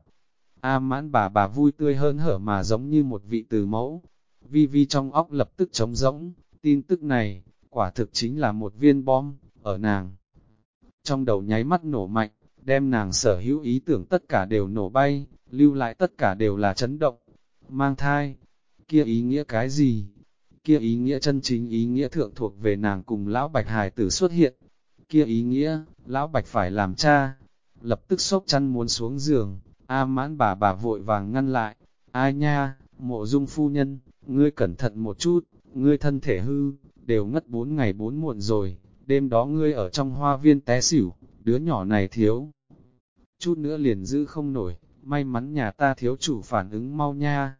Mãn bà vui tươi hơn hở mà giống như một vị từ mẫu. Vi vi trong óc lập tức trống rỗng, tin tức này, quả thực chính là một viên bom, ở nàng. Trong đầu nháy mắt nổ mạnh, đem nàng sở hữu ý tưởng tất cả đều nổ bay, lưu lại tất cả đều là chấn động. Mang thai, kia ý nghĩa cái gì? Kia ý nghĩa chân chính ý nghĩa thượng thuộc về nàng cùng lão Bạch hài tử xuất hiện. Kia ý nghĩa, lão Bạch phải làm cha. Lập tức sốc chăn muốn xuống giường, mãn bà vội vàng ngăn lại. Ai nha, Mộ Dung phu nhân, ngươi cẩn thận một chút, ngươi thân thể hư, đều ngất 4 ngày 4 muộn rồi, đêm đó ngươi ở trong hoa viên té xỉu, đứa nhỏ này thiếu. Chút nữa liền giữ không nổi, may mắn nhà ta thiếu chủ phản ứng mau nha.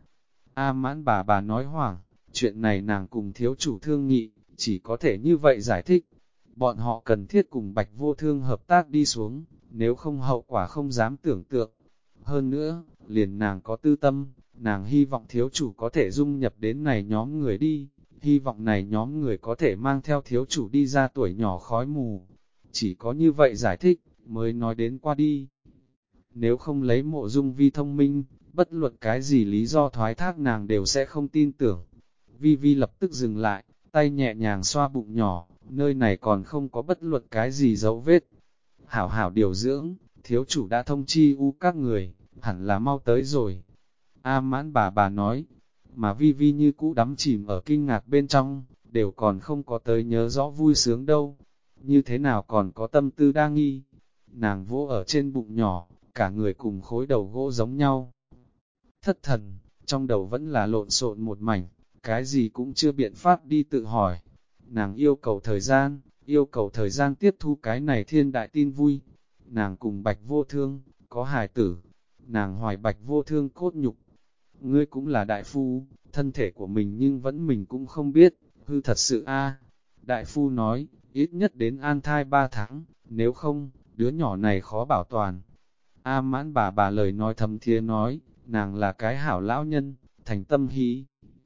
Mãn bà nói hoảng, chuyện này nàng cùng thiếu chủ thương nghị, chỉ có thể như vậy giải thích. Bọn họ cần thiết cùng Bạch Vô Thương hợp tác đi xuống, nếu không hậu quả không dám tưởng tượng. Hơn nữa, liền nàng có tư tâm, nàng hy vọng thiếu chủ có thể dung nhập đến này nhóm người đi, hy vọng này nhóm người có thể mang theo thiếu chủ đi ra tuổi nhỏ khói mù. Chỉ có như vậy giải thích, mới nói đến qua đi. Nếu không lấy Mộ Dung Vi thông minh, bất luận cái gì lý do thoái thác nàng đều sẽ không tin tưởng. Vi Vi lập tức dừng lại, tay nhẹ nhàng xoa bụng nhỏ, nơi này còn không có bất luận cái gì dấu vết. Hảo hảo điều dưỡng, thiếu chủ đã thông chi các người, hẳn là mau tới rồi. A Mãn bà nói, mà Vi Vi như cũ đắm chìm ở kinh ngạc bên trong, đều còn không có tới nhớ rõ vui sướng đâu. Như thế nào còn có tâm tư đa nghi. Nàng vỗ ở trên bụng nhỏ, cả người cùng khối đầu gỗ giống nhau. Thất thần, trong đầu vẫn là lộn xộn một mảnh, cái gì cũng chưa biện pháp đi tự hỏi. Nàng yêu cầu thời gian tiếp thu cái này thiên đại tin vui. Nàng cùng Bạch Vô Thương, có hài tử, nàng hoài Bạch Vô Thương cốt nhục. Ngươi cũng là đại phu, thân thể của mình nhưng vẫn mình cũng không biết, hư thật sự a. Đại phu nói, ít nhất đến an thai 3 tháng, nếu không, đứa nhỏ này khó bảo toàn. A Mãn bà lời nói thầm thiế nói, nàng là cái hảo lão nhân, thành tâm hí.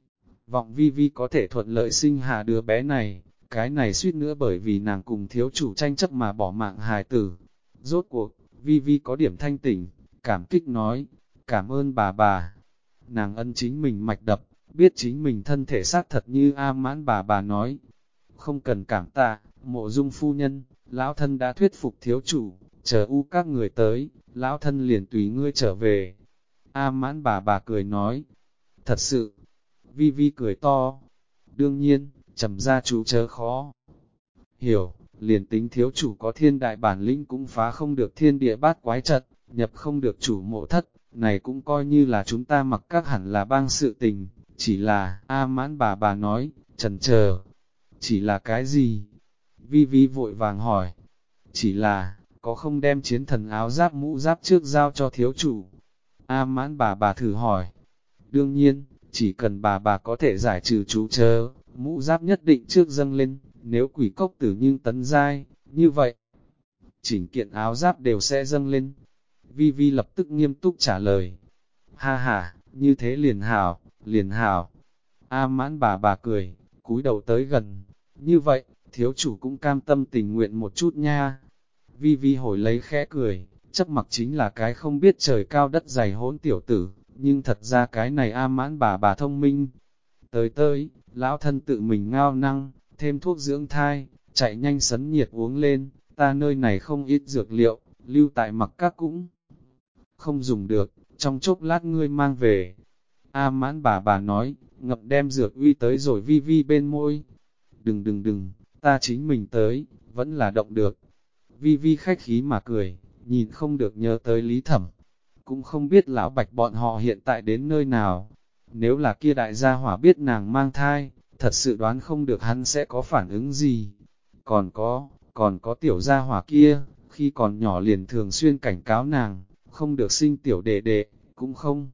Vọng Vi Vi có thể thuận lợi sinh hạ đứa bé này, cái này suýt nữa bởi vì nàng cùng thiếu chủ tranh chấp mà bỏ mạng hài tử. Rốt cuộc, Vi Vi có điểm thanh tỉnh, cảm kích nói, cảm ơn bà. Nàng ân chính mình mạch đập, biết chính mình thân thể xác thật như A Mãn bà nói. Không cần cảm tạ, Mộ Dung phu nhân, lão thân đã thuyết phục thiếu chủ, chờ các người tới, lão thân liền tùy ngươi trở về. A Mãn bà cười nói, thật sự, Vi Vi cười to. Đương nhiên, trầm gia chú chớ khó hiểu, liền tính thiếu chủ có thiên đại bản lĩnh cũng phá không được thiên địa bát quái trận, nhập không được chủ mộ thất, này cũng coi như là chúng ta mặc các hẳn là bang sự tình, chỉ là, A Mãn bà nói, chần chờ, chỉ là cái gì? Vi Vi vội vàng hỏi, chỉ là, có không đem chiến thần áo giáp mũ giáp trước giao cho thiếu chủ? A Mãn bà thử hỏi, đương nhiên, chỉ cần bà có thể giải trừ chú chớ, mũ giáp nhất định trước dâng lên, nếu quỷ cốc tử nhưng tấn giai, như vậy, chỉnh kiện áo giáp đều sẽ dâng lên. Vi Vi lập tức nghiêm túc trả lời, ha ha, như thế liền hảo. A Mãn bà cười, cúi đầu tới gần, như vậy, thiếu chủ cũng cam tâm tình nguyện một chút nha. Vi Vi hồi lấy khẽ cười, chấp mặc chính là cái không biết trời cao đất dày hỗn tiểu tử, nhưng thật ra cái này A Mãn bà thông minh. Tới, lão thân tự mình ngao năng, thêm thuốc dưỡng thai, chạy nhanh sấn nhiệt uống lên, ta nơi này không ít dược liệu, lưu tại mặc các cũng không dùng được, trong chốc lát ngươi mang về. A Mãn bà nói, ngậm đem dược uy tới rồi Vi Vi bên môi. Đừng, ta chính mình tới, vẫn là động được. Vi Vi khách khí mà cười, nhìn không được nhớ tới Lý Thẩm. Cũng không biết lão Bạch bọn họ hiện tại đến nơi nào. Nếu là kia đại gia hỏa biết nàng mang thai, thật sự đoán không được hắn sẽ có phản ứng gì. Còn có tiểu gia hỏa kia, khi còn nhỏ liền thường xuyên cảnh cáo nàng, không được sinh tiểu đệ đệ, cũng không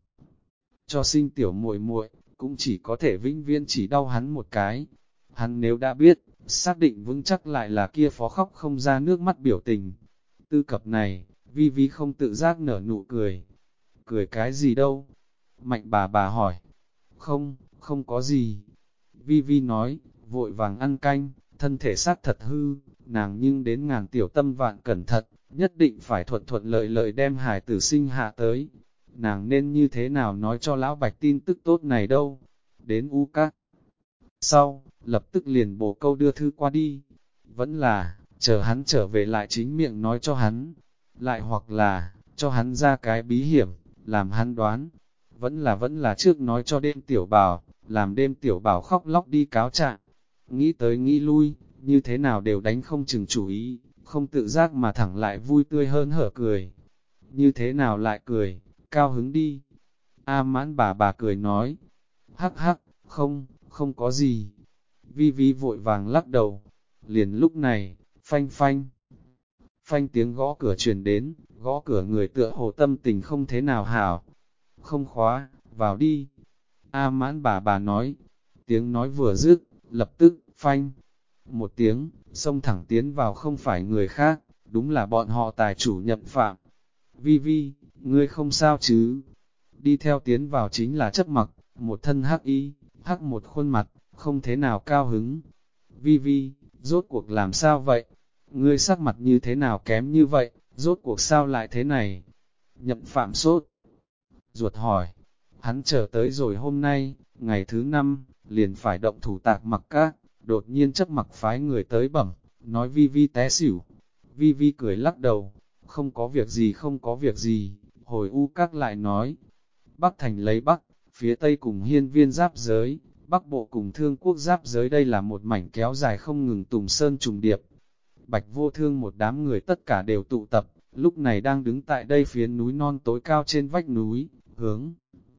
cho sinh tiểu muội muội, cũng chỉ có thể vĩnh viễn chỉ đau hắn một cái. Hắn nếu đã biết, xác định vững chắc lại là kia phó khóc không ra nước mắt biểu tình. Tư cập này, Vi Vi không tự giác nở nụ cười. Cười cái gì đâu? Mạnh bà hỏi. Không có gì. Vi Vi nói, vội vàng ăn canh, thân thể xác thật hư, nàng nhưng đến ngàn tiểu tâm vạn cẩn thận, nhất định phải thuận lợi đem hài tử sinh hạ tới. Nàng nên như thế nào nói cho lão Bạch tin tức tốt này đâu? Đến Các. Sau, lập tức liền bổ câu đưa thư qua đi. Vẫn là, chờ hắn trở về lại chính miệng nói cho hắn. Lại hoặc là, cho hắn ra cái bí hiểm, làm hắn đoán. Vẫn là trước nói cho đêm tiểu bảo, làm đêm tiểu bảo khóc lóc đi cáo trạng. Nghĩ tới nghĩ lui, như thế nào đều đánh không chừng chủ ý, không tự giác mà thẳng lại vui tươi hơn hở cười. Như thế nào lại cười, cao hứng đi. A Mãn bà cười nói, hắc, không có gì. Vi Vi vội vàng lắc đầu. Liền lúc này, phanh tiếng gõ cửa truyền đến, gõ cửa người tựa hồ tâm tình không thế nào hảo. Không khóa, vào đi. A Mãn bà nói. Tiếng nói vừa dứt, lập tức, phanh. Một tiếng, xông thẳng tiến vào không phải người khác, đúng là bọn họ tài chủ Nhậm Phạm. Vi Vi, ngươi không sao chứ? Đi theo tiến vào chính là Chấp Mặc, một thân hắc y, hắc một khuôn mặt, không thế nào cao hứng. Vi Vi, rốt cuộc làm sao vậy? Ngươi sắc mặt như thế nào kém như vậy, rốt cuộc sao lại thế này? Nhậm Phạm sốt ruột hỏi, hắn chờ tới rồi hôm nay, ngày thứ 5, liền phải động thủ Tạc Mặc Các, đột nhiên chấp mặc phái người tới bẩm, nói Vi Vi té xỉu. Vi Vi cười lắc đầu, không có việc gì không có việc gì, hồi U Các lại nói, Bắc Thành lấy Bắc, phía Tây cùng Hiên Viên giáp giới, Bắc Bộ cùng Thương Quốc giáp giới, đây là một mảnh kéo dài không ngừng tùng sơn trùng điệp. Bạch Vô Thương một đám người tất cả đều tụ tập, lúc này đang đứng tại đây phía núi non tối cao trên vách núi, hướng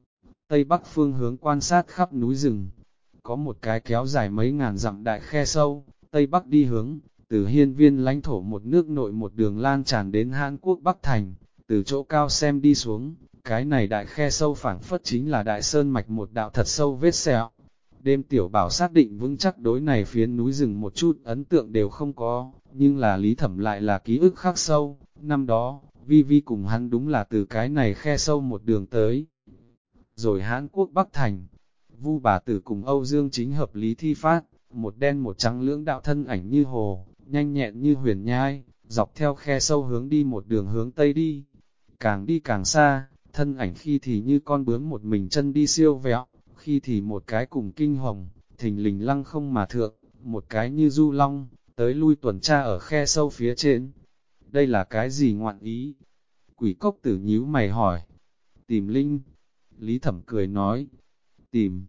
Tây Bắc phương hướng quan sát khắp núi rừng. Có một cái kéo dài mấy ngàn dặm đại khe sâu, Tây Bắc đi hướng, từ Hiên Viên lãnh thổ một nước nội một đường lan tràn đến Hàn Quốc Bắc Thành, từ chỗ cao xem đi xuống, cái này đại khe sâu phảng phất chính là đại sơn mạch một đạo thật sâu vết sẹo. Đêm Tiểu Bảo xác định vững chắc đối này phía núi rừng một chút ấn tượng đều không có, nhưng là Lý Thẩm lại là ký ức khắc sâu, năm đó, Vi Vi cùng hắn đúng là từ cái này khe sâu một đường tới. Rồi Hán Quốc Bắc Thành, Vu Bà Tử cùng Âu Dương Chính hợp lý thi phát, một đen một trắng lưỡng đạo thân ảnh như hồ, nhanh nhẹn như huyền nhai, dọc theo khe sâu hướng đi một đường hướng Tây đi. Càng đi càng xa, thân ảnh khi thì như con bướm một mình chân đi siêu vẹo, khi thì một cái cùng kinh hồng, thình lình lăng không mà thượng, một cái như du long, tới lui tuần tra ở khe sâu phía trên. Đây là cái gì ngoạn ý? Quỷ Cốc Tử nhíu mày hỏi. Tìm Linh. Lý Thẩm cười nói. Tìm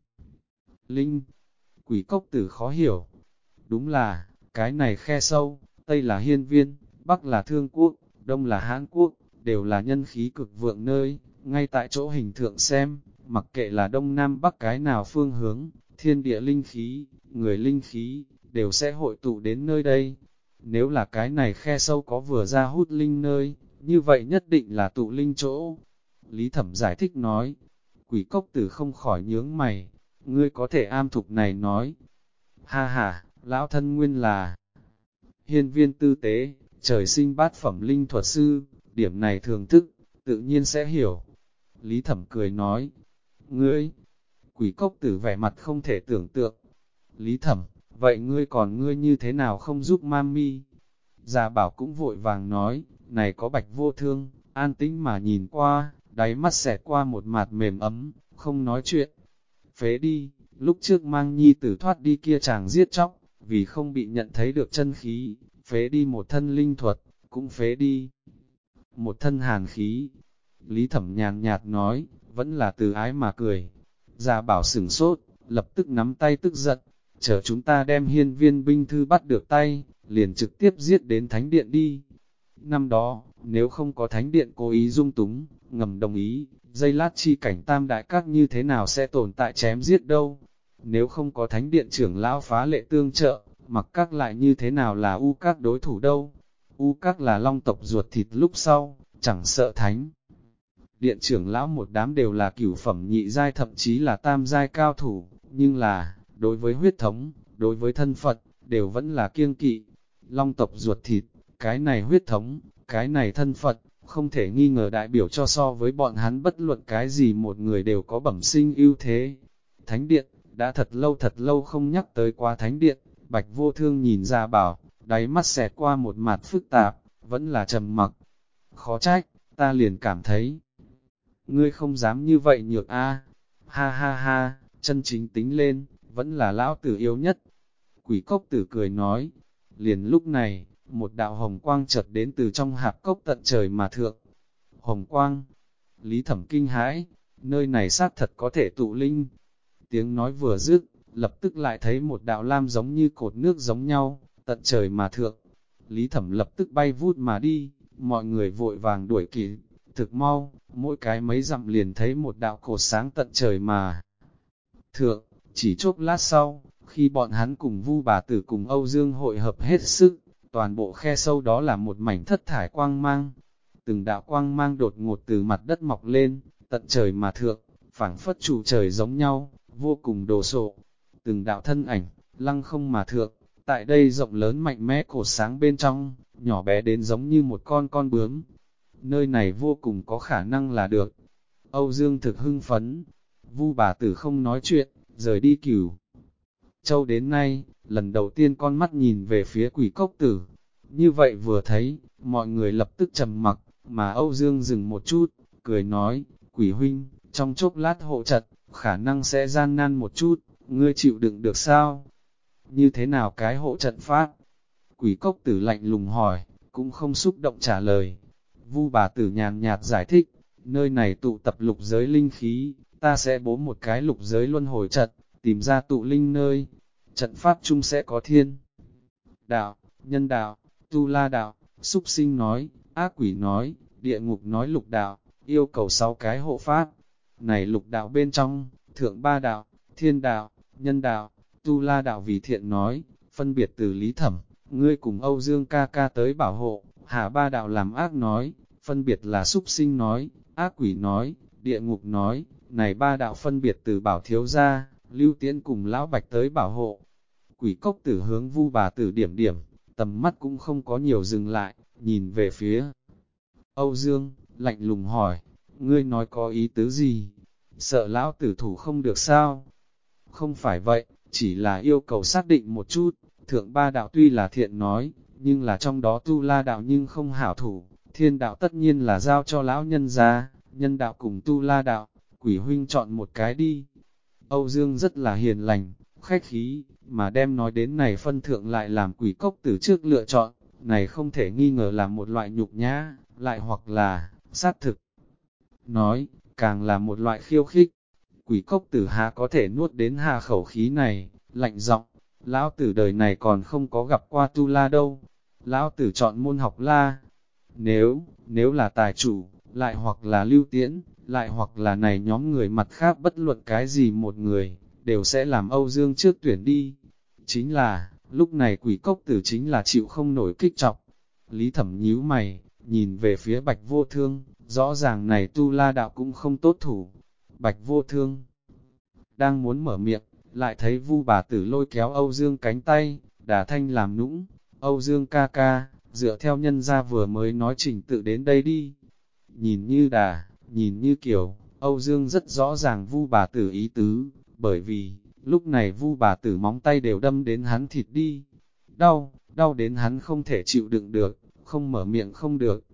Linh. Quỷ Cốc Tử khó hiểu. Đúng là, cái này khe sâu, Tây là Hiên Viên, Bắc là Thương Quốc, Đông là Hán Quốc, đều là nhân khí cực vượng nơi, ngay tại chỗ hình thượng xem, mặc kệ là Đông Nam Bắc cái nào phương hướng, thiên địa linh khí, người linh khí, đều sẽ hội tụ đến nơi đây. Nếu là cái này khe sâu có vừa ra hút linh nơi, như vậy nhất định là tụ linh chỗ. Lý Thẩm giải thích nói, Quỷ Cốc Tử không khỏi nhướng mày, ngươi có thể am thục này nói. Ha ha, lão thân nguyên là Hiên Viên tư tế, trời sinh bát phẩm linh thuật sư, điểm này thường thức, tự nhiên sẽ hiểu. Lý Thẩm cười nói, ngươi, Quỷ Cốc Tử vẻ mặt không thể tưởng tượng. Lý Thẩm, vậy ngươi như thế nào không giúp mami? Gia Bảo cũng vội vàng nói, này có Bạch Vô Thương, an tĩnh mà nhìn qua, đáy mắt xẹt qua một mạt mềm ấm, không nói chuyện. Phế đi, lúc trước mang nhi tử thoát đi kia chàng giết chóc, vì không bị nhận thấy được chân khí, phế đi một thân linh thuật, cũng phế đi một thân hàn khí. Lý Thẩm nhàn nhạt nói, vẫn là từ ái mà cười. Gia Bảo sửng sốt, lập tức nắm tay tức giận, chờ chúng ta đem Hiên Viên binh thư bắt được tay, liền trực tiếp giết đến Thánh Điện đi. Năm đó, nếu không có Thánh Điện cố ý dung túng, ngầm đồng ý, dây lát chi cảnh tam đại các như thế nào sẽ tồn tại chém giết đâu. Nếu không có Thánh Điện trưởng lão phá lệ tương trợ, mặc các lại như thế nào là U các đối thủ đâu. U các là long tộc ruột thịt lúc sau, chẳng sợ Thánh Điện trưởng lão một đám đều là cửu phẩm nhị giai thậm chí là tam giai cao thủ, nhưng là, đối với huyết thống, đối với thân phận, đều vẫn là kiêng kỵ. Long tộc ruột thịt, cái này huyết thống, cái này thân phận, không thể nghi ngờ đại biểu cho so với bọn hắn bất luận cái gì một người đều có bẩm sinh ưu thế. Thánh Điện, đã thật lâu không nhắc tới qua Thánh Điện, Bạch Vô Thương nhìn ra bảo, đáy mắt xẹt qua một mặt phức tạp, vẫn là trầm mặc. Khó trách, ta liền cảm thấy, ngươi không dám như vậy nhược a. Ha ha ha, chân chính tính lên, vẫn là lão tử yếu nhất. Quỷ Cốc Tử cười nói, liền lúc này, một đạo hồng quang chợt đến từ trong hạp cốc tận trời mà thượng. Hồng quang, Lý Thẩm kinh hãi, nơi này xác thật có thể tụ linh. Tiếng nói vừa dứt, lập tức lại thấy một đạo lam giống như cột nước giống nhau, tận trời mà thượng. Lý Thẩm lập tức bay vút mà đi, mọi người vội vàng đuổi kịp, thực mau, mỗi cái mấy dặm liền thấy một đạo cột sáng tận trời mà thượng. Chỉ chốc lát sau, khi bọn hắn cùng Vu Bà Tử cùng Âu Dương hội hợp hết sức, toàn bộ khe sâu đó là một mảnh thất thải quang mang. Từng đạo quang mang đột ngột từ mặt đất mọc lên, tận trời mà thượng, phảng phất trụ trời giống nhau, vô cùng đồ sộ. Từng đạo thân ảnh, lăng không mà thượng, tại đây rộng lớn mạnh mẽ cột sáng bên trong, nhỏ bé đến giống như một con bướm. Nơi này vô cùng có khả năng là được. Âu Dương thực hưng phấn, Vu Bà Tử không nói chuyện, rời đi cửu Châu đến nay, lần đầu tiên con mắt nhìn về phía quỷ cốc tử. Như vậy vừa thấy, mọi người lập tức trầm mặc, mà Âu Dương dừng một chút, cười nói, quỷ huynh, trong chốc lát hộ trận, khả năng sẽ gian nan một chút, ngươi chịu đựng được sao? Như thế nào cái hộ trận pháp? Quỷ cốc tử lạnh lùng hỏi, cũng không xúc động trả lời. Vu bà tử nhàn nhạt giải thích, nơi này tụ tập lục giới linh khí, ta sẽ bố một cái lục giới luân hồi trận, tìm ra tụ linh nơi. Trận pháp chung sẽ có thiên đạo, nhân đạo, tu la đạo, súc sinh nói, ác quỷ nói, địa ngục nói lục đạo, yêu cầu 6 cái hộ pháp. Này lục đạo bên trong, thượng ba đạo, thiên đạo, nhân đạo, tu la đạo vì thiện nói, phân biệt từ Lý Thẩm, ngươi cùng Âu Dương ca ca tới bảo hộ, hạ ba đạo làm ác nói, phân biệt là súc sinh nói, ác quỷ nói, địa ngục nói, này ba đạo phân biệt từ Bảo Thiếu Gia, Lưu Tiễn cùng Lão Bạch tới bảo hộ. Quỷ cốc tử hướng Vu bà tử điểm điểm, tầm mắt cũng không có nhiều dừng lại, nhìn về phía Âu Dương, lạnh lùng hỏi, ngươi nói có ý tứ gì? Sợ lão tử thủ không được sao? Không phải vậy, chỉ là yêu cầu xác định một chút, thượng ba đạo tuy là thiện nói, nhưng là trong đó tu la đạo nhưng không hảo thủ, thiên đạo tất nhiên là giao cho lão nhân ra, nhân đạo cùng tu la đạo, quỷ huynh chọn một cái đi. Âu Dương rất là hiền lành, khách khí, mà đem nói đến này phân thượng lại làm quỷ cốc từ trước lựa chọn, này không thể nghi ngờ là một loại nhục nhã, lại hoặc là, sát thực. Nói, càng là một loại khiêu khích. Quỷ cốc tử hà có thể nuốt đến hà khẩu khí này, lạnh giọng, lão tử đời này còn không có gặp qua tu la đâu. Lão tử chọn môn học la. Nếu là tài chủ, lại hoặc là Lưu Tiễn, lại hoặc là này nhóm người mặt khác bất luận cái gì một người, đều sẽ làm Âu Dương trước tuyển đi. Chính là, lúc này quỷ cốc tử chính là chịu không nổi kích chọc. Lý Thẩm nhíu mày, nhìn về phía Bạch Vô Thương, rõ ràng này tu la đạo cũng không tốt thủ. Bạch Vô Thương đang muốn mở miệng, lại thấy Vu bà tử lôi kéo Âu Dương cánh tay, đả thanh làm nũng. Âu Dương ca ca, dựa theo nhân gia vừa mới nói trình tự đến đây đi. Nhìn như nhìn như kiểu, Âu Dương rất rõ ràng Vu bà tử ý tứ, bởi vì, lúc này Vu bà tử móng tay đều đâm đến hắn thịt đi. Đau đến hắn không thể chịu đựng được, không mở miệng không được.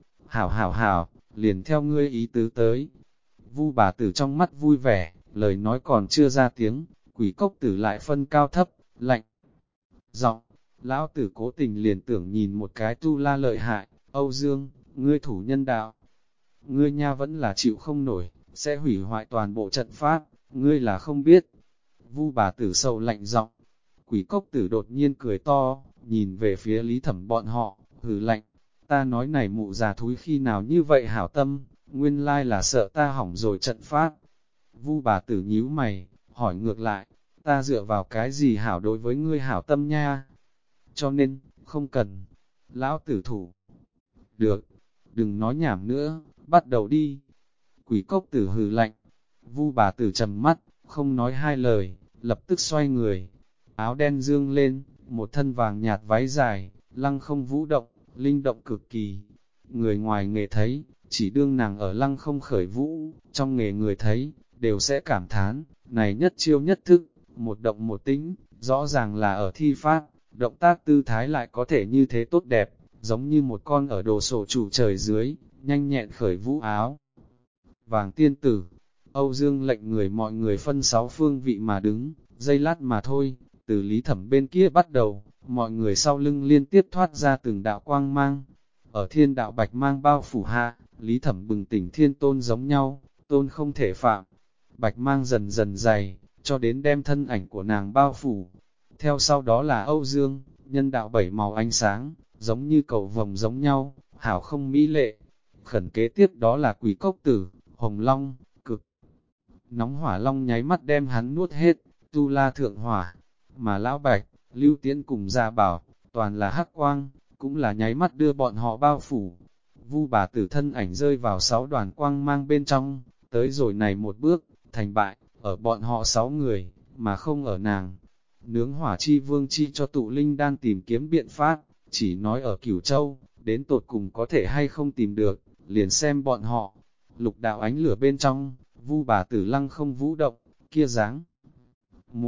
Hảo, liền theo ngươi ý tứ tới. Vu bà tử trong mắt vui vẻ, lời nói còn chưa ra tiếng, quỷ cốc tử lại phân cao thấp, lạnh. Giọng, lão tử cố tình liền tưởng nhìn một cái tu la lợi hại, Âu Dương, ngươi thủ nhân đạo. Ngươi nha vẫn là chịu không nổi, sẽ hủy hoại toàn bộ trận pháp, ngươi là không biết. Vu bà tử sầu lạnh giọng, quỷ cốc tử đột nhiên cười to, nhìn về phía Lý Thẩm bọn họ, hừ lạnh. Ta nói này mụ già thúi khi nào như vậy hảo tâm, nguyên lai là sợ ta hỏng rồi trận pháp. Vu bà tử nhíu mày, hỏi ngược lại, ta dựa vào cái gì hảo đối với ngươi hảo tâm nha? Cho nên, không cần. Lão tử thủ. Được, đừng nói nhảm nữa, bắt đầu đi. Quỷ cốc tử hừ lạnh. Vu bà tử trầm mắt, không nói hai lời, lập tức xoay người. Áo đen dương lên, một thân vàng nhạt váy dài, lăng không vũ động, linh động cực kỳ. Người ngoài nghề thấy, chỉ đương nàng ở lăng không khởi vũ, trong nghề người thấy, đều sẽ cảm thán, này nhất chiêu nhất thức, một động một tính, rõ ràng là ở thi pháp, động tác tư thái lại có thể như thế tốt đẹp, giống như một con ở đồ sổ chủ trời dưới, nhanh nhẹn khởi vũ áo. Vàng tiên tử, Âu Dương lệnh người mọi người phân 6 phương vị mà đứng, giây lát mà thôi, từ Lý Thẩm bên kia bắt đầu, mọi người sau lưng liên tiếp thoát ra từng đạo quang mang. Ở thiên đạo bạch mang bao phủ hạ, Lý Thẩm bừng tỉnh thiên tôn giống nhau, tôn không thể phạm. Bạch mang dần dần dày, cho đến đem thân ảnh của nàng bao phủ. Theo sau đó là Âu Dương, nhân đạo 7 màu ánh sáng, giống như cầu vồng giống nhau, hảo không mỹ lệ. Khẩn kế tiếp đó là quỷ cốc tử, hồng long, cực. Nóng hỏa long nháy mắt đem hắn nuốt hết, tu la thượng hỏa, mà lão bạch, Lưu Tiễn cùng Gia Bảo, toàn là hắc quang, cũng là nháy mắt đưa bọn họ bao phủ. Vu bà tử thân ảnh rơi vào 6 đoàn quang mang bên trong, tới rồi này một bước, thành bại, ở bọn họ 6 người, mà không ở nàng. Nướng hỏa chi vương chi cho tụ linh đang tìm kiếm biện pháp, chỉ nói ở Cửu Châu, đến tột cùng có thể hay không tìm được, liền xem bọn họ. Lục đạo ánh lửa bên trong, Vu bà tử lăng không vũ động, kia dáng múa,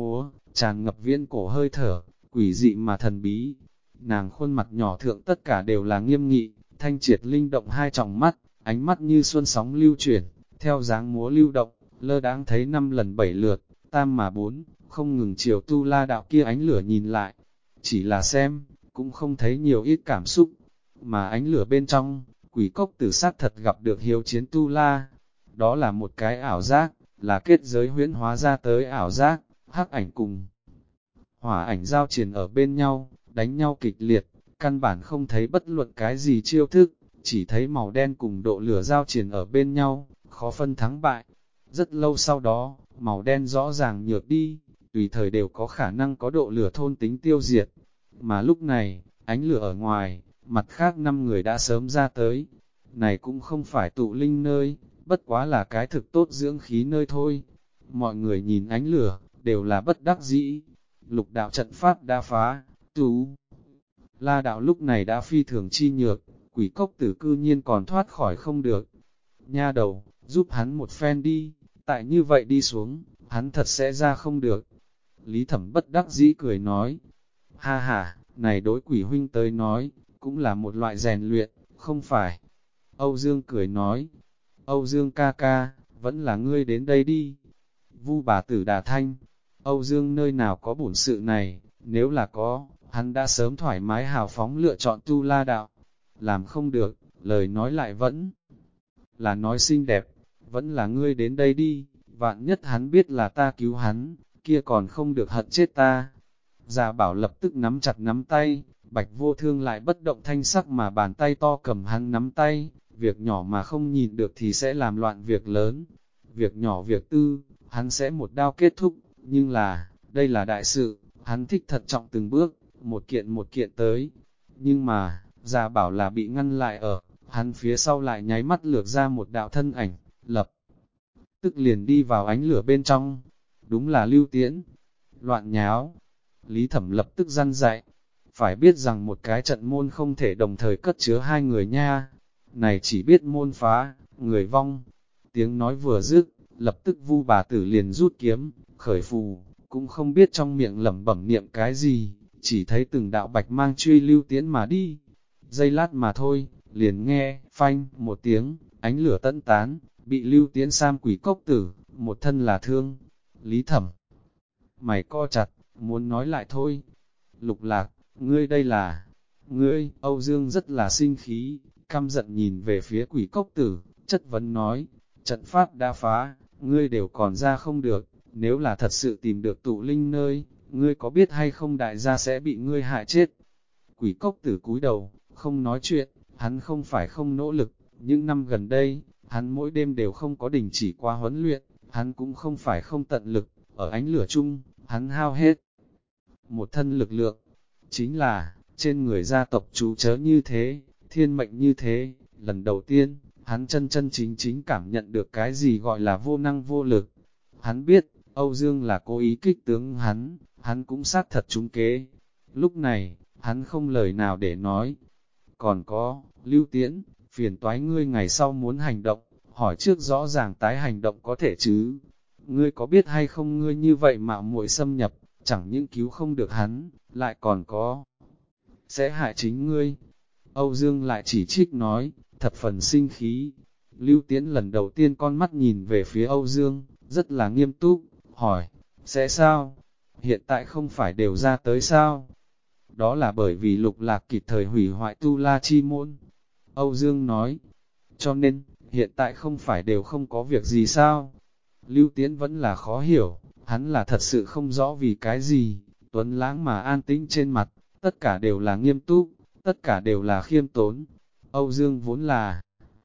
tràn ngập viễn cổ hơi thở, quỷ dị mà thần bí. Nàng khuôn mặt nhỏ thượng tất cả đều là nghiêm nghị, thanh triệt linh động hai tròng mắt, ánh mắt như xuân sóng lưu chuyển, theo dáng múa lưu động, lơ đãng thấy 5 lần 7 lượt, tam mà 4, không ngừng chiều Tu La đạo kia ánh lửa nhìn lại. Chỉ là xem, cũng không thấy nhiều ít cảm xúc, mà ánh lửa bên trong, quỷ cốc tử sát thật gặp được hiếu chiến Tu La. Đó là một cái ảo giác, là kết giới huyễn hóa ra tới ảo giác, hắc ảnh cùng hỏa ảnh giao triển ở bên nhau, đánh nhau kịch liệt, căn bản không thấy bất luận cái gì chiêu thức, chỉ thấy màu đen cùng độ lửa giao triển ở bên nhau, khó phân thắng bại. Rất lâu sau đó, màu đen rõ ràng nhược đi, tùy thời đều có khả năng có độ lửa thôn tính tiêu diệt. Mà lúc này, ánh lửa ở ngoài, mặt khác 5 người đã sớm ra tới. Này cũng không phải tụ linh nơi, bất quá là cái thực tốt dưỡng khí nơi thôi. Mọi người nhìn ánh lửa, đều là bất đắc dĩ. Lục đạo trận pháp đã phá, tú. La đạo lúc này đã phi thường chi nhược, quỷ cốc tử cư nhiên còn thoát khỏi không được. Nha đầu, giúp hắn một phen đi, tại như vậy đi xuống, hắn thật sẽ ra không được. Lý Thẩm bất đắc dĩ cười nói, ha ha, này đối quỷ huynh tới nói, cũng là một loại rèn luyện, không phải. Âu Dương cười nói, Âu Dương ca ca, vẫn là ngươi đến đây đi. Vu bà tử đà thanh, Âu Dương nơi nào có bổn sự này, nếu là có, hắn đã sớm thoải mái hào phóng lựa chọn Tu La đạo. Làm không được, lời nói lại vẫn là nói xinh đẹp, vẫn là ngươi đến đây đi, vạn nhất hắn biết là ta cứu hắn, kia còn không được hận chết ta. Già bảo lập tức nắm chặt nắm tay, Bạch Vô Thương lại bất động thanh sắc mà bàn tay to cầm hắn nắm tay, việc nhỏ mà không nhìn được thì sẽ làm loạn việc lớn. Việc nhỏ việc tư, hắn sẽ một đao kết thúc, nhưng là, đây là đại sự, hắn thích thận trọng từng bước, một kiện tới. Nhưng mà, già bảo là bị ngăn lại ở, hắn phía sau lại nháy mắt lược ra một đạo thân ảnh, lập tức liền đi vào ánh lửa bên trong. Đúng là Lưu Tiễn. Loạn nháo. Lý Thẩm lập tức răn dạy. Phải biết rằng một cái trận môn không thể đồng thời cất chứa 2 người nha. Này chỉ biết môn phá, người vong. Tiếng nói vừa dứt, lập tức Vu bà tử liền rút kiếm, khởi phù, cũng không biết trong miệng lẩm bẩm niệm cái gì, chỉ thấy từng đạo bạch mang truy Lưu Tiễn mà đi. Giây lát mà thôi, liền nghe, phanh, một tiếng, ánh lửa tận tán, bị Lưu Tiễn Sam quỷ cốc tử, một thân là thương. Lý Thẩm, mày co chặt, muốn nói lại thôi. Lục Lạc, ngươi đây là, ngươi, Âu Dương rất là sinh khí, căm giận nhìn về phía quỷ cốc tử, chất vấn nói, trận pháp đã phá, ngươi đều còn ra không được, nếu là thật sự tìm được tụ linh nơi, ngươi có biết hay không đại gia sẽ bị ngươi hại chết. Quỷ cốc tử cúi đầu, không nói chuyện, hắn không phải không nỗ lực, những năm gần đây, hắn mỗi đêm đều không có đình chỉ qua huấn luyện, hắn cũng không phải không tận lực, ở ánh lửa chung, hắn hao hết một thân lực lượng, chính là, trên người gia tộc chú chớ như thế, thiên mệnh như thế, lần đầu tiên, hắn chân chân chính chính cảm nhận được cái gì gọi là vô năng vô lực. Hắn biết, Âu Dương là cố ý kích tướng hắn cũng xác thật trúng kế. Lúc này, hắn không lời nào để nói. Còn có, Lưu Tiễn, phiền toái ngươi ngày sau muốn hành động, hỏi trước rõ ràng tái hành động có thể chứ. Ngươi có biết hay không ngươi như vậy mạo muội xâm nhập, chẳng những cứu không được hắn, lại còn có sẽ hại chính ngươi. Âu Dương lại chỉ trích nói, thập phần sinh khí. Lưu Tiễn lần đầu tiên con mắt nhìn về phía Âu Dương, rất là nghiêm túc, hỏi, sẽ sao? Hiện tại không phải đều ra tới sao? Đó là bởi vì Lục Lạc kịp thời hủy hoại Tu La Chi môn. Âu Dương nói, cho nên, hiện tại không phải đều không có việc gì sao? Lưu Tiễn vẫn là khó hiểu, hắn là thật sự không rõ vì cái gì, tuấn lãng mà an tĩnh trên mặt, tất cả đều là nghiêm túc, tất cả đều là khiêm tốn. Âu Dương vốn là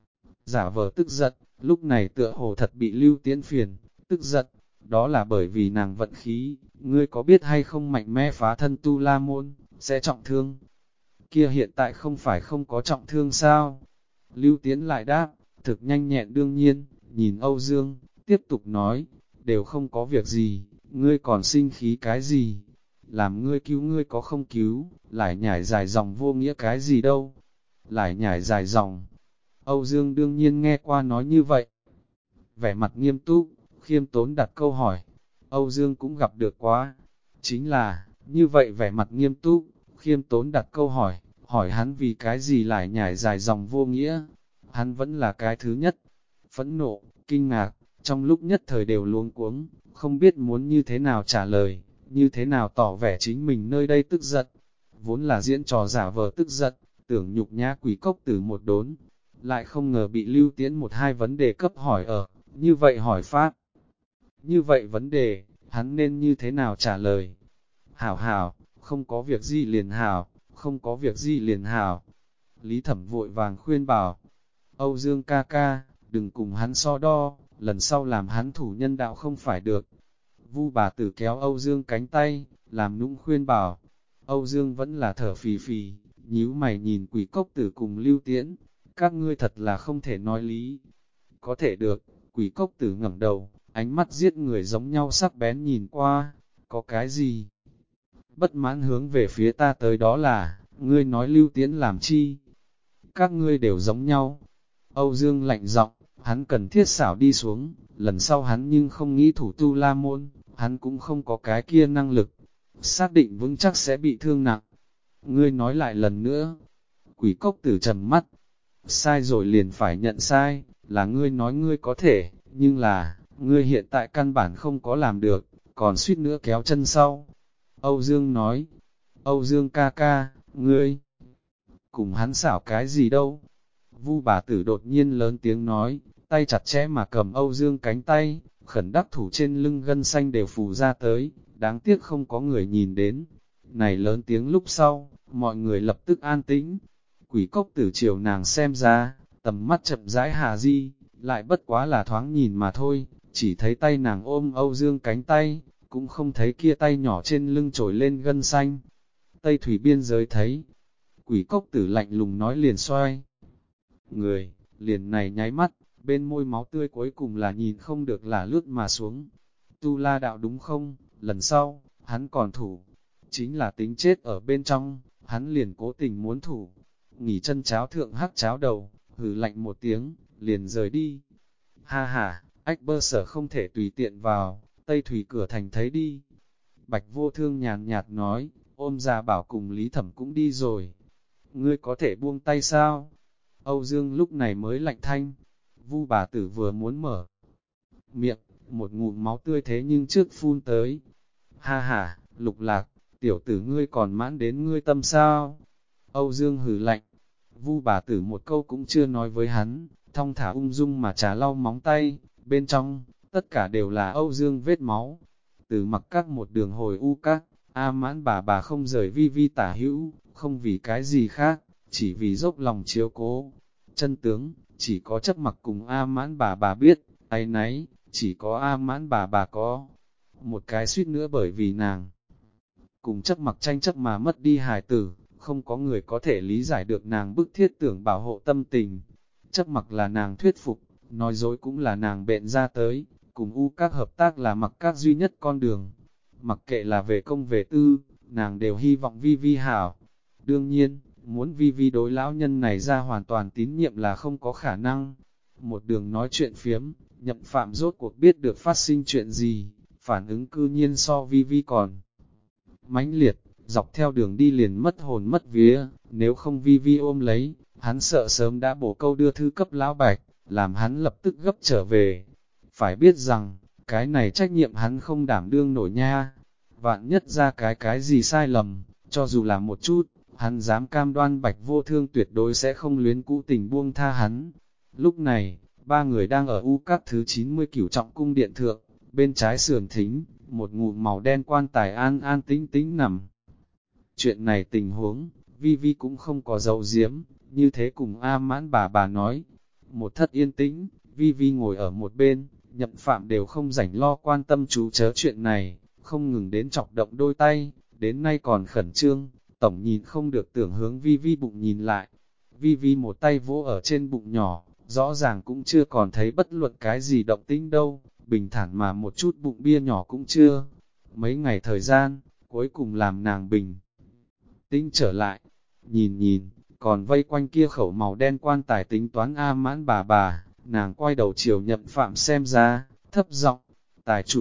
giả vờ tức giận, lúc này tựa hồ thật bị Lưu Tiễn phiền, tức giận, đó là bởi vì nàng vận khí, ngươi có biết hay không mạnh mẽ phá thân Tu La môn, sẽ trọng thương. Kia hiện tại không phải không có trọng thương sao? Lưu Tiễn lại đáp, thực nhanh nhẹn đương nhiên, nhìn Âu Dương, tiếp tục nói, đều không có việc gì, ngươi còn sinh khí cái gì? Làm ngươi cứu ngươi có không cứu, lại nhảy dài dòng vô nghĩa cái gì đâu? Lại nhảy dài dòng. Âu Dương đương nhiên nghe qua nói như vậy. Vẻ mặt nghiêm túc, khiêm tốn đặt câu hỏi. Âu Dương cũng gặp được quá. Chính là, như vậy vẻ mặt nghiêm túc, khiêm tốn đặt câu hỏi, hỏi hắn vì cái gì lại nhảy dài dòng vô nghĩa. Hắn vẫn là cái thứ nhất. Phẫn nộ, kinh ngạc, trong lúc nhất thời đều luống cuống, không biết muốn như thế nào trả lời, như thế nào tỏ vẻ chính mình nơi đây tức giận. Vốn là diễn trò giả vờ tức giận, tưởng nhục nhã Quỷ Cốc Tử một đốn, lại không ngờ bị Lưu Tiễn một hai vấn đề cấp hỏi ở, như vậy hỏi pháp. Như vậy vấn đề, hắn nên như thế nào trả lời? Hảo hảo, không có việc gì liền hảo, không có việc gì liền hảo. Lý Thẩm vội vàng khuyên bảo, Âu Dương ca ca, đừng cùng hắn so đo, lần sau làm hắn thủ nhân đạo không phải được. Vu bà tử kéo Âu Dương cánh tay, làm nũng khuyên bảo. Âu Dương vẫn là thở phì phì, nhíu mày nhìn Quỷ Cốc Tử cùng Lưu Tiễn, các ngươi thật là không thể nói lý. Có thể được, Quỷ Cốc Tử ngẩng đầu, ánh mắt giết người giống nhau sắc bén nhìn qua, có cái gì? Bất mãn hướng về phía ta tới đó là, ngươi nói Lưu Tiễn làm chi? Các ngươi đều giống nhau. Âu Dương lạnh giọng, hắn cần thiết xảo đi xuống, lần sau hắn nhưng không nghĩ thủ tu la môn, hắn cũng không có cái kia năng lực, xác định vững chắc sẽ bị thương nặng. Ngươi nói lại lần nữa, Quỷ Cốc Tử trầm mắt, sai rồi liền phải nhận sai, là ngươi nói ngươi có thể, nhưng là, ngươi hiện tại căn bản không có làm được, còn suýt nữa kéo chân sau. Âu Dương nói, Âu Dương ca ca, ngươi, cùng hắn xảo cái gì đâu. Vu bà tử đột nhiên lớn tiếng nói, tay chặt chẽ mà cầm Âu Dương cánh tay, khẩn đắc thủ trên lưng gân xanh đều phù ra tới, đáng tiếc không có người nhìn đến. Này lớn tiếng lúc sau, mọi người lập tức an tĩnh. Quỷ Cốc Tử chiều nàng xem ra, tầm mắt chậm rãi hà di, lại bất quá là thoáng nhìn mà thôi, chỉ thấy tay nàng ôm Âu Dương cánh tay, cũng không thấy kia tay nhỏ trên lưng trồi lên gân xanh. Tây thủy biên giới thấy, Quỷ Cốc Tử lạnh lùng nói liền xoay. Người, liền này nháy mắt, bên môi máu tươi cuối cùng là nhìn không được là lướt mà xuống. Tu la đạo đúng không, lần sau, hắn còn thủ, chính là tính chết ở bên trong, hắn liền cố tình muốn thủ. Nghỉ chân cháo thượng hắc cháo đầu, hừ lạnh một tiếng, liền rời đi. Ha ha, ách bơ sở không thể tùy tiện vào, Tây Thủy cửa thành thấy đi. Bạch Vô Thương nhàn nhạt nói, ôm ra bảo cùng Lý Thẩm cũng đi rồi. Ngươi có thể buông tay sao? Âu Dương lúc này mới lạnh thanh. Vu bà tử vừa muốn mở miệng, một ngụm máu tươi thế nhưng trước phun tới. Ha ha, Lục Lạc, tiểu tử ngươi còn mãn đến ngươi tâm sao? Âu Dương hừ lạnh. Vu bà tử một câu cũng chưa nói với hắn, thong thả ung dung mà trà lau móng tay, bên trong, tất cả đều là Âu Dương vết máu. Từ mặc các một đường hồi u các, A Mãn bà không rời Vi Vi tả hữu, không vì cái gì khác, chỉ vì dốc lòng chiếu cố. Chân tướng, chỉ có chấp mặc cùng A Mãn bà biết, áy náy, chỉ có A Mãn bà có. Một cái suýt nữa bởi vì nàng, cùng chấp mặc tranh chấp mà mất đi hài tử, không có người có thể lý giải được nàng bức thiết tưởng bảo hộ tâm tình. Chấp mặc là nàng thuyết phục, nói dối cũng là nàng bện ra tới, cùng u các hợp tác là mặc các duy nhất con đường. Mặc kệ là về công về tư, nàng đều hy vọng Vi Vi hảo. Đương nhiên, muốn Vi Vi đối lão nhân này ra hoàn toàn tín nhiệm là không có khả năng. Một đường nói chuyện phiếm, Nhậm Phạm rốt cuộc biết được phát sinh chuyện gì, phản ứng cư nhiên so Vi Vi còn mãnh liệt, dọc theo đường đi liền mất hồn mất vía, nếu không Vi Vi ôm lấy, hắn sợ sớm đã bổ câu đưa thư cấp lão Bạch, làm hắn lập tức gấp trở về. Phải biết rằng, cái này trách nhiệm hắn không đảm đương nổi nha, vạn nhất ra cái gì sai lầm, cho dù là một chút, hắn dám cam đoan Bạch Vô Thương tuyệt đối sẽ không luyến cũ tình buông tha hắn. Lúc này, ba người đang ở u các thứ 99 trọng cung điện thượng, bên trái sườn thính, một ngụm màu đen quan tài an an tĩnh tĩnh nằm. Chuyện này tình huống, Vi Vi cũng không có dấu giếm, như thế cùng A Mãn bà nói. Một thất yên tĩnh, Vi Vi ngồi ở một bên, Nhậm Phạm đều không rảnh lo quan tâm chú chớ chuyện này, không ngừng đến chọc động đôi tay, đến nay còn khẩn trương, tổng nhìn không được tưởng hướng Vi Vi bụng nhìn lại. Vi Vi một tay vỗ ở trên bụng nhỏ, rõ ràng cũng chưa còn thấy bất luận cái gì động tĩnh đâu, bình thản mà một chút bụng bia nhỏ cũng chưa. Mấy ngày thời gian, cuối cùng làm nàng bình tĩnh trở lại, nhìn, còn vây quanh kia khẩu màu đen quan tài tính toán A Mãn bà, nàng quay đầu chiều Nhậm Phạm xem ra, thấp giọng, tài chủ,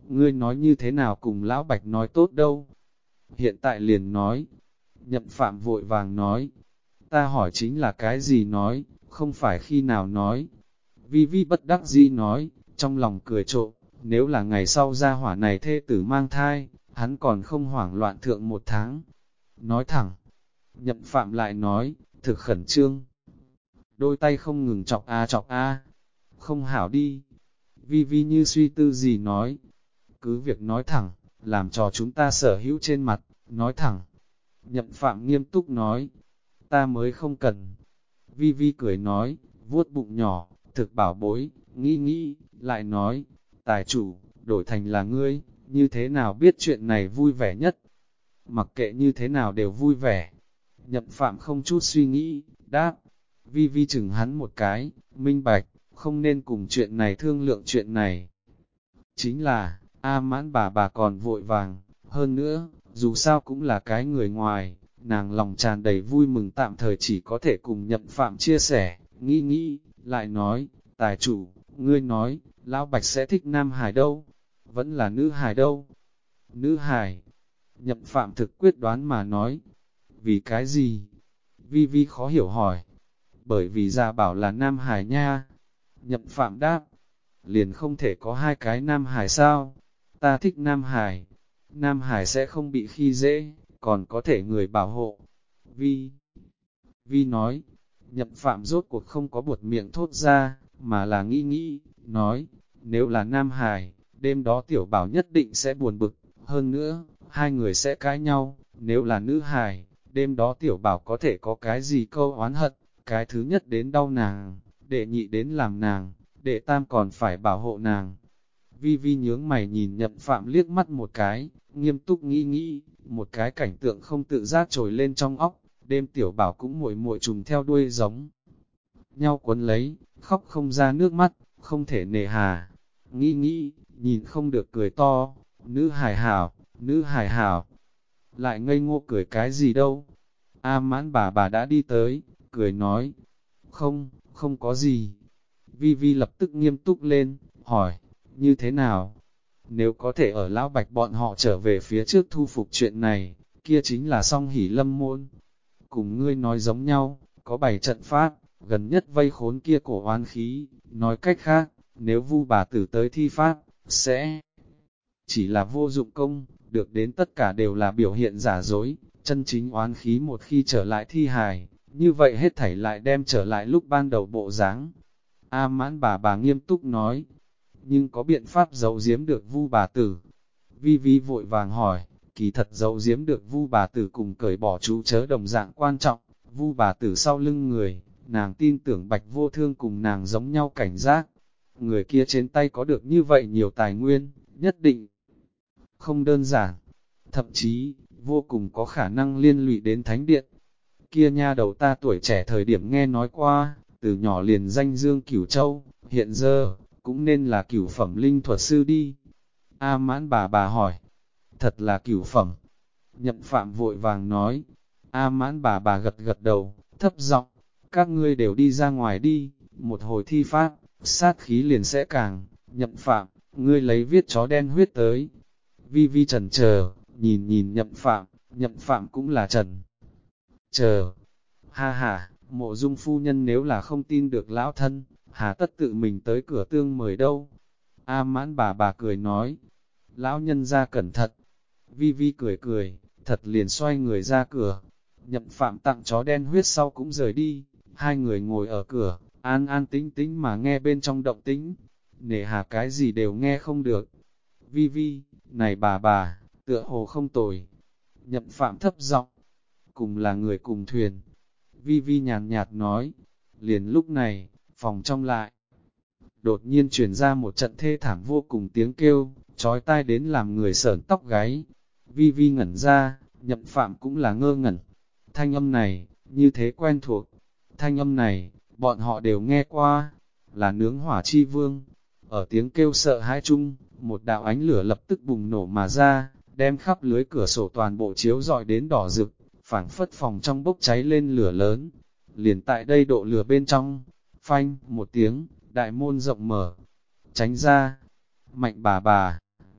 ngươi nói như thế nào cùng lão Bạch nói tốt đâu. Hiện tại liền nói. Nhậm Phạm vội vàng nói. Ta hỏi chính là cái gì nói, không phải khi nào nói. Vi Vi bất đắc dĩ nói, trong lòng cười trộm, nếu là ngày sau gia hỏa này thê tử mang thai, hắn còn không hoảng loạn thượng 1 tháng. Nói thẳng, Nhậm Phạm lại nói, thực khẩn trương. Đôi tay không ngừng chọc a. Không hảo đi. Vi Vi như suy tư gì nói. Cứ việc nói thẳng, làm cho chúng ta sở hữu trên mặt, nói thẳng. Nhậm Phạm nghiêm túc nói, ta mới không cần. Vi Vi cười nói, vuốt bụng nhỏ, thực bảo bối, nghĩ, lại nói, tài chủ, đổi thành là ngươi, như thế nào biết chuyện này vui vẻ nhất? Mặc kệ như thế nào đều vui vẻ. Nhậm Phạm không chút suy nghĩ, đáp, Vi Vi chừng hắn một cái, minh bạch, không nên cùng chuyện này thương lượng chuyện này. Chính là, A Mãn bà còn vội vàng, hơn nữa, dù sao cũng là cái người ngoài, nàng lòng tràn đầy vui mừng tạm thời chỉ có thể cùng Nhậm Phạm chia sẻ, nghĩ, lại nói, tài chủ, ngươi nói, Lão Bạch sẽ thích nam hài đâu, vẫn là nữ hài đâu. Nữ hài, Nhậm Phạm thực quyết đoán mà nói, vì cái gì? Vi Vi khó hiểu hỏi, bởi vì gia bảo là nam hài nha. Nhậm Phạm đáp, liền không thể có 2 cái nam hài sao? Ta thích nam hài, nam hài sẽ không bị khi dễ, còn có thể người bảo hộ. Vi nói, Nhậm Phạm rốt cuộc không có buột miệng thốt ra, mà là nghĩ, nói, nếu là nam hài, đêm đó tiểu bảo nhất định sẽ buồn bực, hơn nữa, 2 người sẽ cãi nhau, nếu là nữ hài, đêm đó tiểu bảo có thể có cái gì câu oán hận, cái thứ nhất đến đau nàng, đệ nhị đến làm nàng, đệ tam còn phải bảo hộ nàng. Vi nhướng mày nhìn Nhậm Phạm liếc mắt một cái, nghiêm túc nghĩ, một cái cảnh tượng không tự giác trồi lên trong óc, đêm tiểu bảo cũng muội trùng theo đuôi giống nhau quấn lấy, khóc không ra nước mắt, không thể nề hà. Nghĩ, nhìn không được cười to, nữ hài hảo, lại ngây ngô cười cái gì đâu. A Mãn bà đã đi tới, cười nói, không có gì. Vi lập tức nghiêm túc lên, hỏi, như thế nào? Nếu có thể ở Lão Bạch bọn họ trở về phía trước thu phục chuyện này, kia chính là song hỷ lâm môn. Cùng ngươi nói giống nhau, có 7 trận pháp, gần nhất vây khốn kia cổ oán khí, nói cách khác, nếu Vu bà tử tới thi pháp, sẽ chỉ là vô dụng công, được đến tất cả đều là biểu hiện giả dối, chân chính oán khí một khi trở lại thi hài, như vậy hết thảy lại đem trở lại lúc ban đầu bộ dáng. A Mãn bà nghiêm túc nói, nhưng có biện pháp giấu giếm được Vu bà tử. Vi vội vàng hỏi, kỳ thật giấu giếm được Vu bà tử cùng cởi bỏ chú chớ đồng dạng quan trọng, Vu bà tử sau lưng người, nàng tin tưởng Bạch Vô Thương cùng nàng giống nhau cảnh giác. Người kia trên tay có được như vậy nhiều tài nguyên, nhất định không đơn giản, thậm chí, vô cùng có khả năng liên lụy đến thánh điện. Kia nha đầu ta tuổi trẻ thời điểm nghe nói qua, từ nhỏ liền danh dương Cửu Châu, hiện giờ, cũng nên là cửu phẩm linh thuật sư đi. A Mãn bà hỏi, thật là cửu phẩm. Nhậm Phạm vội vàng nói, A Mãn bà gật đầu, thấp giọng, các ngươi đều đi ra ngoài đi, một hồi thi pháp, sát khí liền sẽ càng. Nhậm Phạm, ngươi lấy viết chó đen huyết tới. Vi trần chờ, nhìn Nhậm Phạm cũng là trần chờ. Ha, Mộ Dung phu nhân nếu là không tin được lão thân, hà tất tự mình tới cửa tương mời đâu. A Mãn bà cười nói, lão nhân ra cẩn thận. Vi cười, thật liền xoay người ra cửa. Nhậm Phạm tặng chó đen huyết sau cũng rời đi, 2 người ngồi ở cửa, an tĩnh mà nghe bên trong động tĩnh. Nể hà cái gì đều nghe không được. Vi, này bà, tựa hồ không tồi. Nhậm Phạm thấp giọng, cùng là người cùng thuyền. Vi nhàn nhạt nói, liền lúc này, phòng trong lại. Đột nhiên truyền ra một trận thê thảm vô cùng tiếng kêu, chói tai đến làm người sởn tóc gáy. Vi ngẩn ra, Nhậm Phạm cũng là ngơ ngẩn. Thanh âm này, như thế quen thuộc. Thanh âm này, bọn họ đều nghe qua, là nướng hỏa chi vương. Ở tiếng kêu sợ hãi chung, một đạo ánh lửa lập tức bùng nổ mà ra, đem khắp lưới cửa sổ toàn bộ chiếu rọi đến đỏ rực, phảng phất phòng trong bốc cháy lên lửa lớn. Liền tại đây độ lửa bên trong, phanh, một tiếng, đại môn rộng mở, tránh ra, Mạnh bà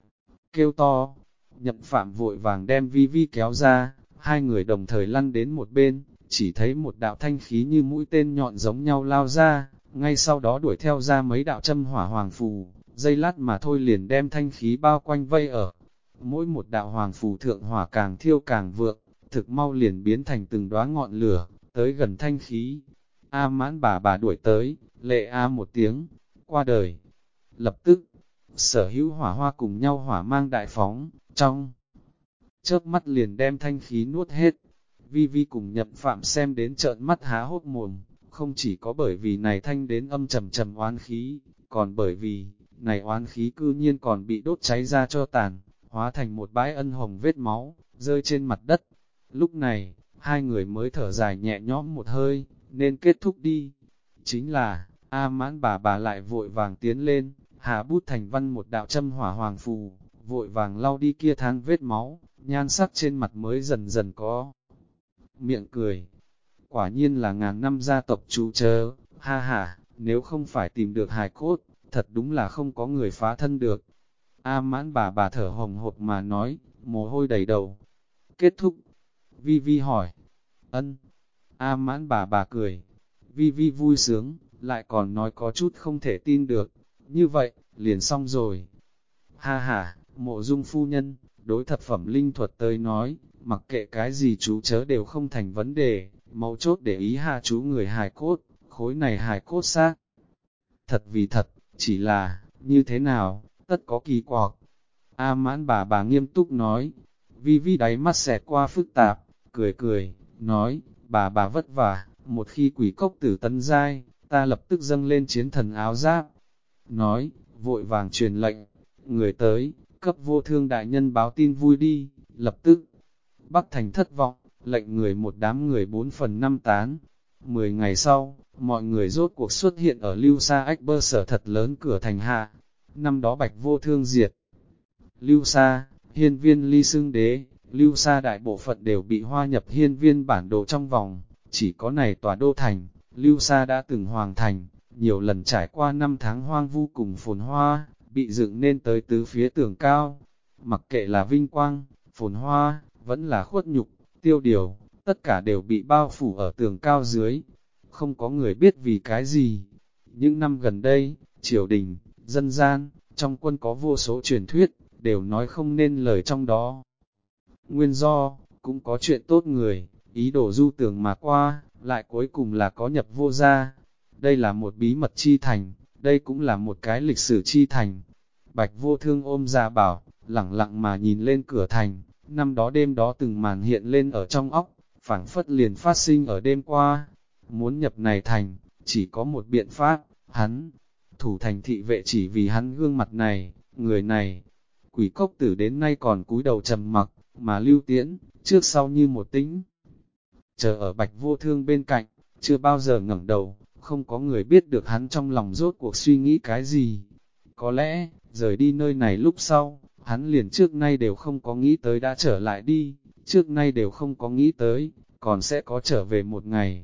kêu to. Nhậm Phạm vội vàng đem Vi Vi kéo ra, hai người đồng thời lăn đến một bên, chỉ thấy một đạo thanh khí như mũi tên nhọn giống nhau lao ra, ngay sau đó đuổi theo ra mấy đạo châm hỏa hoàng phù, giây lát mà thôi liền đem thanh khí bao quanh vây ở. Mỗi một đạo hoàng phù thượng hỏa càng thiêu càng vượng, thực mau liền biến thành từng đóa ngọn lửa, tới gần thanh khí. A Mãn bà đuổi tới, lệ a một tiếng, qua đời. Lập tức, sở hữu hỏa hoa cùng nhau hỏa mang đại phóng, trong chớp mắt liền đem thanh khí nuốt hết. Vi Vi cùng Nhậm Phạm xem đến trợn mắt há hốc mồm, không chỉ có bởi vì này thanh đến âm trầm trầm oán khí, còn bởi vì, này oán khí cư nhiên còn bị đốt cháy ra cho tàn, hóa thành một bãi ân hồng vết máu, rơi trên mặt đất. Lúc này, hai người mới thở dài nhẹ nhõm một hơi, nên kết thúc đi. Chính là, A Mãn bà lại vội vàng tiến lên, hạ bút thành văn một đạo châm hỏa hoàng phù, vội vàng lau đi kia than vết máu, nhan sắc trên mặt mới dần dần có miệng cười. Quả nhiên là ngàn năm gia tộc chú chớ, ha ha, nếu không phải tìm được hài cốt, thật đúng là không có người phá thân được. A Mãn bà thở hồng hộc mà nói, mồ hôi đầy đầu. Kết thúc. Vi Vi hỏi. Ân. A Mãn bà cười. Vi Vi vui sướng, lại còn nói có chút không thể tin được. Như vậy, liền xong rồi. Ha ha, Mộ Dung phu nhân, đối thật phẩm linh thuật tới nói, mặc kệ cái gì chú chớ đều không thành vấn đề, mấu chốt để ý hạ chú người hài cốt, khối này hài cốt xác. Thật vì thật, chỉ là, như thế nào, tất có kỳ quặc. A Mãn bà nghiêm túc nói. Vi Vi đáy mắt xẹt qua phức tạp, cười, nói, bà vất vả, một khi quỷ cốc tử tấn giai, ta lập tức dâng lên chiến thần áo giáp. Nói, vội vàng truyền lệnh, người tới, cấp vô thương đại nhân báo tin vui đi, lập tức. Bắc Thành thất vọng, lệnh người một đám người 4/5 tán. 10 ngày sau, mọi người rốt cuộc xuất hiện ở Lưu Sa Ách Bơ sở thật lớn cửa thành hạ. Năm đó Bạch Vô Thương diệt Lưu Sa, hiên viên ly xưng đế, Lưu Sa đại bộ phận đều bị hoa nhập hiên viên bản đồ trong vòng, chỉ có này tòa đô thành, Lưu Sa đã từng hoàng thành, nhiều lần trải qua 5 tháng hoang vu cùng phồn hoa, bị dựng nên tới tứ phía tường cao. Mặc kệ là vinh quang, phồn hoa, vẫn là khuất nhục, tiêu điều, tất cả đều bị bao phủ ở tường cao dưới. Không có người biết vì cái gì. Những năm gần đây, triều đình, dân gian, trong quân có vô số truyền thuyết, đều nói không nên lời trong đó. Nguyên do, cũng có chuyện tốt người, ý đồ du tường mà qua, lại cuối cùng là có nhập vô gia. Đây là một bí mật chi thành, đây cũng là một cái lịch sử chi thành. Bạch Vô Thương ôm ra bảo, lẳng lặng mà nhìn lên cửa thành, năm đó đêm đó từng màn hiện lên ở trong óc, phảng phất liền phát sinh ở đêm qua. Muốn nhập này thành, chỉ có một biện pháp, hắn, thủ thành thị vệ chỉ vì hắn gương mặt này, người này. Quỷ cốc tử đến nay còn cúi đầu trầm mặc, mà Lưu Tiễn, trước sau như một tĩnh. Chờ ở Bạch Vô Thương bên cạnh, chưa bao giờ ngẩng đầu, không có người biết được hắn trong lòng rốt cuộc suy nghĩ cái gì. Có lẽ, rời đi nơi này lúc sau, hắn liền trước nay đều không có nghĩ tới đã trở lại đi, trước nay đều không có nghĩ tới, còn sẽ có trở về một ngày.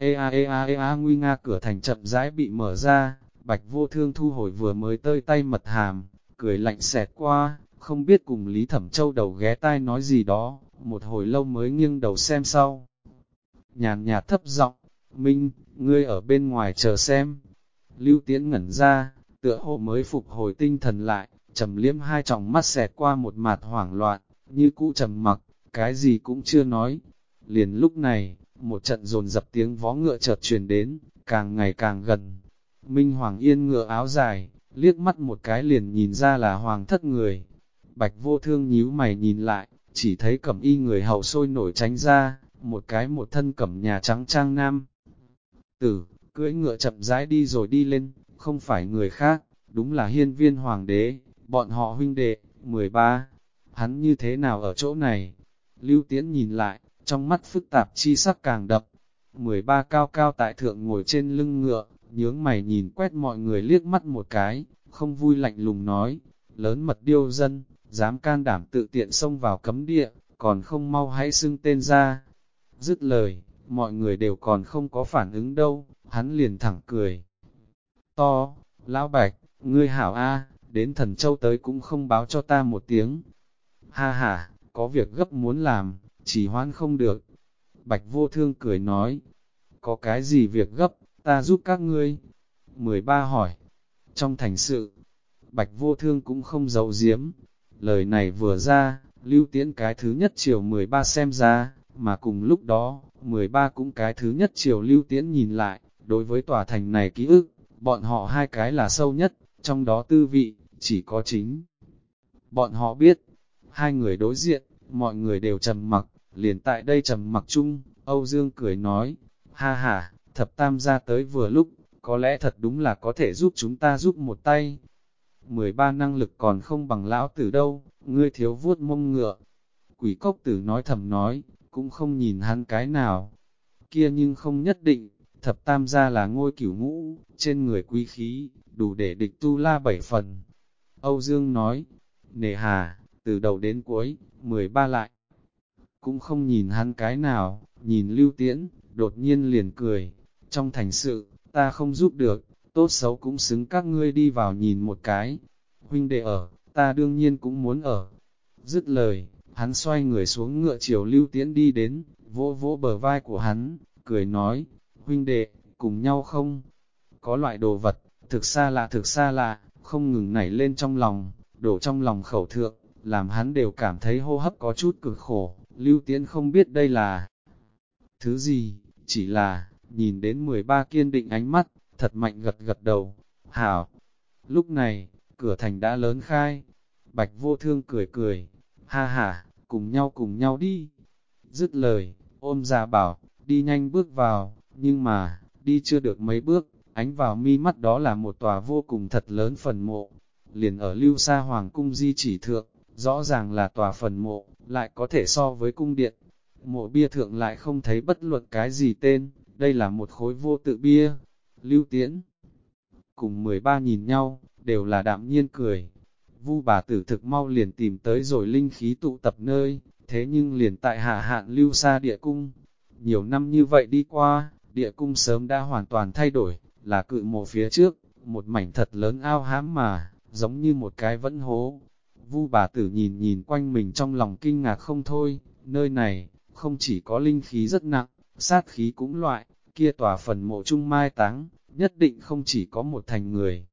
Ea nguy nga cửa thành chậm rãi bị mở ra, Bạch Vô Thương thu hồi vừa mới tơi tay mật hàm, cười lạnh xẹt qua, không biết cùng Lý Thẩm Châu đầu ghé tai nói gì đó, một hồi lâu mới nghiêng đầu xem sau. Nhàn nhạt thấp giọng, Minh, ngươi ở bên ngoài chờ xem. Lưu Tiễn ngẩn ra, tựa hồ mới phục hồi tinh thần lại, trầm liếm hai tròng mắt xẹt qua một mạt hoảng loạn, như cũ trầm mặc, cái gì cũng chưa nói. Liền lúc này, một trận dồn dập tiếng vó ngựa chợt truyền đến, càng ngày càng gần. Minh Hoàng yên ngựa áo dài, liếc mắt một cái liền nhìn ra là hoàng thất người. Bạch Vô Thương nhíu mày nhìn lại, chỉ thấy cẩm y người hậu sôi nổi tránh ra, một thân cẩm nhà trắng trang nam. Tử, cưỡi ngựa chậm rãi đi rồi đi lên, không phải người khác, đúng là hiên viên hoàng đế, bọn họ huynh đệ, 13. Hắn như thế nào ở chỗ này? Lưu Tiễn nhìn lại, trong mắt phức tạp chi sắc càng đậm. 13 cao cao tại thượng ngồi trên lưng ngựa, nhướng mày nhìn quét mọi người liếc mắt một cái, không vui lạnh lùng nói, lớn mật điêu dân, dám can đảm tự tiện xông vào cấm địa, còn không mau hãy xưng tên ra. Dứt lời, mọi người đều còn không có phản ứng đâu, hắn liền thẳng cười. To, Lão Bạch, ngươi hảo A, đến Thần Châu tới cũng không báo cho ta một tiếng. Ha ha, có việc gấp muốn làm, chỉ hoãn không được. Bạch Vô Thương cười nói, có cái gì việc gấp, ta giúp các ngươi. 13 hỏi, trong thành sự, Bạch Vô Thương cũng không giấu giếm. Lời này vừa ra, Lưu Tiễn cái thứ nhất chiều 13 xem ra, mà cùng lúc đó, 13 cũng cái thứ nhất chiều Lưu Tiễn nhìn lại, đối với tòa thành này ký ức, bọn họ hai cái là sâu nhất, trong đó tư vị, chỉ có chính. Bọn họ biết, hai người đối diện, mọi người đều trầm mặc, liền tại đây trầm mặc chung, Âu Dương cười nói, ha ha, thập tam gia tới vừa lúc, có lẽ thật đúng là có thể giúp chúng ta giúp một tay. 13 năng lực còn không bằng lão tử đâu, ngươi thiếu vuốt mông ngựa. Quỷ cốc tử nói thầm nói, cũng không nhìn hắn cái nào. Kia nhưng không nhất định, thập tam gia là ngôi cửu ngũ, trên người quý khí, đủ để địch tu la 7 phần. Âu Dương nói, nề hà, từ đầu đến cuối, 13 lại. Cũng không nhìn hắn cái nào, nhìn Lưu Tiễn, đột nhiên liền cười. Trong thành sự, ta không giúp được, tốt xấu cũng xứng các ngươi đi vào nhìn một cái. Huynh đệ ở, ta đương nhiên cũng muốn ở. Dứt lời, hắn xoay người xuống ngựa chiều Lưu Tiễn đi đến, vỗ vỗ bờ vai của hắn, cười nói, huynh đệ, cùng nhau không? Có loại đồ vật, thực xa lạ, không ngừng nảy lên trong lòng, đổ trong lòng khẩu thượng, làm hắn đều cảm thấy hô hấp có chút cực khổ. Lưu Tiễn không biết đây là thứ gì, chỉ là, nhìn đến 13 kiên định ánh mắt, thật mạnh gật gật đầu. Hảo! Lúc này, cửa thành đã lớn khai. Bạch Vô Thương cười cười, ha ha, cùng nhau đi. Dứt lời, ôm ra bảo, đi nhanh bước vào, nhưng mà, đi chưa được mấy bước, ánh vào mi mắt đó là một tòa vô cùng thật lớn phần mộ. Liền ở Lưu Sa Hoàng cung di chỉ thượng, rõ ràng là tòa phần mộ, lại có thể so với cung điện. Mộ bia thượng lại không thấy bất luận cái gì tên, đây là một khối vô tự bia. Lưu Tiễn cùng 13 nhìn nhau, đều là đạm nhiên cười. Vu bà tử thực mau liền tìm tới rồi linh khí tụ tập nơi, thế nhưng liền tại hạ hạn Lưu Sa địa cung. Nhiều năm như vậy đi qua, địa cung sớm đã hoàn toàn thay đổi, là cự mộ phía trước, một mảnh thật lớn ao hãm mà, giống như một cái vẫn hố. Vu bà tử nhìn nhìn quanh mình trong lòng kinh ngạc không thôi, nơi này, không chỉ có linh khí rất nặng, sát khí cũng loại, kia tòa phần mộ trung mai táng, nhất định không chỉ có một thành người.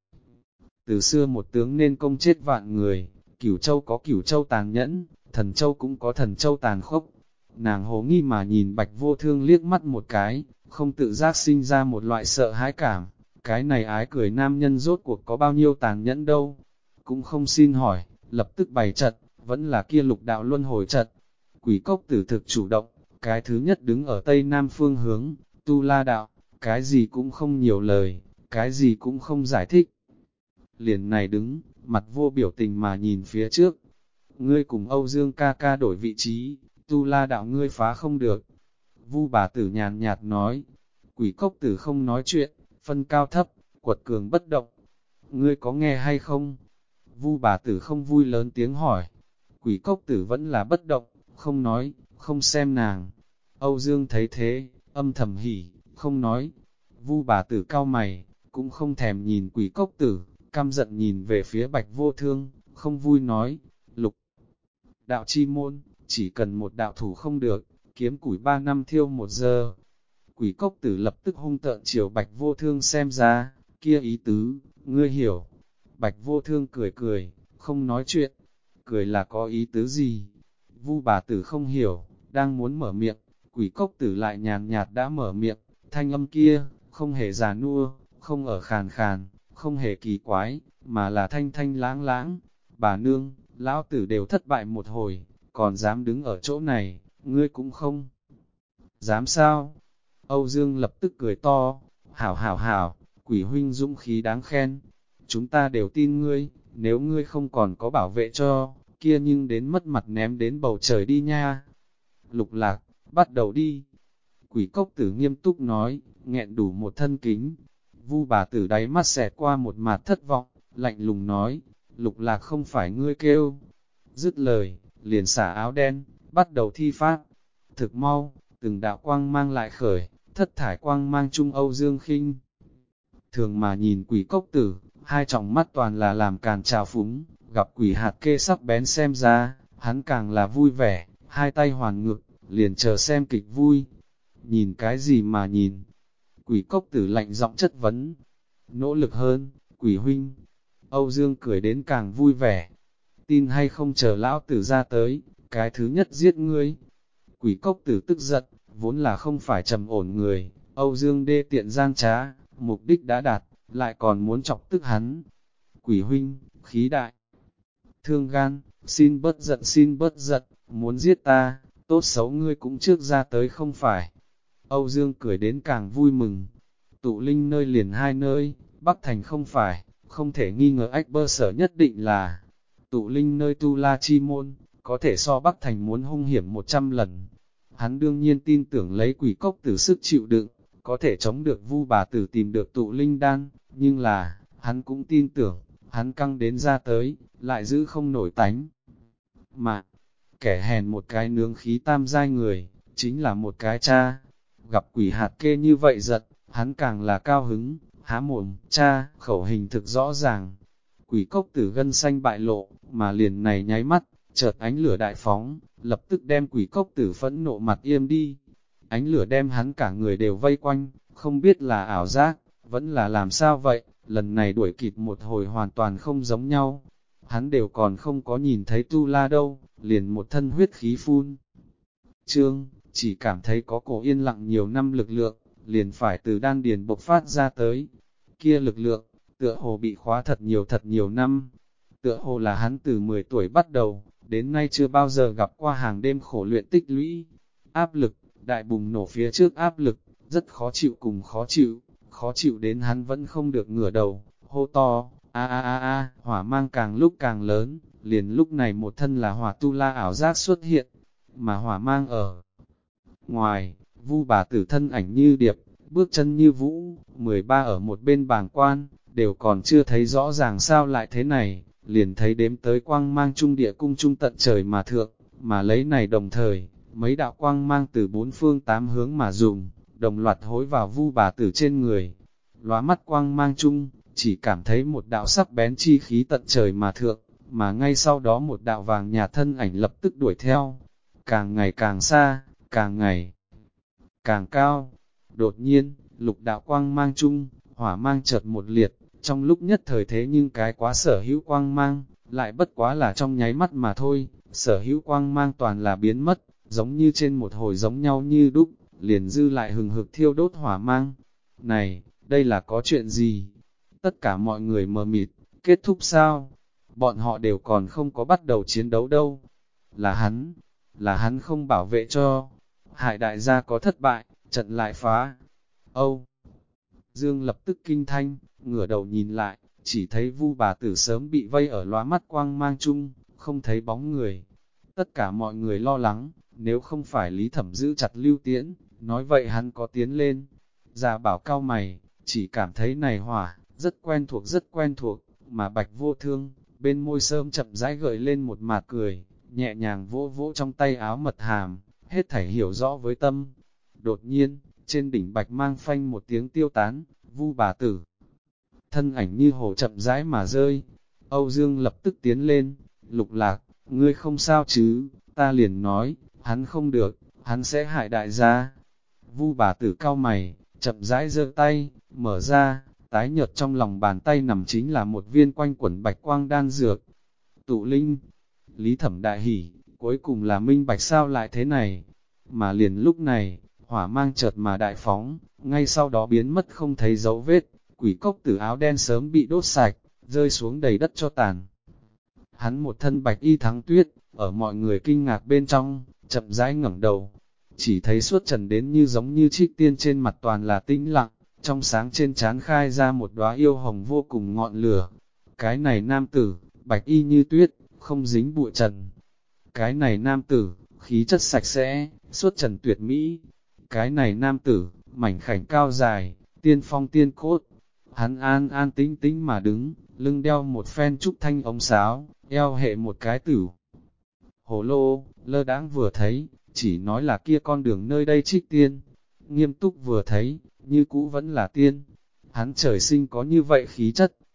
Từ xưa một tướng nên công chết vạn người, Cửu Châu có Cửu Châu tàn nhẫn, Thần Châu cũng có Thần Châu tàn khốc. Nàng hồ nghi mà nhìn Bạch Vô Thương liếc mắt một cái, không tự giác sinh ra một loại sợ hãi cảm. Cái này ái cười nam nhân rốt cuộc có bao nhiêu tàn nhẫn đâu. Cũng không xin hỏi, lập tức bày trận, vẫn là kia lục đạo luân hồi trận. Quỷ cốc tử thực chủ động, cái thứ nhất đứng ở tây nam phương hướng, tu la đạo, cái gì cũng không nhiều lời, cái gì cũng không giải thích. Liền này đứng, mặt vô biểu tình mà nhìn phía trước. Ngươi cùng Âu Dương ca ca đổi vị trí, tu la đạo ngươi phá không được. Vu bà tử nhàn nhạt nói, quỷ cốc tử không nói chuyện, phân cao thấp, quật cường bất động. Ngươi có nghe hay không? Vu bà tử không vui lớn tiếng hỏi. Quỷ cốc tử vẫn là bất động, không nói, không xem nàng. Âu Dương thấy thế, âm thầm hỉ, không nói. Vu bà tử cao mày, cũng không thèm nhìn quỷ cốc tử, căm giận nhìn về phía Bạch Vô Thương, không vui nói, lục đạo chi môn, chỉ cần một đạo thủ không được, kiếm củi 3 năm thiêu 1 giờ. Quỷ cốc tử lập tức hung tợn chiều Bạch Vô Thương xem ra, kia ý tứ, ngươi hiểu. Bạch Vô Thương cười cười, không nói chuyện, cười là có ý tứ gì. Vu bà tử không hiểu, đang muốn mở miệng, quỷ cốc tử lại nhàn nhạt đã mở miệng, thanh âm kia, không hề già nua, không ở khàn khàn, không hề kỳ quái, mà là thanh thanh lãng lãng. Bà nương, lão tử đều thất bại một hồi, còn dám đứng ở chỗ này, ngươi cũng không dám sao? Âu Dương lập tức cười to, hảo hảo hảo, quỷ huynh dũng khí đáng khen. Chúng ta đều tin ngươi, nếu ngươi không còn có bảo vệ cho, kia nhưng đến mất mặt ném đến bầu trời đi nha. Lục Lạc, bắt đầu đi. Quỷ cốc tử nghiêm túc nói, nghẹn đủ một thân kính. Vu bà tử đáy mắt xẹt qua một mặt thất vọng, lạnh lùng nói, Lục Lạc không phải ngươi kêu. Dứt lời, liền xả áo đen, bắt đầu thi pháp. Thực mau, từng đạo quang mang lại khởi, thất thải quang mang chung Âu Dương Khinh. Thường mà nhìn quỷ cốc tử, hai tròng mắt toàn là làm càn trào phúng, gặp quỷ hạt kê sắc bén xem ra, hắn càng là vui vẻ, hai tay hoàn ngực, liền chờ xem kịch vui. Nhìn cái gì mà nhìn? Quỷ cốc tử lạnh giọng chất vấn. Nỗ lực hơn, quỷ huynh. Âu Dương cười đến càng vui vẻ. Tin hay không chờ lão tử ra tới, cái thứ nhất giết ngươi. Quỷ cốc tử tức giận, vốn là không phải trầm ổn người, Âu Dương đê tiện gian trá, mục đích đã đạt, lại còn muốn chọc tức hắn. Quỷ huynh, khí đại, thương gan, xin bớt giận, muốn giết ta, tốt xấu ngươi cũng trước ra tới không phải. Âu Dương cười đến càng vui mừng. Tụ linh nơi liền hai nơi, Bắc Thành không phải, không thể nghi ngờ ách bơ sở nhất định là tụ linh nơi Tu La Chi Môn, có thể so Bắc Thành muốn hung hiểm 100 lần. Hắn đương nhiên tin tưởng lấy quỷ cốc tử sức chịu đựng, có thể chống được Vu bà tử tìm được tụ linh đan, nhưng là, hắn cũng tin tưởng, hắn căng đến ra tới, lại giữ không nổi tánh. Mà, kẻ hèn một cái nướng khí tam giai người, chính là một cái cha. Gặp quỷ hạt kê như vậy giật, hắn càng là cao hứng, há mồm, cha, khẩu hình thực rõ ràng. Quỷ cốc tử gân xanh bại lộ, mà liền này nháy mắt, chợt ánh lửa đại phóng, lập tức đem quỷ cốc tử phẫn nộ mặt im đi. Ánh lửa đem hắn cả người đều vây quanh, không biết là ảo giác, vẫn là làm sao vậy, lần này đuổi kịp một hồi hoàn toàn không giống nhau. Hắn đều còn không có nhìn thấy Tu La đâu, liền một thân huyết khí phun. Trương, chỉ cảm thấy có cổ yên lặng nhiều năm lực lượng, liền phải từ đan điền bộc phát ra tới. Kia lực lượng, tựa hồ bị khóa thật nhiều năm. Tựa hồ là hắn từ 10 tuổi bắt đầu, đến nay chưa bao giờ gặp qua hàng đêm khổ luyện tích lũy. Áp lực, đại bùng nổ phía trước áp lực, rất khó chịu cùng khó chịu đến hắn vẫn không được ngửa đầu, hô to, hỏa mang càng lúc càng lớn, liền lúc này một thân là hỏa tu la ảo giác xuất hiện, mà hỏa mang ở ngoài, Vu bà tử thân ảnh như điệp, bước chân như vũ, 13 ở một bên bàng quan, đều còn chưa thấy rõ ràng sao lại thế này, liền thấy đếm tới quang mang trung địa cung trung tận trời mà thượng, mà lấy này đồng thời, mấy đạo quang mang từ bốn phương tám hướng mà dùng, đồng loạt hối vào Vu bà tử trên người. Lóa mắt quang mang chung, chỉ cảm thấy một đạo sắc bén chi khí tận trời mà thượng, mà ngay sau đó một đạo vàng nhạt thân ảnh lập tức đuổi theo, càng ngày càng xa, càng ngày càng cao. Đột nhiên, lục đạo quang mang chung, hỏa mang chợt một liệt, trong lúc nhất thời thế nhưng cái quá sở hữu quang mang, lại bất quá là trong nháy mắt mà thôi, sở hữu quang mang toàn là biến mất, giống như trên một hồi giống nhau như đúc, liền dư lại hừng hực thiêu đốt hỏa mang. Này, đây là có chuyện gì? Tất cả mọi người mờ mịt, kết thúc sao? Bọn họ đều còn không có bắt đầu chiến đấu đâu. Là hắn không bảo vệ cho. Hại đại gia có thất bại, trận lại phá. Âu Dương lập tức kinh thanh, ngửa đầu nhìn lại, chỉ thấy Vu bà tử sớm bị vây ở lóa mắt quang mang chung, không thấy bóng người. Tất cả mọi người lo lắng, nếu không phải Lý Thẩm giữ chặt Lưu Tiễn, nói vậy hắn có tiến lên. Già bảo cao mày, chỉ cảm thấy này hỏa, rất quen thuộc, mà Bạch Vô Thương, bên môi sơm chậm rãi gợi lên một mạt cười, nhẹ nhàng vỗ vỗ trong tay áo mật hàm, hết thảy hiểu rõ với tâm. Đột nhiên, trên đỉnh bạch mang phanh một tiếng tiêu tán, Vu bà tử. Thân ảnh như hồ chậm rãi mà rơi. Âu Dương lập tức tiến lên, Lục Lạc, ngươi không sao chứ, ta liền nói, hắn không được, hắn sẽ hại đại gia. Vu bà tử cao mày, chậm rãi giơ tay, mở ra, tái nhợt trong lòng bàn tay nằm chính là một viên quanh quẩn bạch quang đan dược. Tụ linh, Lý Thẩm đại hỉ, cuối cùng là minh bạch sao lại thế này. Mà liền lúc này, hỏa mang chợt mà đại phóng, ngay sau đó biến mất không thấy dấu vết, quỷ cốc tử áo đen sớm bị đốt sạch, rơi xuống đầy đất cho tàn. Hắn một thân bạch y thắng tuyết, ở mọi người kinh ngạc bên trong, chậm rãi ngẩng đầu, chỉ thấy suốt trần đến như giống như trích tiên trên mặt toàn là tĩnh lặng, trong sáng trên trán khai ra một đóa yêu hồng vô cùng ngọn lửa. Cái này nam tử, bạch y như tuyết, không dính bụi trần. Cái này nam tử, khí chất sạch sẽ, suốt trần tuyệt mỹ. Cái này nam tử, mảnh khảnh cao dài, tiên phong tiên cốt. Hắn an an tĩnh tĩnh mà đứng, lưng đeo một phen trúc thanh ống sáo, eo hệ một cái tử. Hồ lô, lơ đãng vừa thấy, chỉ nói là kia con đường nơi đây trích tiên. Nghiêm túc vừa thấy, như cũ vẫn là tiên. Hắn trời sinh có như vậy khí chất,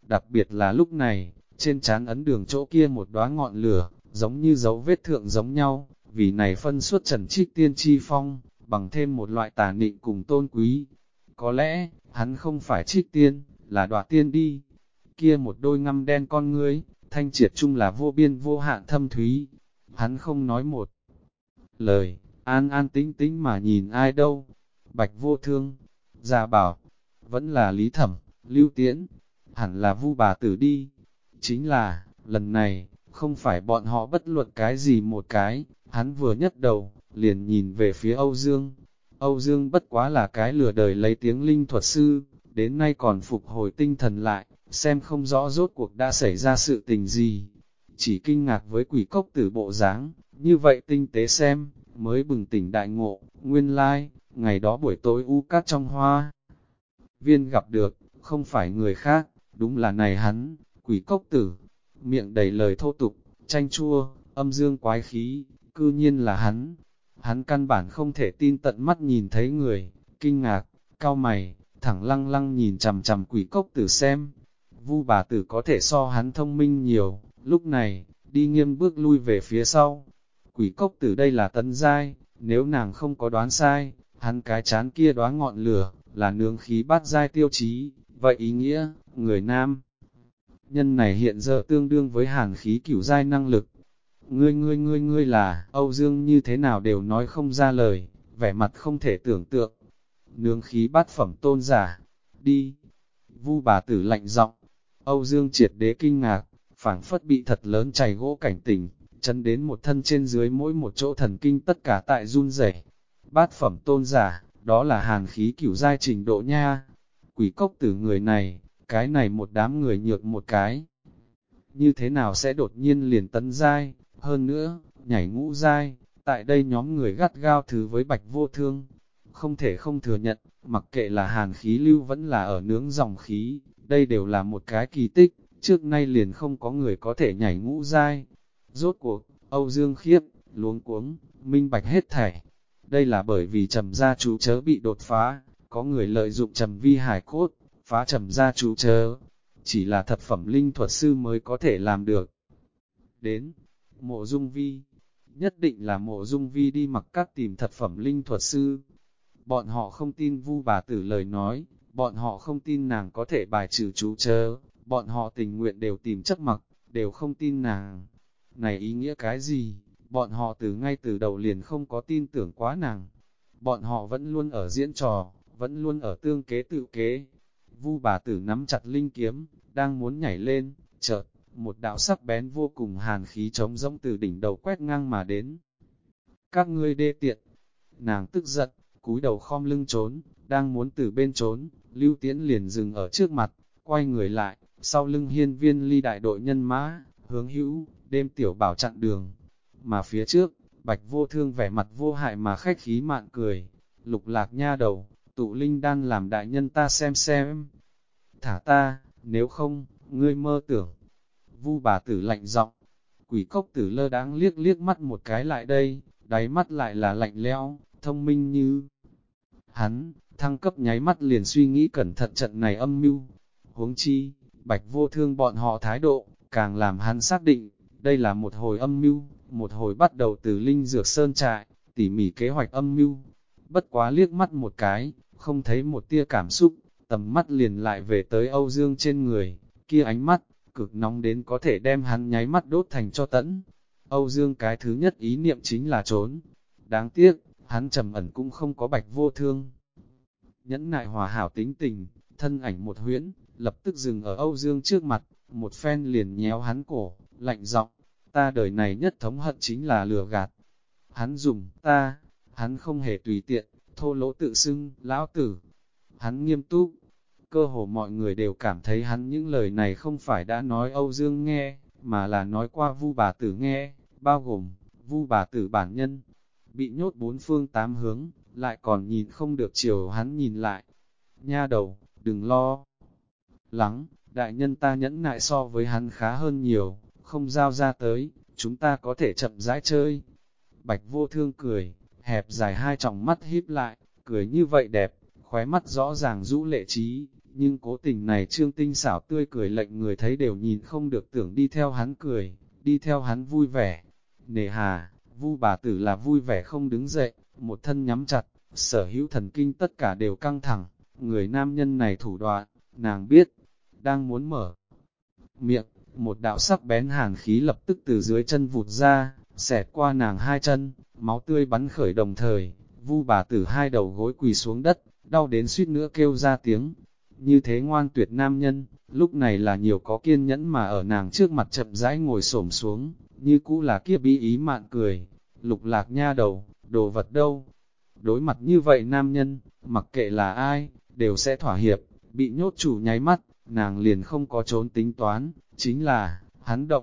đặc biệt là lúc này, trên trán ấn đường chỗ kia một đóa ngọn lửa, giống như dấu vết thượng giống nhau, vì này phân suốt Trần Trích Tiên chi phong, bằng thêm một loại tà nịnh cùng tôn quý. Có lẽ, hắn không phải Trích Tiên, là Đoạ Tiên đi. Kia một đôi ngăm đen con ngươi, thanh triệt chung là vô biên vô hạn thâm thúy. Hắn không nói một lời, an an tĩnh tĩnh mà nhìn ai đâu. Bạch Vô Thương, Gia Bảo, vẫn là Lý Thẩm, Lưu Tiễn, hẳn là Vu bà tử đi. Chính là, lần này, không phải bọn họ bất luận cái gì một cái, hắn vừa nhấc đầu, liền nhìn về phía Âu Dương. Âu Dương bất quá là cái lừa đời lấy tiếng linh thuật sư, đến nay còn phục hồi tinh thần lại, xem không rõ rốt cuộc đã xảy ra sự tình gì. Chỉ kinh ngạc với quỷ cốc tử bộ dáng, như vậy tinh tế xem, mới bừng tỉnh đại ngộ, nguyên lai, ngày đó buổi tối u cát trong hoa. Viên gặp được, không phải người khác, đúng là này hắn, quỷ cốc tử, miệng đầy lời thô tục, chanh chua, âm dương quái khí, cư nhiên là hắn. Hắn căn bản không thể tin tận mắt nhìn thấy người, kinh ngạc, cau mày, thẳng lăng lăng nhìn chằm chằm quỷ cốc tử xem. Vu bà tử có thể so hắn thông minh nhiều, lúc này, đi nghiêm bước lui về phía sau. Quỷ cốc tử đây là tấn giai, nếu nàng không có đoán sai, hắn cái chán kia đóa ngọn lửa, là nướng khí bát giai tiêu chí, vậy ý nghĩa, người nam. Nhân này hiện giờ tương đương với hàn khí cửu giai năng lực. Ngươi là, Âu Dương như thế nào đều nói không ra lời, vẻ mặt không thể tưởng tượng. Nướng khí bát phẩm tôn giả, đi. Vu bà tử lạnh giọng. Âu Dương triệt đế kinh ngạc, phảng phất bị thật lớn chày gỗ cảnh tỉnh, chấn đến một thân trên dưới mỗi một chỗ thần kinh tất cả tại run rẩy. Bát phẩm tôn giả, đó là hàn khí cửu giai trình độ nha. Quỷ cốc tử người này, cái này một đám người nhược một cái. Như thế nào sẽ đột nhiên liền tấn giai, hơn nữa, nhảy ngũ giai, tại đây nhóm người gắt gao thứ với Bạch Vô Thương. Không thể không thừa nhận, mặc kệ là hàn khí lưu vẫn là ở nướng dòng khí, đây đều là một cái kỳ tích, trước nay liền không có người có thể nhảy ngũ giai. Rốt cuộc, Âu Dương khiếp, luống cuống, minh bạch hết thảy. Đây là bởi vì Trầm gia chú chớ bị đột phá, có người lợi dụng Trầm vi hải cốt, phá Trầm gia chú chớ. Chỉ là thập phẩm linh thuật sư mới có thể làm được. Đến, Mộ Dung Vi, nhất định là Mộ Dung Vi đi mặc các tìm thập phẩm linh thuật sư. Bọn họ không tin Vu bà tử lời nói, bọn họ không tin nàng có thể bài trừ chú chớ, bọn họ tình nguyện đều tìm chấp mặc, đều không tin nàng. Này ý nghĩa cái gì? Bọn họ ngay từ đầu liền không có tin tưởng quá nàng. Bọn họ vẫn luôn ở diễn trò, vẫn luôn ở tương kế tự kế. Vu bà tử nắm chặt linh kiếm, đang muốn nhảy lên, chợt, một đạo sắc bén vô cùng hàn khí trống rỗng từ đỉnh đầu quét ngang mà đến. Các ngươi đê tiện, nàng tức giận, cúi đầu khom lưng trốn, đang muốn từ bên trốn, Lưu Tiễn liền dừng ở trước mặt, quay người lại, sau lưng hiên viên ly đại đội nhân mã, hướng hữu, đêm tiểu bảo chặn đường. Mà phía trước, Bạch Vô Thương vẻ mặt vô hại mà khách khí mạn cười, Lục Lạc nha đầu, tụ linh đan làm đại nhân ta xem. Thả ta, nếu không, ngươi mơ tưởng. Vu bà tử lạnh giọng, quỷ cốc tử lơ đáng liếc liếc mắt một cái lại đây, đáy mắt lại là lạnh lẽo, thông minh như hắn, thăng cấp nháy mắt liền suy nghĩ cẩn thận trận này âm mưu. Huống chi, Bạch Vô Thương bọn họ thái độ, càng làm hắn xác định, đây là một hồi âm mưu, một hồi bắt đầu từ Linh Dược Sơn trại, tỉ mỉ kế hoạch âm mưu. Bất quá liếc mắt một cái, không thấy một tia cảm xúc, tầm mắt liền lại về tới Âu Dương trên người, kia ánh mắt, cực nóng đến có thể đem hắn nháy mắt đốt thành cho tẫn. Âu Dương cái thứ nhất ý niệm chính là trốn. Đáng tiếc, hắn trầm ẩn cũng không có Bạch Vô Thương. Nhẫn nại hòa hảo tính tình, thân ảnh một huyễn, lập tức dừng ở Âu Dương trước mặt, một phen liền nhéo hắn cổ, lạnh giọng, ta đời này nhất thống hận chính là lừa gạt. Hắn dùng ta, hắn không hề tùy tiện, thô lỗ tự xưng, lão tử. Hắn nghiêm túc, cơ hồ mọi người đều cảm thấy hắn những lời này không phải đã nói Âu Dương nghe, mà là nói qua Vu bà tử nghe, bao gồm Vu bà tử bản nhân. Bị nhốt bốn phương tám hướng, lại còn nhìn không được chiều hắn nhìn lại. Nha đầu, đừng lo lắng, đại nhân ta nhẫn nại so với hắn khá hơn nhiều, không giao ra tới, chúng ta có thể chậm rãi chơi. Bạch Vô Thương cười, hẹp dài hai tròng mắt híp lại, cười như vậy đẹp, khóe mắt rõ ràng rũ lệ trí, nhưng cố tình này trương tinh xảo tươi cười lệnh người thấy đều nhìn không được tưởng đi theo hắn cười, đi theo hắn vui vẻ. Nề hà, Vu bà tử là vui vẻ không đứng dậy, một thân nhắm chặt, sở hữu thần kinh tất cả đều căng thẳng, người nam nhân này thủ đoạn, nàng biết, đang muốn mở miệng, một đạo sắc bén hàn khí lập tức từ dưới chân vụt ra, xẹt qua nàng hai chân, máu tươi bắn khởi đồng thời, Vu bà tử hai đầu gối quỳ xuống đất, đau đến suýt nữa kêu ra tiếng. Như thế ngoan tuyệt nam nhân, lúc này là nhiều có kiên nhẫn mà ở nàng trước mặt chậm rãi ngồi xổm xuống, như cũ là kia bí ý mạn cười. Lục Lạc nha đầu, đồ vật đâu? Đối mặt như vậy nam nhân, mặc kệ là ai, đều sẽ thỏa hiệp, bị nhốt chủ nháy mắt, nàng liền không có trốn tính toán, chính là, hắn động.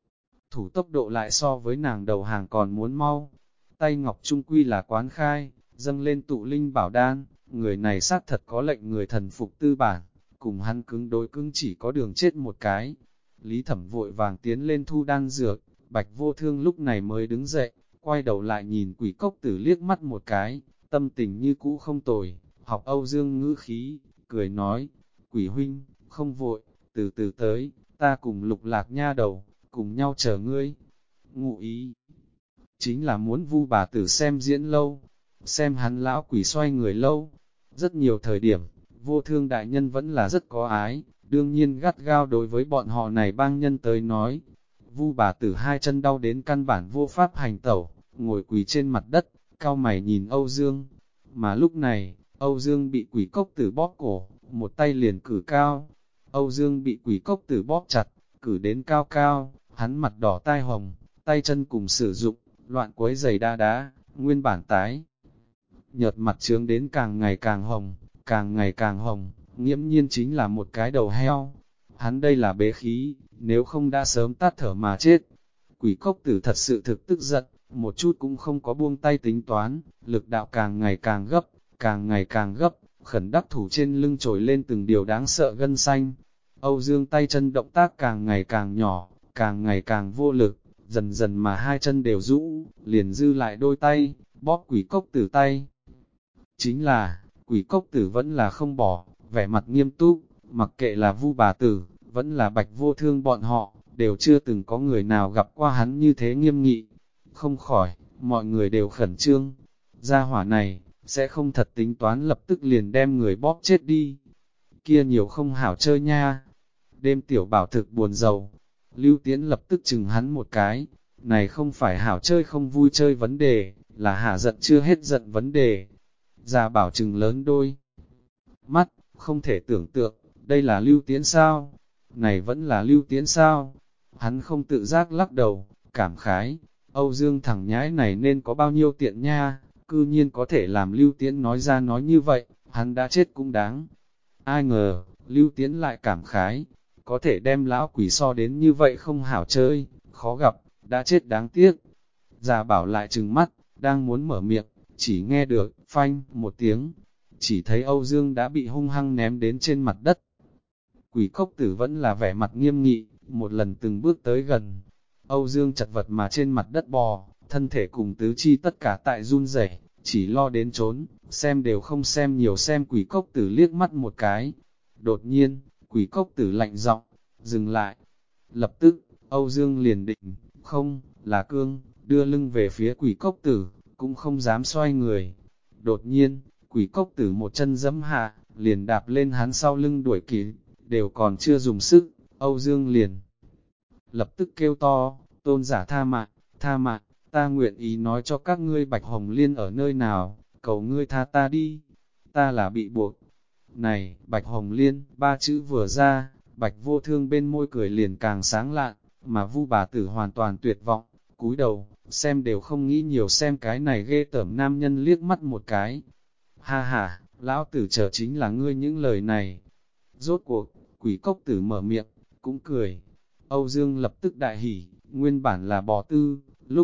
Thủ tốc độ lại so với nàng đầu hàng còn muốn mau. Tay ngọc trung quy là quán khai, dâng lên tụ linh bảo đan, người này xác thật có lệnh người thần phục tư bản, cùng hắn cứng đối cứng chỉ có đường chết một cái. Lý Thẩm vội vàng tiến lên thu đan dược, Bạch Vô Thương lúc này mới đứng dậy, quay đầu lại nhìn Quỷ Cốc Tử liếc mắt một cái, tâm tình như cũ không tồi, học Âu Dương ngữ khí, cười nói, Quỷ huynh, không vội, từ từ tới, ta cùng Lục Lạc nha đầu, cùng nhau chờ ngươi. Ngụ ý chính là muốn Vu bà tử xem diễn lâu, xem hắn lão quỷ xoay người lâu. Rất nhiều thời điểm, Vô Thương đại nhân vẫn là rất có ái, đương nhiên gắt gao đối với bọn họ này bang nhân tới nói. Vu bà tử hai chân đau đến căn bản vô pháp hành tẩu, ngồi quỳ trên mặt đất, cau mày nhìn Âu Dương. Mà lúc này, Âu Dương bị Quỷ Cốc Tử bóp cổ, một tay liền cử cao. Âu Dương bị Quỷ Cốc Tử bóp chặt, cử đến cao cao, hắn mặt đỏ tai hồng, tay chân cùng sử dụng, loạn quấy giày đa đá, nguyên bản tái. Nhợt mặt trướng đến càng ngày càng hồng, càng ngày càng hồng, nghiễm nhiên chính là một cái đầu heo. Hắn đây là bế khí, nếu không đã sớm tắt thở mà chết. Quỷ Cốc Tử thật sự thực tức giận, một chút cũng không có buông tay tính toán, lực đạo càng ngày càng gấp, càng ngày càng gấp, khẩn đắc thủ trên lưng trồi lên từng điều đáng sợ gân xanh. Âu Dương tay chân động tác càng ngày càng nhỏ, càng ngày càng vô lực, dần dần mà hai chân đều rũ, liền dư lại đôi tay, bóp Quỷ Cốc Tử tay. Chính là, Quỷ Cốc Tử vẫn là không bỏ, vẻ mặt nghiêm túc, mặc kệ là Vu bà tử, vẫn là Bạch Vô Thương bọn họ, đều chưa từng có người nào gặp qua hắn như thế nghiêm nghị. Không khỏi, mọi người đều khẩn trương. Gia hỏa này, sẽ không thật tính toán lập tức liền đem người bóp chết đi. Kia nhiều không hảo chơi nha. Đêm tiểu bảo thực buồn rầu. Lưu Tiễn lập tức chừng hắn một cái. Này không phải hảo chơi không vui chơi vấn đề, là hả giận chưa hết giận vấn đề. Gia bảo chừng lớn đôi mắt, không thể tưởng tượng, đây là Lưu Tiễn sao? Này vẫn là Lưu Tiễn sao? Hắn không tự giác lắc đầu, cảm khái, Âu Dương thằng nhãi này nên có bao nhiêu tiện nha, cư nhiên có thể làm Lưu Tiễn nói ra nói như vậy, hắn đã chết cũng đáng. Ai ngờ, Lưu Tiễn lại cảm khái, có thể đem lão quỷ so đến như vậy không hảo chơi, khó gặp, đã chết đáng tiếc. Già bảo lại trừng mắt, đang muốn mở miệng, chỉ nghe được, phanh, một tiếng, chỉ thấy Âu Dương đã bị hung hăng ném đến trên mặt đất. Quỷ Cốc Tử vẫn là vẻ mặt nghiêm nghị, một lần từng bước tới gần. Âu Dương chật vật mà trên mặt đất bò, thân thể cùng tứ chi tất cả tại run rẩy, chỉ lo đến trốn, xem đều không xem nhiều xem Quỷ Cốc Tử liếc mắt một cái. Đột nhiên, Quỷ Cốc Tử lạnh giọng, dừng lại. Lập tức, Âu Dương liền định, không, là cương, đưa lưng về phía Quỷ Cốc Tử, cũng không dám xoay người. Đột nhiên, Quỷ Cốc Tử một chân giẫm hạ, liền đạp lên hắn sau lưng đuổi kịp, đều còn chưa dùng sức, Âu Dương liền lập tức kêu to, tôn giả tha mạng, ta nguyện ý nói cho các ngươi Bạch Hồng Liên ở nơi nào, cầu ngươi tha ta đi, ta là bị buộc. Này, Bạch Hồng Liên, ba chữ vừa ra, Bạch Vô Thương bên môi cười liền càng sáng lạn, mà Vu bà tử hoàn toàn tuyệt vọng, cúi đầu, xem đều không nghĩ nhiều xem cái này ghê tởm nam nhân liếc mắt một cái. Ha ha, lão tử chờ chính là ngươi những lời này. Rốt cuộc, Quỷ Cốc Tử mở miệng, cũng cười. Âu Dương lập tức đại hỉ, nguyên bản là bò tư, lúc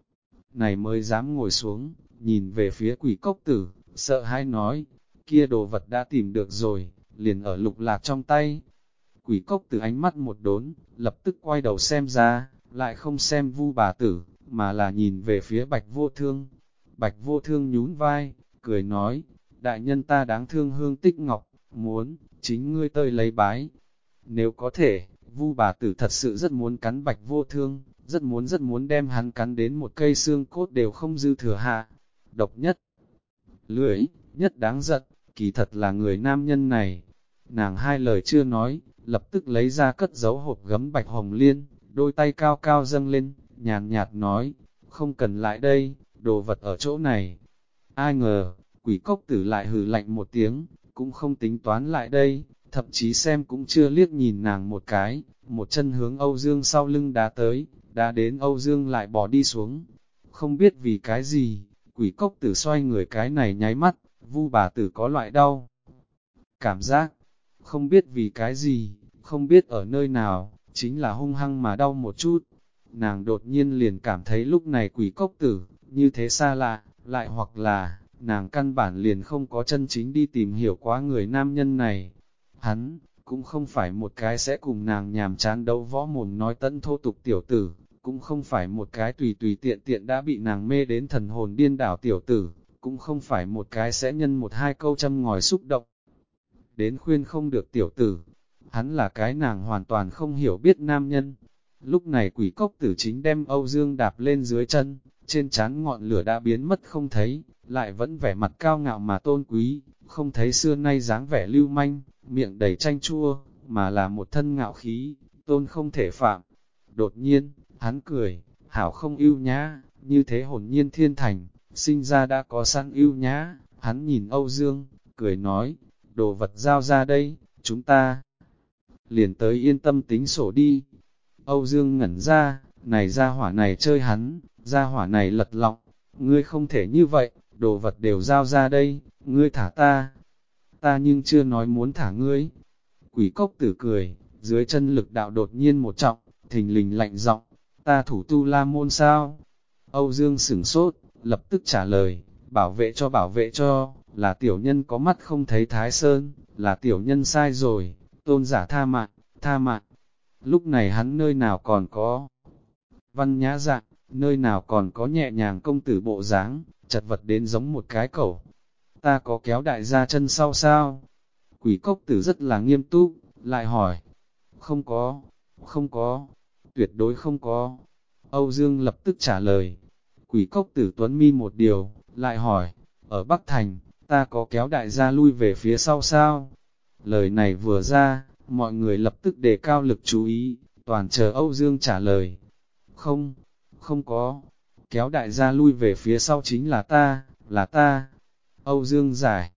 này mới dám ngồi xuống, nhìn về phía Quỷ Cốc Tử, sợ hãi nói, kia đồ vật đã tìm được rồi, liền ở Lục Lạc trong tay. Quỷ Cốc Tử ánh mắt một đốn, lập tức quay đầu xem ra, lại không xem Vu bà tử, mà là nhìn về phía Bạch Vô Thương. Bạch Vô Thương nhún vai, cười nói, đại nhân ta đáng thương Hương Tích Ngọc, muốn, chính ngươi tơi lấy bái. Nếu có thể, Vu bà tử thật sự rất muốn cắn Bạch Vô Thương, rất muốn đem hắn cắn đến một cây xương cốt đều không dư thừa hạ. Độc nhất, lưỡi, nhất đáng giận, kỳ thật là người nam nhân này. Nàng hai lời chưa nói, lập tức lấy ra cất giấu hộp gấm bạch hồng liên, đôi tay cao cao dâng lên, nhàn nhạt nói, không cần lại đây, đồ vật ở chỗ này. Ai ngờ, quỷ cốc tử lại hừ lạnh một tiếng, cũng không tính toán lại đây, thậm chí xem cũng chưa liếc nhìn nàng một cái, một chân hướng Âu Dương sau lưng đá tới, đá đến Âu Dương lại bỏ đi xuống. Không biết vì cái gì, quỷ cốc tử xoay người cái này nháy mắt, Vu bà tử có loại đau. Cảm giác, không biết vì cái gì, không biết ở nơi nào, chính là hung hăng mà đau một chút. Nàng đột nhiên liền cảm thấy lúc này quỷ cốc tử, như thế xa lạ, lại hoặc là, nàng căn bản liền không có chân chính đi tìm hiểu quá người nam nhân này. Hắn, cũng không phải một cái sẽ cùng nàng nhàm chán đấu võ mồm nói tận thô tục tiểu tử, cũng không phải một cái tùy tùy tiện tiện đã bị nàng mê đến thần hồn điên đảo tiểu tử, cũng không phải một cái sẽ nhân một hai câu châm ngòi xúc động. Đến khuyên không được tiểu tử, hắn là cái nàng hoàn toàn không hiểu biết nam nhân. Lúc này quỷ cốc tử chính đem Âu Dương đạp lên dưới chân, trên trán ngọn lửa đã biến mất không thấy, lại vẫn vẻ mặt cao ngạo mà tôn quý, không thấy xưa nay dáng vẻ lưu manh, miệng đầy chanh chua, mà là một thân ngạo khí, tôn không thể phạm. Đột nhiên, hắn cười, hảo không ưu nhã, như thế hồn nhiên thiên thành, sinh ra đã có sẵn ưu nhã, hắn nhìn Âu Dương, cười nói, đồ vật giao ra đây, chúng ta liền tới yên tâm tính sổ đi. Âu Dương ngẩn ra, này gia hỏa này chơi hắn, gia hỏa này lật lọng, ngươi không thể như vậy, đồ vật đều giao ra đây, ngươi thả ta. Ta nhưng chưa nói muốn thả ngươi. Quỷ cốc tử cười, dưới chân lực đạo đột nhiên một trọng, thình lình lạnh giọng, ta thủ tu la môn sao? Âu Dương sửng sốt, lập tức trả lời, bảo vệ cho, là tiểu nhân có mắt không thấy Thái Sơn, là tiểu nhân sai rồi, tôn giả tha mạng, tha mạng. Lúc này hắn nơi nào còn có văn nhã dạng, nơi nào còn có nhẹ nhàng công tử bộ dáng, chật vật đến giống một cái cẩu. Ta có kéo đại gia chân sau sao? Quỷ cốc tử rất là nghiêm túc, lại hỏi. Không có, không có, tuyệt đối không có. Âu Dương lập tức trả lời. Quỷ cốc tử tuấn mi một điều, lại hỏi. Ở Bắc Thành, ta có kéo đại gia lui về phía sau sao? Lời này vừa ra, mọi người lập tức đề cao lực chú ý, toàn chờ Âu Dương trả lời. Không, không có, kéo đại gia lui về phía sau chính là ta, là ta. Âu Dương giải,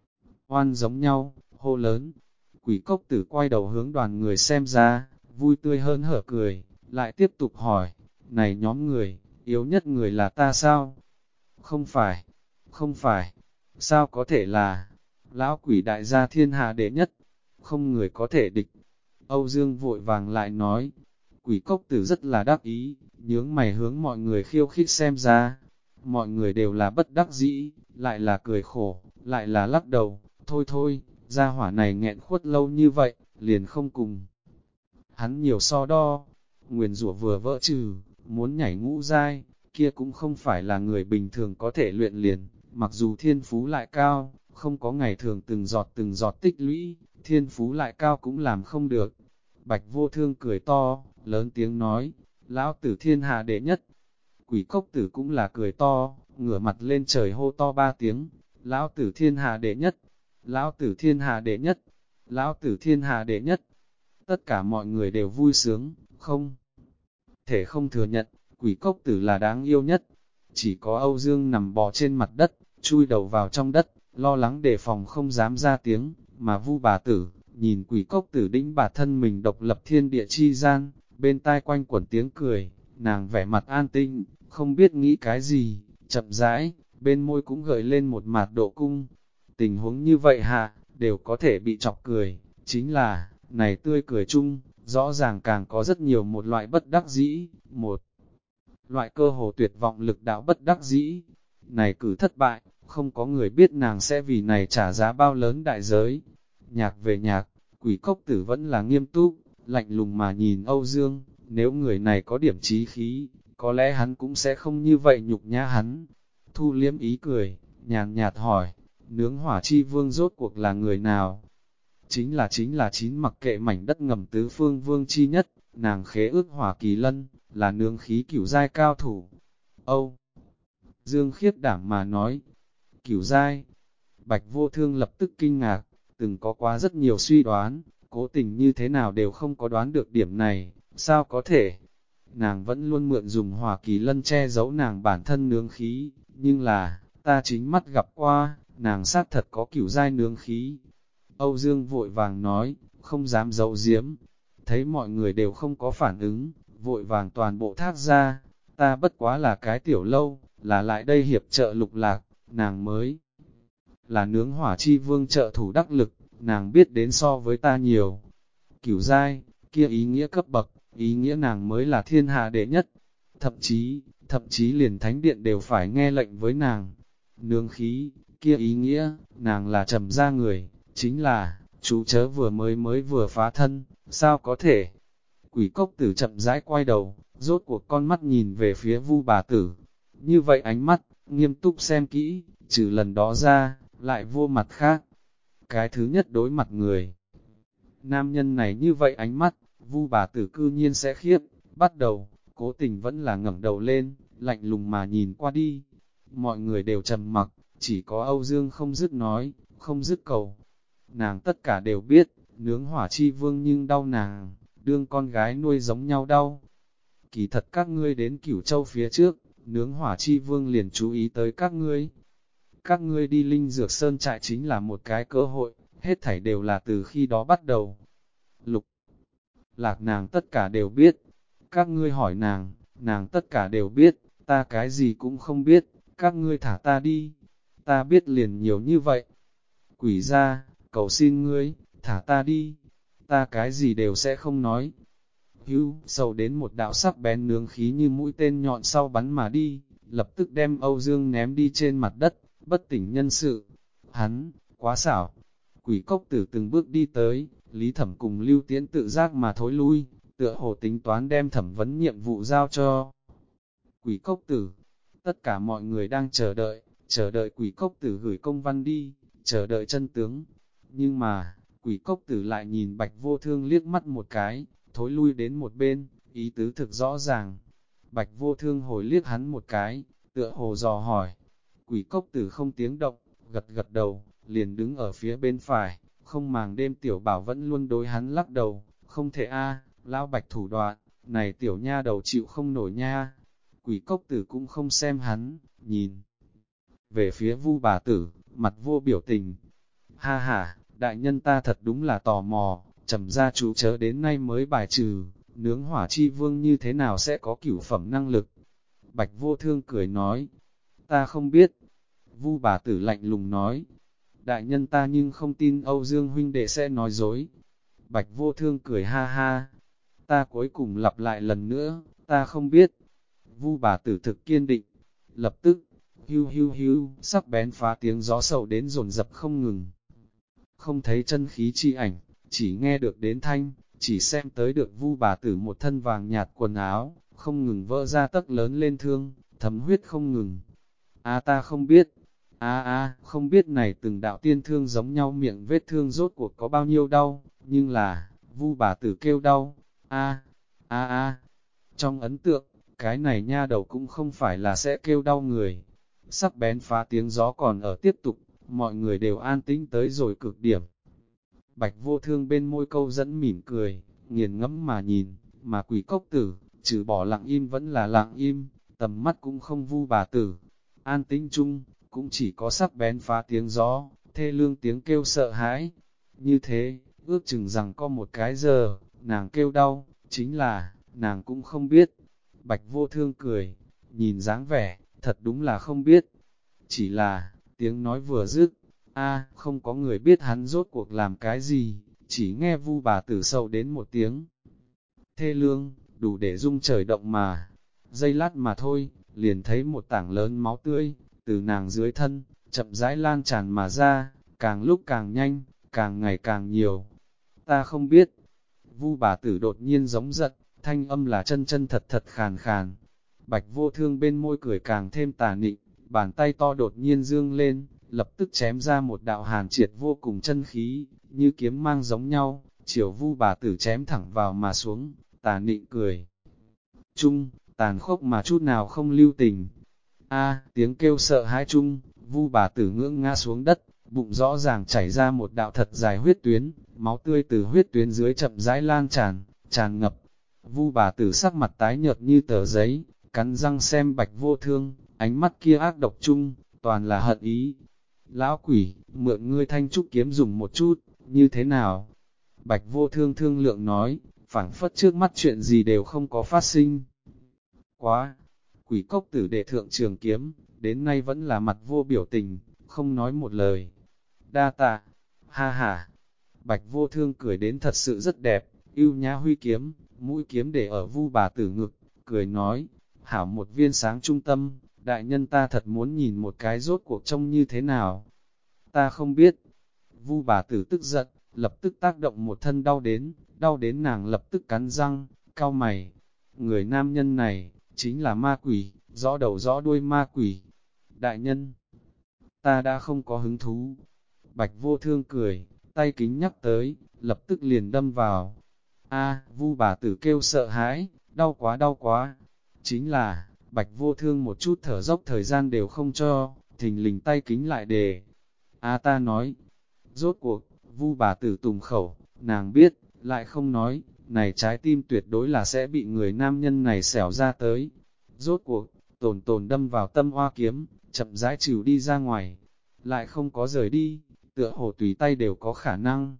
oan giống nhau, hô lớn. Quỷ cốc tử quay đầu hướng đoàn người xem ra, vui tươi hơn hở cười, lại tiếp tục hỏi, này nhóm người, yếu nhất người là ta sao? Không phải, không phải, sao có thể là, lão quỷ đại gia thiên hạ đệ nhất, không người có thể địch. Âu Dương vội vàng lại nói, quỷ cốc tử rất là đắc ý, nhướng mày hướng mọi người khiêu khích xem ra. Mọi người đều là bất đắc dĩ, lại là cười khổ, lại là lắc đầu, thôi thôi, gia hỏa này nghẹn khuất lâu như vậy, liền không cùng. Hắn nhiều so đo, nguyền rủa vừa vỡ trừ, muốn nhảy ngũ giai, kia cũng không phải là người bình thường có thể luyện liền, mặc dù thiên phú lại cao, không có ngày thường từng giọt tích lũy, thiên phú lại cao cũng làm không được. Bạch Vô Thương cười to, lớn tiếng nói, lão tử thiên hạ đệ nhất. Quỷ cốc tử cũng là cười to, ngửa mặt lên trời hô to ba tiếng, lão tử thiên hạ đệ nhất, lão tử thiên hạ đệ nhất, lão tử thiên hạ đệ nhất. Tất cả mọi người đều vui sướng, không thể không thừa nhận, quỷ cốc tử là đáng yêu nhất. Chỉ có Âu Dương nằm bò trên mặt đất, chui đầu vào trong đất, lo lắng đề phòng không dám ra tiếng, mà Vu bà tử, nhìn quỷ cốc tử đĩnh bà thân mình độc lập thiên địa chi gian, bên tai quanh quẩn tiếng cười, nàng vẻ mặt an tinh, không biết nghĩ cái gì, chậm rãi, bên môi cũng gợi lên một mạt độ cung. Tình huống như vậy hạ, đều có thể bị chọc cười, chính là, này tươi cười chung, rõ ràng càng có rất nhiều một loại bất đắc dĩ, một loại cơ hồ tuyệt vọng lực đạo bất đắc dĩ. Này cử thất bại, không có người biết nàng sẽ vì này trả giá bao lớn đại giới. Nhạc về nhạc, quỷ cốc tử vẫn là nghiêm túc, lạnh lùng mà nhìn Âu Dương, nếu người này có điểm chí khí, có lẽ hắn cũng sẽ không như vậy nhục nhã hắn. Thu liếm ý cười, nhàn nhạt hỏi, nướng hỏa chi vương rốt cuộc là người nào? chính là chín mặc kệ mảnh đất ngầm tứ phương vương chi nhất, nàng khế ước hỏa kỳ lân, là nướng khí cửu giai cao thủ. Âu Dương khiếp đảm mà nói, cửu giai, Bạch Vô Thương lập tức kinh ngạc, từng có quá rất nhiều suy đoán, cố tình như thế nào đều không có đoán được điểm này, sao có thể? Nàng vẫn luôn mượn dùng hỏa kỳ lân che giấu nàng bản thân nướng khí, nhưng là, ta chính mắt gặp qua, nàng xác thật có cửu giai nướng khí. Âu Dương vội vàng nói, không dám giấu giếm, thấy mọi người đều không có phản ứng, vội vàng toàn bộ thác ra, ta bất quá là cái tiểu lâu, là lại đây hiệp trợ Lục Lạc, nàng mới là nướng hỏa chi vương trợ thủ đắc lực, nàng biết đến so với ta nhiều. Cửu giai, kia ý nghĩa cấp bậc, ý nghĩa nàng mới là thiên hạ đệ nhất, thậm chí liền thánh điện đều phải nghe lệnh với nàng. Nướng khí, kia ý nghĩa, nàng là trầm gia người, chính là, chú chớ mới vừa phá thân, sao có thể? Quỷ cốc tử chậm rãi quay đầu, rốt cuộc con mắt nhìn về phía Vu bà tử. Như vậy ánh mắt, nghiêm túc xem kỹ, trừ lần đó ra, lại vô mặt khác. Cái thứ nhất đối mặt người. Nam nhân này như vậy ánh mắt, Vu bà tử cư nhiên sẽ khiếp, bắt đầu, cố tình vẫn là ngẩng đầu lên, lạnh lùng mà nhìn qua đi. Mọi người đều trầm mặc, chỉ có Âu Dương không dứt nói, không dứt cầu. Nàng tất cả đều biết, nướng hỏa chi vương nhưng đau nàng, đương con gái nuôi giống nhau đau. Kỳ thật các ngươi đến Cửu Châu phía trước, nướng hỏa chi vương liền chú ý tới các ngươi. Các ngươi đi Linh Dược Sơn trại chính là một cái cơ hội, hết thảy đều là từ khi đó bắt đầu. Lục Lạc nàng tất cả đều biết, các ngươi hỏi nàng tất cả đều biết, ta cái gì cũng không biết, các ngươi thả ta đi, ta biết liền nhiều như vậy. Quỷ ra, cầu xin ngươi, thả ta đi, ta cái gì đều sẽ không nói. Hưu, sầu đến một đạo sắc bén nướng khí như mũi tên nhọn sau bắn mà đi, lập tức đem Âu Dương ném đi trên mặt đất, bất tỉnh nhân sự. Hắn, quá xảo. Quỷ cốc tử từng bước đi tới, Lý Thẩm cùng Lưu Tiễn tự giác mà thối lui, tựa hồ tính toán đem thẩm vấn nhiệm vụ giao cho quỷ cốc tử. Tất cả mọi người đang chờ đợi quỷ cốc tử gửi công văn đi, chờ đợi chân tướng. Nhưng mà, quỷ cốc tử lại nhìn Bạch Vô Thương liếc mắt một cái, thối lui đến một bên, ý tứ thực rõ ràng. Bạch Vô Thương hồi liếc hắn một cái, tựa hồ dò hỏi. Quỷ cốc tử không tiếng động, gật gật đầu, liền đứng ở phía bên phải, không màng đêm tiểu bảo vẫn luôn đối hắn lắc đầu, không thể a, lão Bạch thủ đoạn, này tiểu nha đầu chịu không nổi nha. Quỷ cốc tử cũng không xem hắn, nhìn về phía Vu bà tử, mặt vô biểu tình. Ha ha, đại nhân ta thật đúng là tò mò, trầm gia chú chớ đến nay mới bài trừ, nướng hỏa chi vương như thế nào sẽ có cửu phẩm năng lực. Bạch Vô Thương cười nói, ta không biết. Vu bà tử lạnh lùng nói, đại nhân ta nhưng không tin Âu Dương huynh đệ sẽ nói dối. Bạch Vô Thương cười ha ha, ta cuối cùng lặp lại lần nữa, ta không biết. Vu bà tử thực kiên định, lập tức, hưu hưu hưu, sắc bén phá tiếng gió sầu đến dồn dập không ngừng. Không thấy chân khí chi ảnh, chỉ nghe được đến thanh, chỉ xem tới được Vu bà tử một thân vàng nhạt quần áo, không ngừng vỡ ra tấc lớn lên thương, thấm huyết không ngừng. A ta không biết, không biết này từng đạo tiên thương giống nhau miệng vết thương rốt cuộc có bao nhiêu đau, nhưng là, Vu bà tử kêu đau, trong ấn tượng, cái này nha đầu cũng không phải là sẽ kêu đau người. Sắc bén phá tiếng gió còn ở tiếp tục, mọi người đều an tĩnh tới rồi cực điểm. Bạch Vô Thương bên môi câu dẫn mỉm cười, nghiền ngẫm mà nhìn, mà quỷ cốc tử, trừ bỏ lặng im vẫn là lặng im, tầm mắt cũng không Vu bà tử. An tĩnh chung, cũng chỉ có sắc bén phá tiếng gió, thê lương tiếng kêu sợ hãi. Như thế, ước chừng rằng có một cái giờ, nàng kêu đau, chính là, nàng cũng không biết. Bạch Vô Thương cười, nhìn dáng vẻ, thật đúng là không biết. Chỉ là, tiếng nói vừa dứt, không có người biết hắn rốt cuộc làm cái gì, chỉ nghe Vu bà tử sầu đến một tiếng. Thê lương, đủ để rung trời động mà. Giây lát mà thôi, liền thấy một tảng lớn máu tươi, từ nàng dưới thân, chậm rãi lan tràn mà ra, càng lúc càng nhanh, càng ngày càng nhiều. Ta không biết. Vu bà tử đột nhiên giống giận, thanh âm là chân chân thật thật khàn khàn. Bạch Vô Thương bên môi cười càng thêm tà nịnh, bàn tay to đột nhiên dương lên, lập tức chém ra một đạo hàn triệt vô cùng chân khí, như kiếm mang giống nhau, chiều Vu bà tử chém thẳng vào mà xuống, tà nịnh cười. Chung, tàn khốc mà chút nào không lưu tình. Tiếng kêu sợ hãi chung, Vu bà tử ngưỡng ngã xuống đất, bụng rõ ràng chảy ra một đạo thật dài huyết tuyến, máu tươi từ huyết tuyến dưới chậm rãi lan tràn ngập. Vu bà tử sắc mặt tái nhợt như tờ giấy, cắn răng xem Bạch Vô Thương, ánh mắt kia ác độc chung, toàn là hận ý. Lão quỷ, mượn ngươi thanh trúc kiếm dùng một chút, như thế nào? Bạch Vô Thương thương lượng nói, phảng phất trước mắt chuyện gì đều không có phát sinh. Quá! Quỷ cốc tử đệ thượng trường kiếm, đến nay vẫn là mặt vô biểu tình, không nói một lời. Đa tạ! Ha ha! Bạch Vô Thương cười đến thật sự rất đẹp, ưu nhã huy kiếm, mũi kiếm để ở Vu bà tử ngực, cười nói, hảo một viên sáng trung tâm, đại nhân ta thật muốn nhìn một cái rốt cuộc trông như thế nào. Ta không biết. Vu bà tử tức giận, lập tức tác động một thân đau đến nàng lập tức cắn răng, cau mày. Người nam nhân này, chính là ma quỷ, rõ đầu rõ đuôi ma quỷ. Đại nhân, ta đã không có hứng thú. Bạch Vô Thương cười, tay kính nhắc tới, lập tức liền đâm vào. Vu bà tử kêu sợ hãi, đau quá. Chính là, Bạch Vô Thương một chút thở dốc thời gian đều không cho, thình lình tay kính lại đề. Ta nói, rốt cuộc, Vu bà tử tùng khẩu, nàng biết, lại không nói, này trái tim tuyệt đối là sẽ bị người nam nhân này xẻo ra tới. Rốt cuộc, tồn đâm vào tâm hoa kiếm, chậm rãi chịu đi ra ngoài, lại không có rời đi, tựa hồ tùy tay đều có khả năng.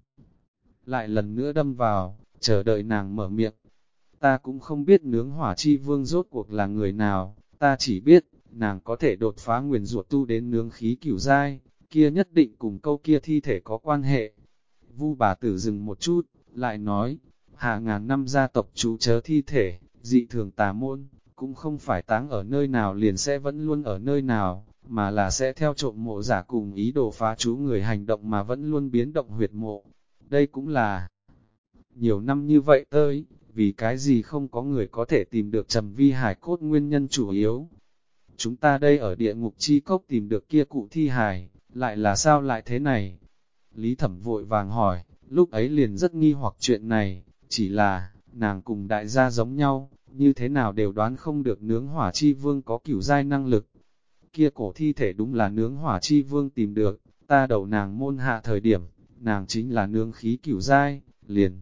Lại lần nữa đâm vào, chờ đợi nàng mở miệng. Ta cũng không biết nướng hỏa chi vương rốt cuộc là người nào, ta chỉ biết, nàng có thể đột phá nguyền rủa tu đến nướng khí cửu giai, kia nhất định cùng câu kia thi thể có quan hệ. Vu bà tử dừng một chút, lại nói, hạ ngàn năm gia tộc chú chớ thi thể, dị thường tà môn, cũng không phải táng ở nơi nào liền sẽ vẫn luôn ở nơi nào, mà là sẽ theo trộm mộ giả cùng ý đồ phá chú người hành động mà vẫn luôn biến động huyệt mộ. Đây cũng là nhiều năm như vậy tới, vì cái gì không có người có thể tìm được Trầm Vi hài cốt nguyên nhân chủ yếu. Chúng ta đây ở địa ngục chi cốc tìm được kia cụ thi hài, lại là sao lại thế này? Lý Thẩm vội vàng hỏi, lúc ấy liền rất nghi hoặc chuyện này, chỉ là, nàng cùng đại gia giống nhau, như thế nào đều đoán không được nướng hỏa chi vương có cửu giai năng lực. Kia cổ thi thể đúng là nướng hỏa chi vương tìm được, ta đầu nàng môn hạ thời điểm, nàng chính là nướng khí cửu giai, liền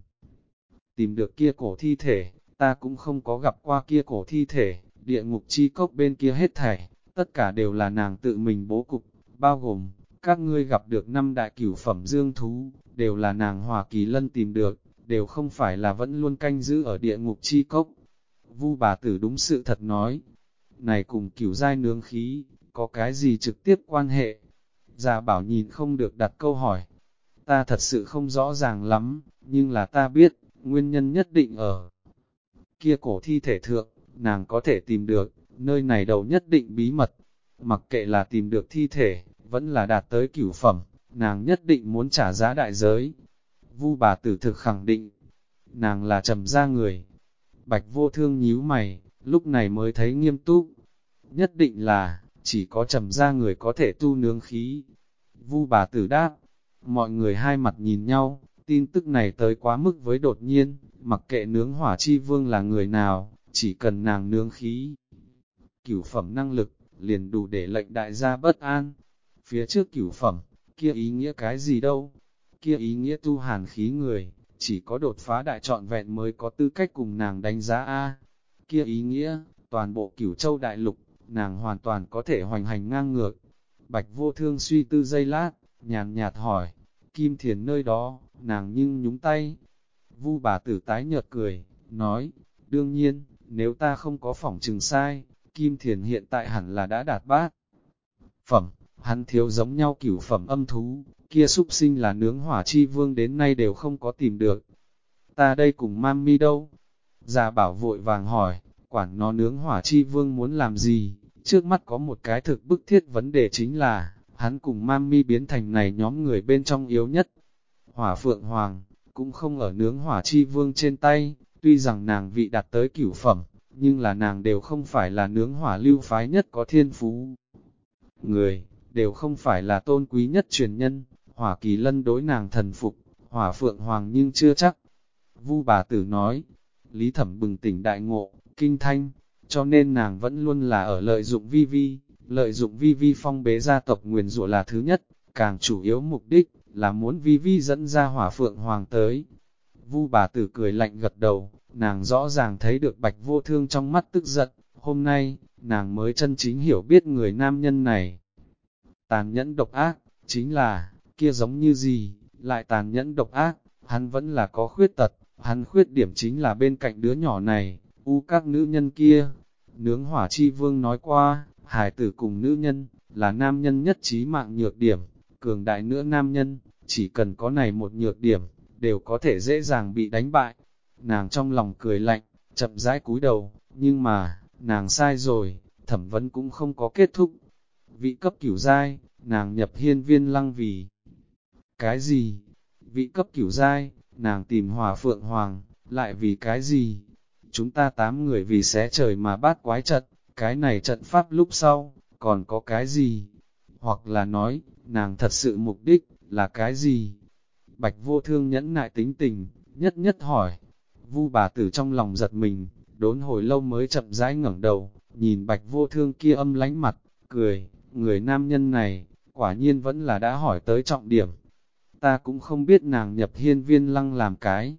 tìm được kia cổ thi thể, ta cũng không có gặp qua kia cổ thi thể, địa ngục chi cốc bên kia hết thảy, tất cả đều là nàng tự mình bố cục, bao gồm, các ngươi gặp được 5 đại cửu phẩm dương thú, đều là nàng Hỏa Kỳ Lân tìm được, đều không phải là vẫn luôn canh giữ ở địa ngục chi cốc. Vu bà tử đúng sự thật nói, này cùng cửu giai nướng khí, có cái gì trực tiếp quan hệ? Gia Bảo nhìn không được đặt câu hỏi, ta thật sự không rõ ràng lắm, nhưng là ta biết, nguyên nhân nhất định ở kia cổ thi thể thượng, nàng có thể tìm được, nơi này đầu nhất định bí mật, mặc kệ là tìm được thi thể, vẫn là đạt tới cửu phẩm, nàng nhất định muốn trả giá đại giới. Vu bà tử thực khẳng định, nàng là Trầm gia người. Bạch Vô Thương nhíu mày, lúc này mới thấy nghiêm túc, nhất định là, chỉ có Trầm gia người có thể tu nướng khí. Vu bà tử đáp, mọi người hai mặt nhìn nhau, tin tức này tới quá mức với đột nhiên, mặc kệ nướng hỏa chi vương là người nào, chỉ cần nàng nướng khí. Cửu phẩm năng lực, liền đủ để lệnh đại gia bất an. Phía trước cửu phẩm, kia ý nghĩa cái gì đâu? Kia ý nghĩa tu hàn khí người, chỉ có đột phá đại trọn vẹn mới có tư cách cùng nàng đánh giá A. Kia ý nghĩa, toàn bộ Cửu Châu đại lục, nàng hoàn toàn có thể hoành hành ngang ngược. Bạch Vô Thương suy tư giây lát, nhàn nhạt hỏi, Kim Thiền nơi đó, nàng nhưng nhúng tay. Vu bà tử tái nhợt cười, nói, đương nhiên, nếu ta không có phỏng chừng sai, Kim Thiền hiện tại hẳn là đã đạt bát phẩm, hắn thiếu giống nhau cửu phẩm âm thú, kia súc sinh là nướng hỏa chi vương đến nay đều không có tìm được. Ta đây cùng Mami đâu? Gia Bảo vội vàng hỏi, quản nó nướng hỏa chi vương muốn làm gì? Trước mắt có một cái thực bức thiết vấn đề chính là, hắn cùng Mami biến thành này nhóm người bên trong yếu nhất. Hỏa Phượng Hoàng, cũng không ở nướng hỏa chi vương trên tay, tuy rằng nàng vị đạt tới cửu phẩm, nhưng là nàng đều không phải là nướng hỏa lưu phái nhất có thiên phú. Người, đều không phải là tôn quý nhất truyền nhân, Hỏa Kỳ Lân đối nàng thần phục, Hỏa Phượng Hoàng nhưng chưa chắc. Vu bà tử nói, Lý Thẩm bừng tỉnh đại ngộ, kinh thanh, cho nên nàng vẫn luôn là ở lợi dụng lợi dụng vi vi phong bế gia tộc nguyền rủa là thứ nhất, càng chủ yếu mục đích, là muốn vi vi dẫn ra Hỏa Phượng Hoàng tới. Vu bà tử cười lạnh gật đầu, nàng rõ ràng thấy được Bạch Vô Thương trong mắt tức giận, hôm nay, nàng mới chân chính hiểu biết người nam nhân này. Tàn nhẫn độc ác, chính là, kia giống như gì, lại tàn nhẫn độc ác, hắn vẫn là có khuyết tật, hắn khuyết điểm chính là bên cạnh đứa nhỏ này, các nữ nhân kia. Nướng Hỏa Chi Vương nói qua, hài tử cùng nữ nhân, là nam nhân nhất trí mạng nhược điểm, cường đại nữa nam nhân, chỉ cần có này một nhược điểm, đều có thể dễ dàng bị đánh bại. Nàng trong lòng cười lạnh, chậm rãi cúi đầu, nhưng mà, nàng sai rồi, thẩm vấn cũng không có kết thúc. Vị cấp cửu giai, nàng nhập Hiên Viên Lăng vì cái gì? Vị cấp cửu giai, nàng tìm Hỏa Phượng Hoàng, lại vì cái gì? Chúng ta 8 người vì xé trời mà bát quái trận, cái này trận pháp lúc sau, còn có cái gì? Hoặc là nói, nàng thật sự mục đích, là cái gì? Bạch Vô Thương nhẫn nại tính tình, nhất nhất hỏi. Vu bà tử trong lòng giật mình, đốn hồi lâu mới chậm rãi ngẩng đầu, nhìn Bạch Vô Thương kia âm lánh mặt, cười, người nam nhân này, quả nhiên vẫn là đã hỏi tới trọng điểm. Ta cũng không biết nàng nhập Hiên Viên Lăng làm cái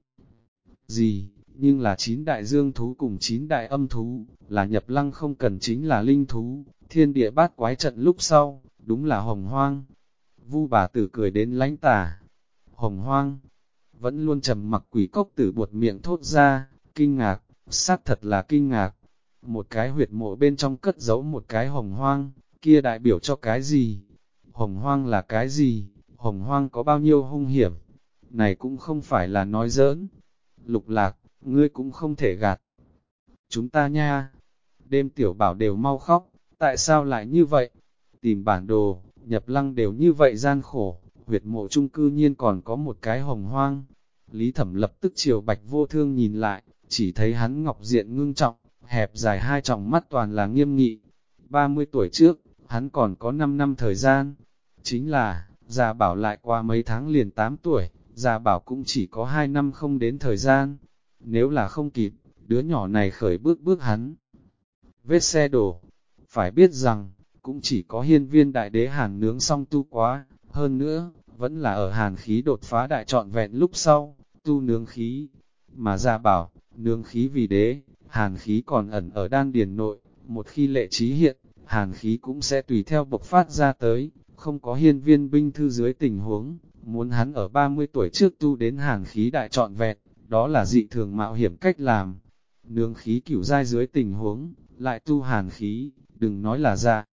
gì, nhưng là 9 đại dương thú cùng 9 đại âm thú, là nhập lăng không cần chính là linh thú, thiên địa bát quái trận lúc sau, đúng là hồng hoang. Vu bà tử cười đến lánh tà, hồng hoang, vẫn luôn trầm mặc Quỷ Cốc Tử buột miệng thốt ra, kinh ngạc, xác thật là kinh ngạc. Một cái huyệt mộ bên trong cất giấu một cái hồng hoang, kia đại biểu cho cái gì? Hồng hoang là cái gì? Hồng hoang có bao nhiêu hung hiểm? Này cũng không phải là nói giỡn. Lục Lạc, ngươi cũng không thể gạt chúng ta nha. Đêm tiểu bảo đều mau khóc, tại sao lại như vậy? Tìm bản đồ, nhập lăng đều như vậy gian khổ, huyệt mộ chung cư nhiên còn có một cái hồng hoang. Lý Thẩm lập tức chiều Bạch Vô Thương nhìn lại, chỉ thấy hắn ngọc diện ngưng trọng, hẹp dài hai tròng mắt toàn là nghiêm nghị. 30 tuổi trước, hắn còn có 5 năm thời gian. Chính là, già bảo lại qua mấy tháng liền 8 tuổi, già bảo cũng chỉ có 2 năm không đến thời gian. Nếu là không kịp, đứa nhỏ này khởi bước hắn. Vết xe đổ, phải biết rằng, cũng chỉ có Hiên Viên đại đế Hàn nướng xong tu quá, hơn nữa, vẫn là ở Hàn khí đột phá đại trọn vẹn lúc sau, tu nướng khí. Mà gia bảo, nướng khí vì đế, Hàn khí còn ẩn ở đan điền nội, một khi lệ trí hiện, Hàn khí cũng sẽ tùy theo bộc phát ra tới, không có Hiên Viên binh thư dưới tình huống, muốn hắn ở 30 tuổi trước tu đến Hàn khí đại trọn vẹn, đó là dị thường mạo hiểm cách làm. Nướng khí cửu giai dưới tình huống, lại tu Hàn khí, đừng nói là gia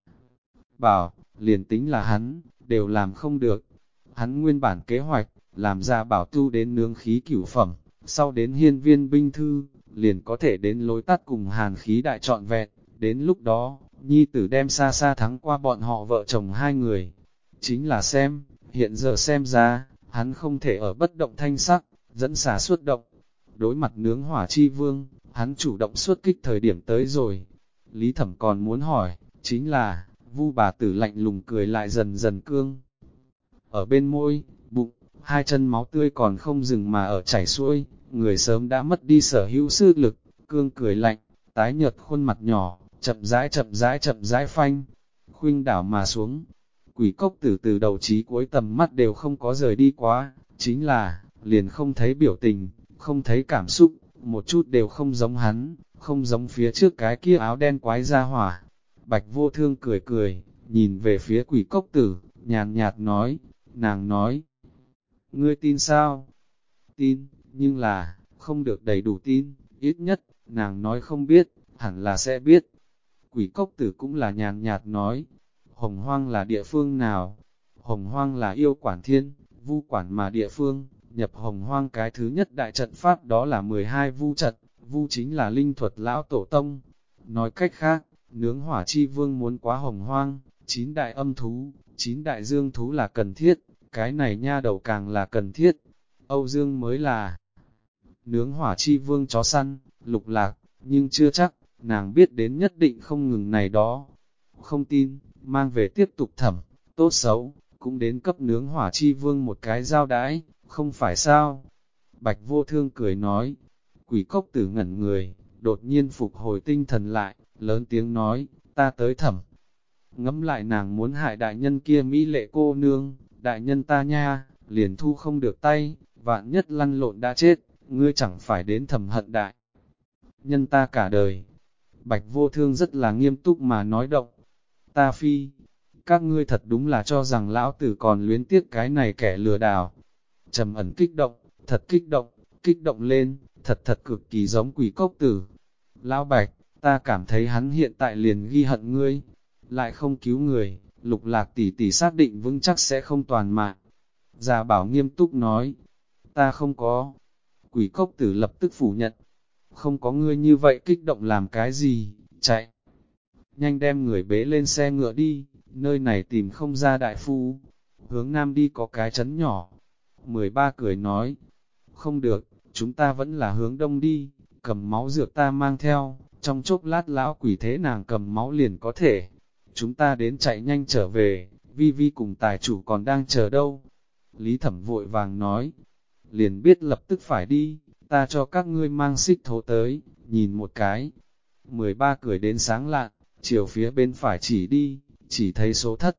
bảo, liền tính là hắn, đều làm không được. Hắn nguyên bản kế hoạch, làm gia bảo tu đến nướng khí cửu phẩm, sau đến Hiên Viên binh thư, liền có thể đến lối tắt cùng Hàn khí đại trọn vẹn, đến lúc đó, nhi tử đem xa xa thắng qua bọn họ vợ chồng hai người. Chính là xem, hiện giờ xem ra, hắn không thể ở bất động thanh sắc, dẫn xả xuất động. Đối mặt nướng Hỏa Chi Vương, hắn chủ động xuất kích thời điểm tới rồi. Lý Thẩm còn muốn hỏi, chính là, Vu bà tử lạnh lùng cười lại dần dần cương. Ở bên môi, bụng, hai chân máu tươi còn không dừng mà ở chảy xuôi, người sớm đã mất đi sở hữu sức lực, cương cười lạnh, tái nhợt khuôn mặt nhỏ, chậm rãi phanh, khuynh đảo mà xuống. Quỷ Cốc Tử từ đầu chí cuối tầm mắt đều không có rời đi quá, chính là, liền không thấy biểu tình, không thấy cảm xúc, một chút đều không giống hắn, không giống phía trước cái kia áo đen quái ra hỏa. Bạch Vô Thương cười cười, nhìn về phía Quỷ Cốc Tử, nhàn nhạt nói, nàng nói, ngươi tin sao? Tin, nhưng là, không được đầy đủ tin, ít nhất, nàng nói không biết, hẳn là sẽ biết. Quỷ Cốc Tử cũng là nhàn nhạt nói, Hồng Hoang là địa phương nào? Hồng Hoang là yêu quản thiên, vu quản mà địa phương, nhập Hồng Hoang cái thứ nhất đại trận pháp đó là 12 vu trận, vu chính là linh thuật lão tổ tông. Nói cách khác, nướng Hỏa Chi Vương muốn quá Hồng Hoang, 9 đại âm thú, 9 đại dương thú là cần thiết, cái này nha đầu càng là cần thiết. Âu Dương mới là nướng Hỏa Chi Vương chó săn, Lục Lạc, nhưng chưa chắc, nàng biết đến nhất định không ngừng này đó. Không tin, mang về tiếp tục thẩm, tốt xấu, cũng đến cấp nướng Hỏa Chi Vương một cái giao đãi, không phải sao? Bạch Vô Thương cười nói, quỷ cốc tử ngẩn người, đột nhiên phục hồi tinh thần lại, lớn tiếng nói, ta tới thẩm. Ngẫm lại nàng muốn hại đại nhân kia mỹ lệ cô nương, đại nhân ta nha, liền thu không được tay, vạn nhất lăn lộn đã chết, ngươi chẳng phải đến thẩm hận đại. Nhân ta cả đời. Bạch Vô Thương rất là nghiêm túc mà nói động. Ta phi, các ngươi thật đúng là cho rằng lão tử còn luyến tiếc cái này kẻ lừa đảo. Trầm Ẩn kích động, thật kích động lên, thật cực kỳ giống quỷ cốc tử. Lão Bạch, ta cảm thấy hắn hiện tại liền ghi hận ngươi, lại không cứu người, Lục Lạc tỷ tỷ xác định vững chắc sẽ không toàn mạng. Già Bảo nghiêm túc nói, ta không có. Quỷ cốc tử lập tức phủ nhận, không có ngươi như vậy kích động làm cái gì, chạy. Nhanh đem người bế lên xe ngựa đi, nơi này tìm không ra đại phu. Hướng nam đi có cái trấn nhỏ. 13 cười nói, không được, chúng ta vẫn là hướng đông đi, cầm máu dược ta mang theo, trong chốc lát lão quỷ thế nàng cầm máu liền có thể. Chúng ta đến chạy nhanh trở về, Vi Vi cùng tài chủ còn đang chờ đâu. Lý Thẩm vội vàng nói, liền biết lập tức phải đi, ta cho các ngươi mang xích thố tới, nhìn một cái. 13 cười đến sáng lạn, chiều phía bên phải chỉ đi, chỉ thấy số thất.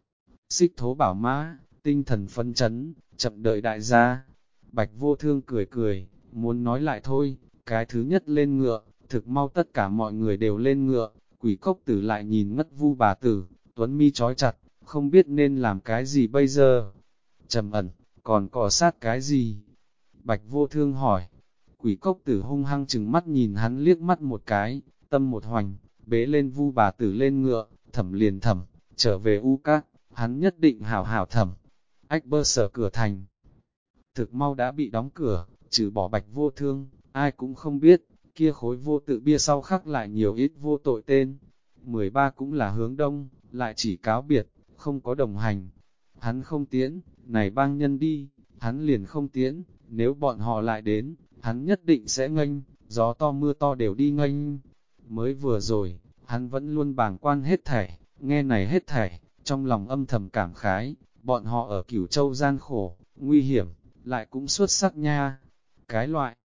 Xích thố bảo mã, tinh thần phấn chấn, chậm đợi đại gia. Bạch Vô Thương cười, muốn nói lại thôi, cái thứ nhất lên ngựa, thực mau tất cả mọi người đều lên ngựa, quỷ cốc tử lại nhìn ngất vu bà tử, tuấn mi trói chặt, không biết nên làm cái gì bây giờ. Trầm Ẩn, còn cọ sát cái gì? Bạch Vô Thương hỏi. Quỷ cốc tử hung hăng chừng mắt nhìn hắn liếc mắt một cái, tâm một hoành, bế lên vu bà tử lên ngựa, thẩm liền thẩm, trở về U Các, hắn nhất định hảo hảo thẩm. Ách Bơ Sở cửa thành. Thực mau đã bị đóng cửa, trừ bỏ Bạch Vô Thương, ai cũng không biết, kia khối vô tự bia sau khắc lại nhiều ít vô tội tên. 13 cũng là hướng đông, lại chỉ cáo biệt, không có đồng hành. Hắn không tiễn, này bang nhân đi, hắn liền không tiễn, nếu bọn họ lại đến, hắn nhất định sẽ nghênh, gió to mưa to đều đi nghênh. Mới vừa rồi, hắn vẫn luôn bàng quan hết thảy, nghe này hết thảy, trong lòng âm thầm cảm khái, bọn họ ở Cửu Châu gian khổ, nguy hiểm, lại cũng xuất sắc nha. Cái loại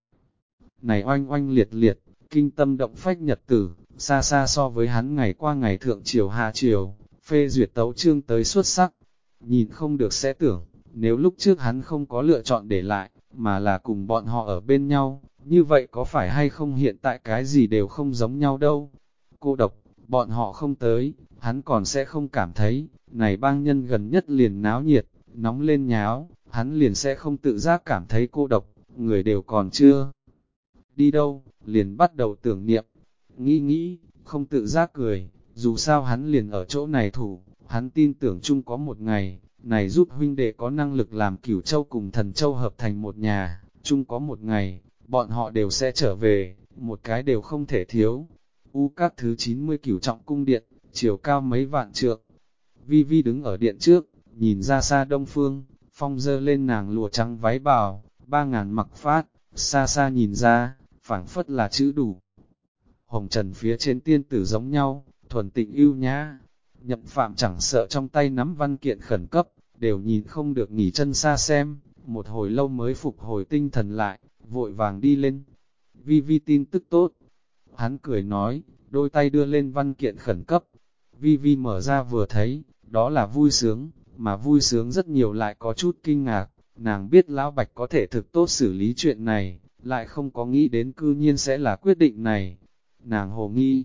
này oanh oanh liệt liệt, kinh tâm động phách nhật tử, xa xa so với hắn ngày qua ngày thượng triều hạ triều, phê duyệt tấu chương tới xuất sắc. Nhìn không được sẽ tưởng, nếu lúc trước hắn không có lựa chọn để lại, mà là cùng bọn họ ở bên nhau, như vậy có phải hay không hiện tại cái gì đều không giống nhau đâu. Cô độc, bọn họ không tới, hắn còn sẽ không cảm thấy, này bang nhân gần nhất liền náo nhiệt, nóng lên nháo, hắn liền sẽ không tự giác cảm thấy cô độc, người đều còn chưa đi đâu, liền bắt đầu tưởng niệm, nghĩ, không tự giác cười, dù sao hắn liền ở chỗ này thủ, hắn tin tưởng chung có một ngày, này giúp huynh đệ có năng lực làm Cửu Châu cùng Thần Châu hợp thành một nhà, chung có một ngày, bọn họ đều sẽ trở về, một cái đều không thể thiếu. U Các thứ 90 Cửu Trọng cung điện, chiều cao mấy vạn trượng. Vi Vi đứng ở điện trước, nhìn ra xa đông phương, phong dơ lên nàng lụa trắng váy bào, 3.000 mặc phát, xa xa nhìn ra, phảng phất là chữ đủ. Hồng trần phía trên tiên tử giống nhau, thuần tịnh ưu nhã. Nhậm Phạm chẳng sợ trong tay nắm văn kiện khẩn cấp, đều nhìn không được nghỉ chân xa xem, một hồi lâu mới phục hồi tinh thần lại, vội vàng đi lên. Vi Vi tin tức tốt. Hắn cười nói, đôi tay đưa lên văn kiện khẩn cấp. Vi Vi mở ra vừa thấy, đó là vui sướng, mà vui sướng rất nhiều lại có chút kinh ngạc. Nàng biết Lão Bạch có thể thực tốt xử lý chuyện này, lại không có nghĩ đến cư nhiên sẽ là quyết định này. Nàng hồ nghi,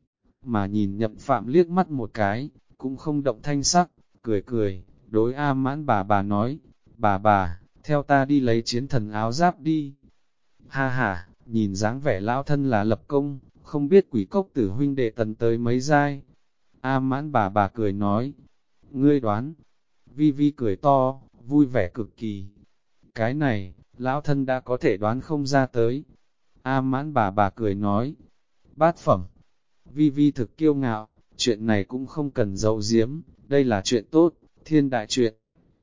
mà nhìn Nhậm Phạm liếc mắt một cái, cũng không động thanh sắc, cười, đối A Mãn bà nói, bà, theo ta đi lấy chiến thần áo giáp đi. Ha ha, nhìn dáng vẻ lão thân là lập công, không biết quỷ cốc tử huynh đệ tần tới mấy giai. A Mãn bà cười nói, ngươi đoán. Vi Vi cười to, vui vẻ cực kỳ. Cái này, lão thân đã có thể đoán không ra tới. A Mãn bà cười nói, bát phẩm. Vi Vi thực kiêu ngạo, chuyện này cũng không cần giấu giếm, đây là chuyện tốt, thiên đại chuyện.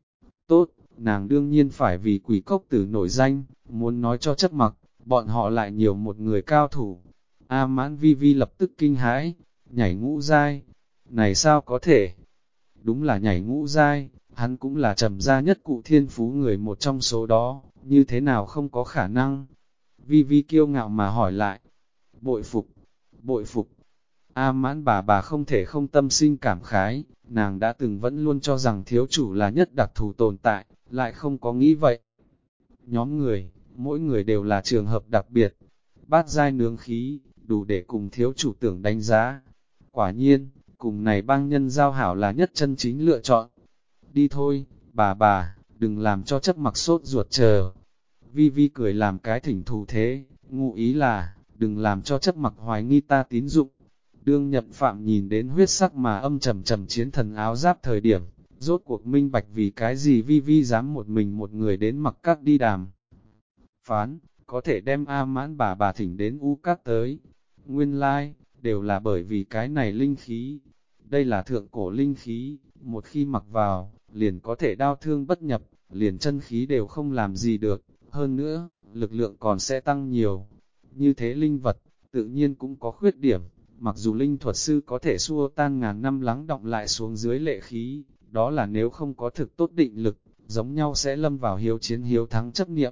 Tốt, nàng đương nhiên phải vì quỷ cốc tử nổi danh, muốn nói cho chấp mặc, bọn họ lại nhiều một người cao thủ. A Mãn Vi Vi lập tức kinh hãi, nhảy ngũ giai. Này sao có thể? Đúng là nhảy ngũ giai, hắn cũng là Trầm gia nhất cụ thiên phú người một trong số đó, như thế nào không có khả năng. Vi Vi kiêu ngạo mà hỏi lại, bội phục, bội phục. A Mãn bà không thể không tâm sinh cảm khái, nàng đã từng vẫn luôn cho rằng thiếu chủ là nhất đặc thù tồn tại, lại không có nghĩ vậy. Nhóm người, mỗi người đều là trường hợp đặc biệt, bát giai nướng khí, đủ để cùng thiếu chủ tưởng đánh giá. Quả nhiên, cùng này bang nhân giao hảo là nhất chân chính lựa chọn. Đi thôi, bà, đừng làm cho chấp mặc sốt ruột chờ. Vi Vi cười làm cái thỉnh thù thế, ngụ ý là, đừng làm cho chấp mặc hoài nghi ta tín dụng. Đương Nhậm Phạm nhìn đến huyết sắc mà âm trầm trầm chiến thần áo giáp thời điểm, rốt cuộc minh bạch vì cái gì Vi Vi dám một mình một người đến mặc các đi đàm. Phán, có thể đem A Mãn bà thỉnh đến U các tới. Nguyên lai, đều là bởi vì cái này linh khí. Đây là thượng cổ linh khí, một khi mặc vào, liền có thể đao thương bất nhập, liền chân khí đều không làm gì được. Hơn nữa, lực lượng còn sẽ tăng nhiều. Như thế linh vật, tự nhiên cũng có khuyết điểm. Mặc dù linh thuật sư có thể xua tan ngàn năm lắng động lại xuống dưới lệ khí, đó là nếu không có thực tốt định lực, giống nhau sẽ lâm vào hiếu chiến hiếu thắng chấp niệm.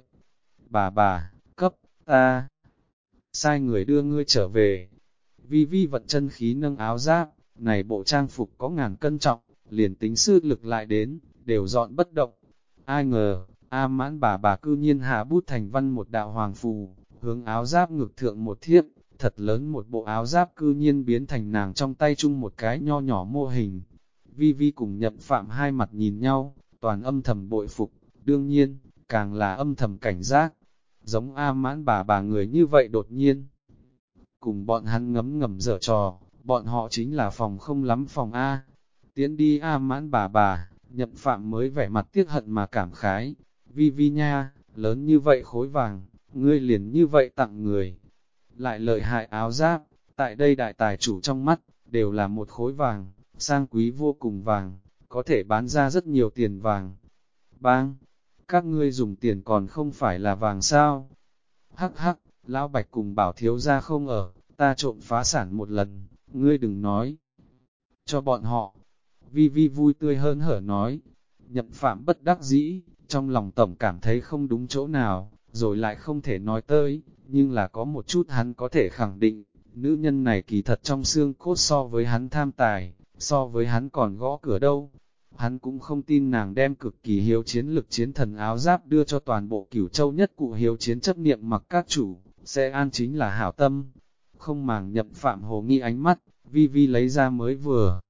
Bà, cấp, ta, sai người đưa ngươi trở về. Vi Vi vận chân khí nâng áo giáp, này bộ trang phục có ngàn cân trọng, liền tính sư lực lại đến, đều dọn bất động. Ai ngờ, A Mãn bà cư nhiên hạ bút thành văn một đạo hoàng phù, hướng áo giáp ngực thượng một thiếp, thật lớn một bộ áo giáp cư nhiên biến thành nàng trong tay chung một cái nho nhỏ mô hình. Vi Vi cùng Nhậm Phạm hai mặt nhìn nhau, toàn âm thầm bội phục, đương nhiên, càng là âm thầm cảnh giác. Giống A Mãn bà người như vậy đột nhiên. Cùng bọn hắn ngấm ngầm dở trò, bọn họ chính là phòng không lắm phòng A. Tiến đi A Mãn bà, Nhậm Phạm mới vẻ mặt tiếc hận mà cảm khái. Vi Vi nha, lớn như vậy khối vàng, ngươi liền như vậy tặng người. Lại lợi hại áo giáp, tại đây đại tài chủ trong mắt, đều là một khối vàng, sang quý vô cùng vàng, có thể bán ra rất nhiều tiền vàng. Bang! Các ngươi dùng tiền còn không phải là vàng sao? Hắc, Lão Bạch cùng bảo thiếu ra không ở, ta trộm phá sản một lần, ngươi đừng nói. Cho bọn họ, Vi Vi vui tươi hơn hở nói, Nhậm Phạm bất đắc dĩ, trong lòng tổng cảm thấy không đúng chỗ nào, rồi lại không thể nói tới, nhưng là có một chút hắn có thể khẳng định, nữ nhân này kỳ thật trong xương cốt so với hắn tham tài, so với hắn còn gõ cửa đâu. Hắn cũng không tin nàng đem cực kỳ hiếu chiến lực chiến thần áo giáp đưa cho toàn bộ Cửu Châu nhất cụ hiếu chiến chấp niệm mặc các chủ, sẽ an chính là hảo tâm. Không màng Nhậm Phạm hồ nghi ánh mắt, Vi Vi lấy ra mới vừa.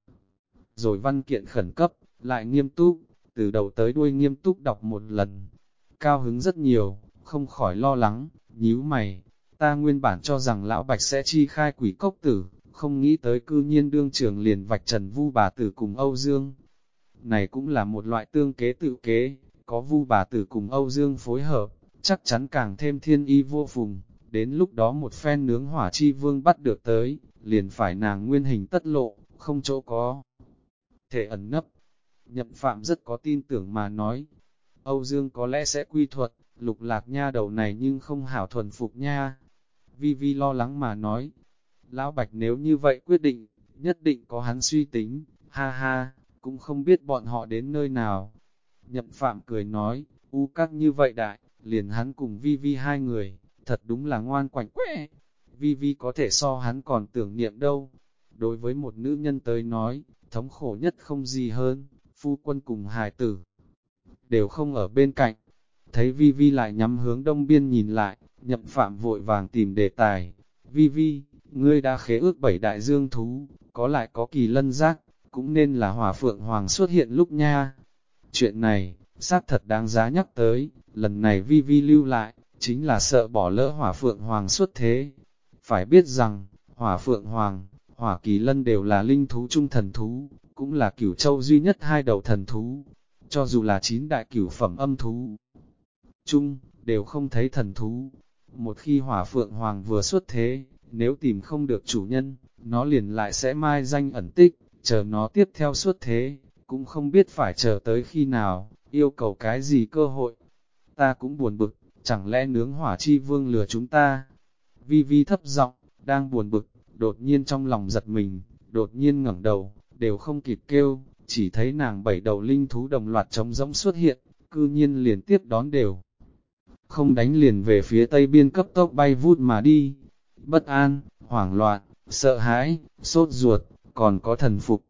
Rồi văn kiện khẩn cấp, lại nghiêm túc, từ đầu tới đuôi nghiêm túc đọc một lần. Cao hứng rất nhiều, không khỏi lo lắng, nhíu mày. Ta nguyên bản cho rằng lão Bạch sẽ chi khai quỷ cốc tử, không nghĩ tới cư nhiên đương trường liền vạch trần Vu bà tử cùng Âu Dương. Này cũng là một loại tương kế tự kế, có Vu bà tử cùng Âu Dương phối hợp, chắc chắn càng thêm thiên y vô phùng. Đến lúc đó một phen nướng hỏa chi vương bắt được tới, liền phải nàng nguyên hình tất lộ, không chỗ có thể ẩn nấp. Nhậm Phạm rất có tin tưởng mà nói, Âu Dương có lẽ sẽ quy thuật, Lục Lạc nha đầu này nhưng không hảo thuần phục nha. Vi Vi lo lắng mà nói, Lão Bạch nếu như vậy quyết định, nhất định có hắn suy tính, ha ha, cũng không biết bọn họ đến nơi nào. Nhậm Phạm cười nói, u các như vậy đại, liền hắn cùng Vi Vi hai người, thật đúng là ngoan quạnh quẽ. Vi Vi có thể so hắn còn tưởng niệm đâu. Đối với một nữ nhân tới nói, thống khổ nhất không gì hơn, phu quân cùng hài tử, đều không ở bên cạnh. Thấy Vi Vi lại nhắm hướng đông biên nhìn lại, Nhậm Phạm vội vàng tìm đề tài. Vi Vi, ngươi đã khế ước 7 đại dương thú, có lại có kỳ lân giác, cũng nên là hỏa phượng hoàng xuất hiện lúc nha. Chuyện này, xác thật đáng giá nhắc tới, lần này Vi Vi lưu lại, chính là sợ bỏ lỡ hỏa phượng hoàng xuất thế. Phải biết rằng, hỏa phượng hoàng, hỏa kỳ lân đều là linh thú trung thần thú, cũng là Cửu Châu duy nhất hai đầu thần thú. Cho dù là 9 đại cửu phẩm âm thú chung, đều không thấy thần thú. Một khi hỏa phượng hoàng vừa xuất thế, nếu tìm không được chủ nhân, nó liền lại sẽ mai danh ẩn tích, chờ nó tiếp theo xuất thế, cũng không biết phải chờ tới khi nào, yêu cầu cái gì cơ hội. Ta cũng buồn bực, chẳng lẽ nướng hỏa chi vương lừa chúng ta? Vi Vi thấp giọng, đang buồn bực, đột nhiên trong lòng giật mình, đột nhiên ngẩng đầu, đều không kịp kêu, chỉ thấy nàng 7 đầu linh thú đồng loạt trống rỗng xuất hiện, cư nhiên liền tiếp đón đều. Không đánh liền về phía tây biên cấp tốc bay vút mà đi. Bất an, hoảng loạn, sợ hãi, sốt ruột, còn có thần phục,